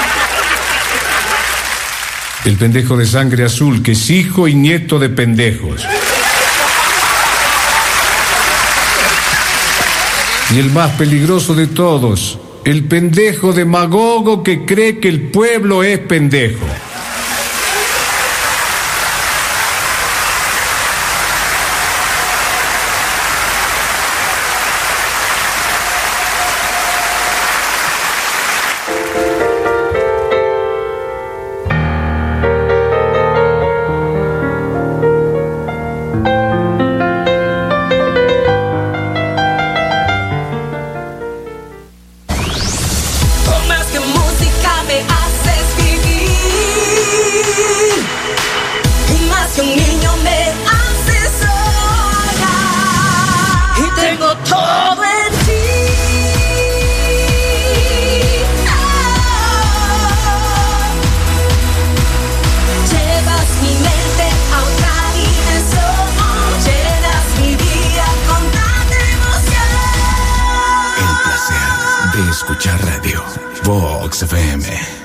El pendejo de sangre azul, que es hijo y nieto de pendejos. Y el más peligroso de todos, el pendejo demagogo que cree que el pueblo es pendejo. Escuchar radio, Vox F M.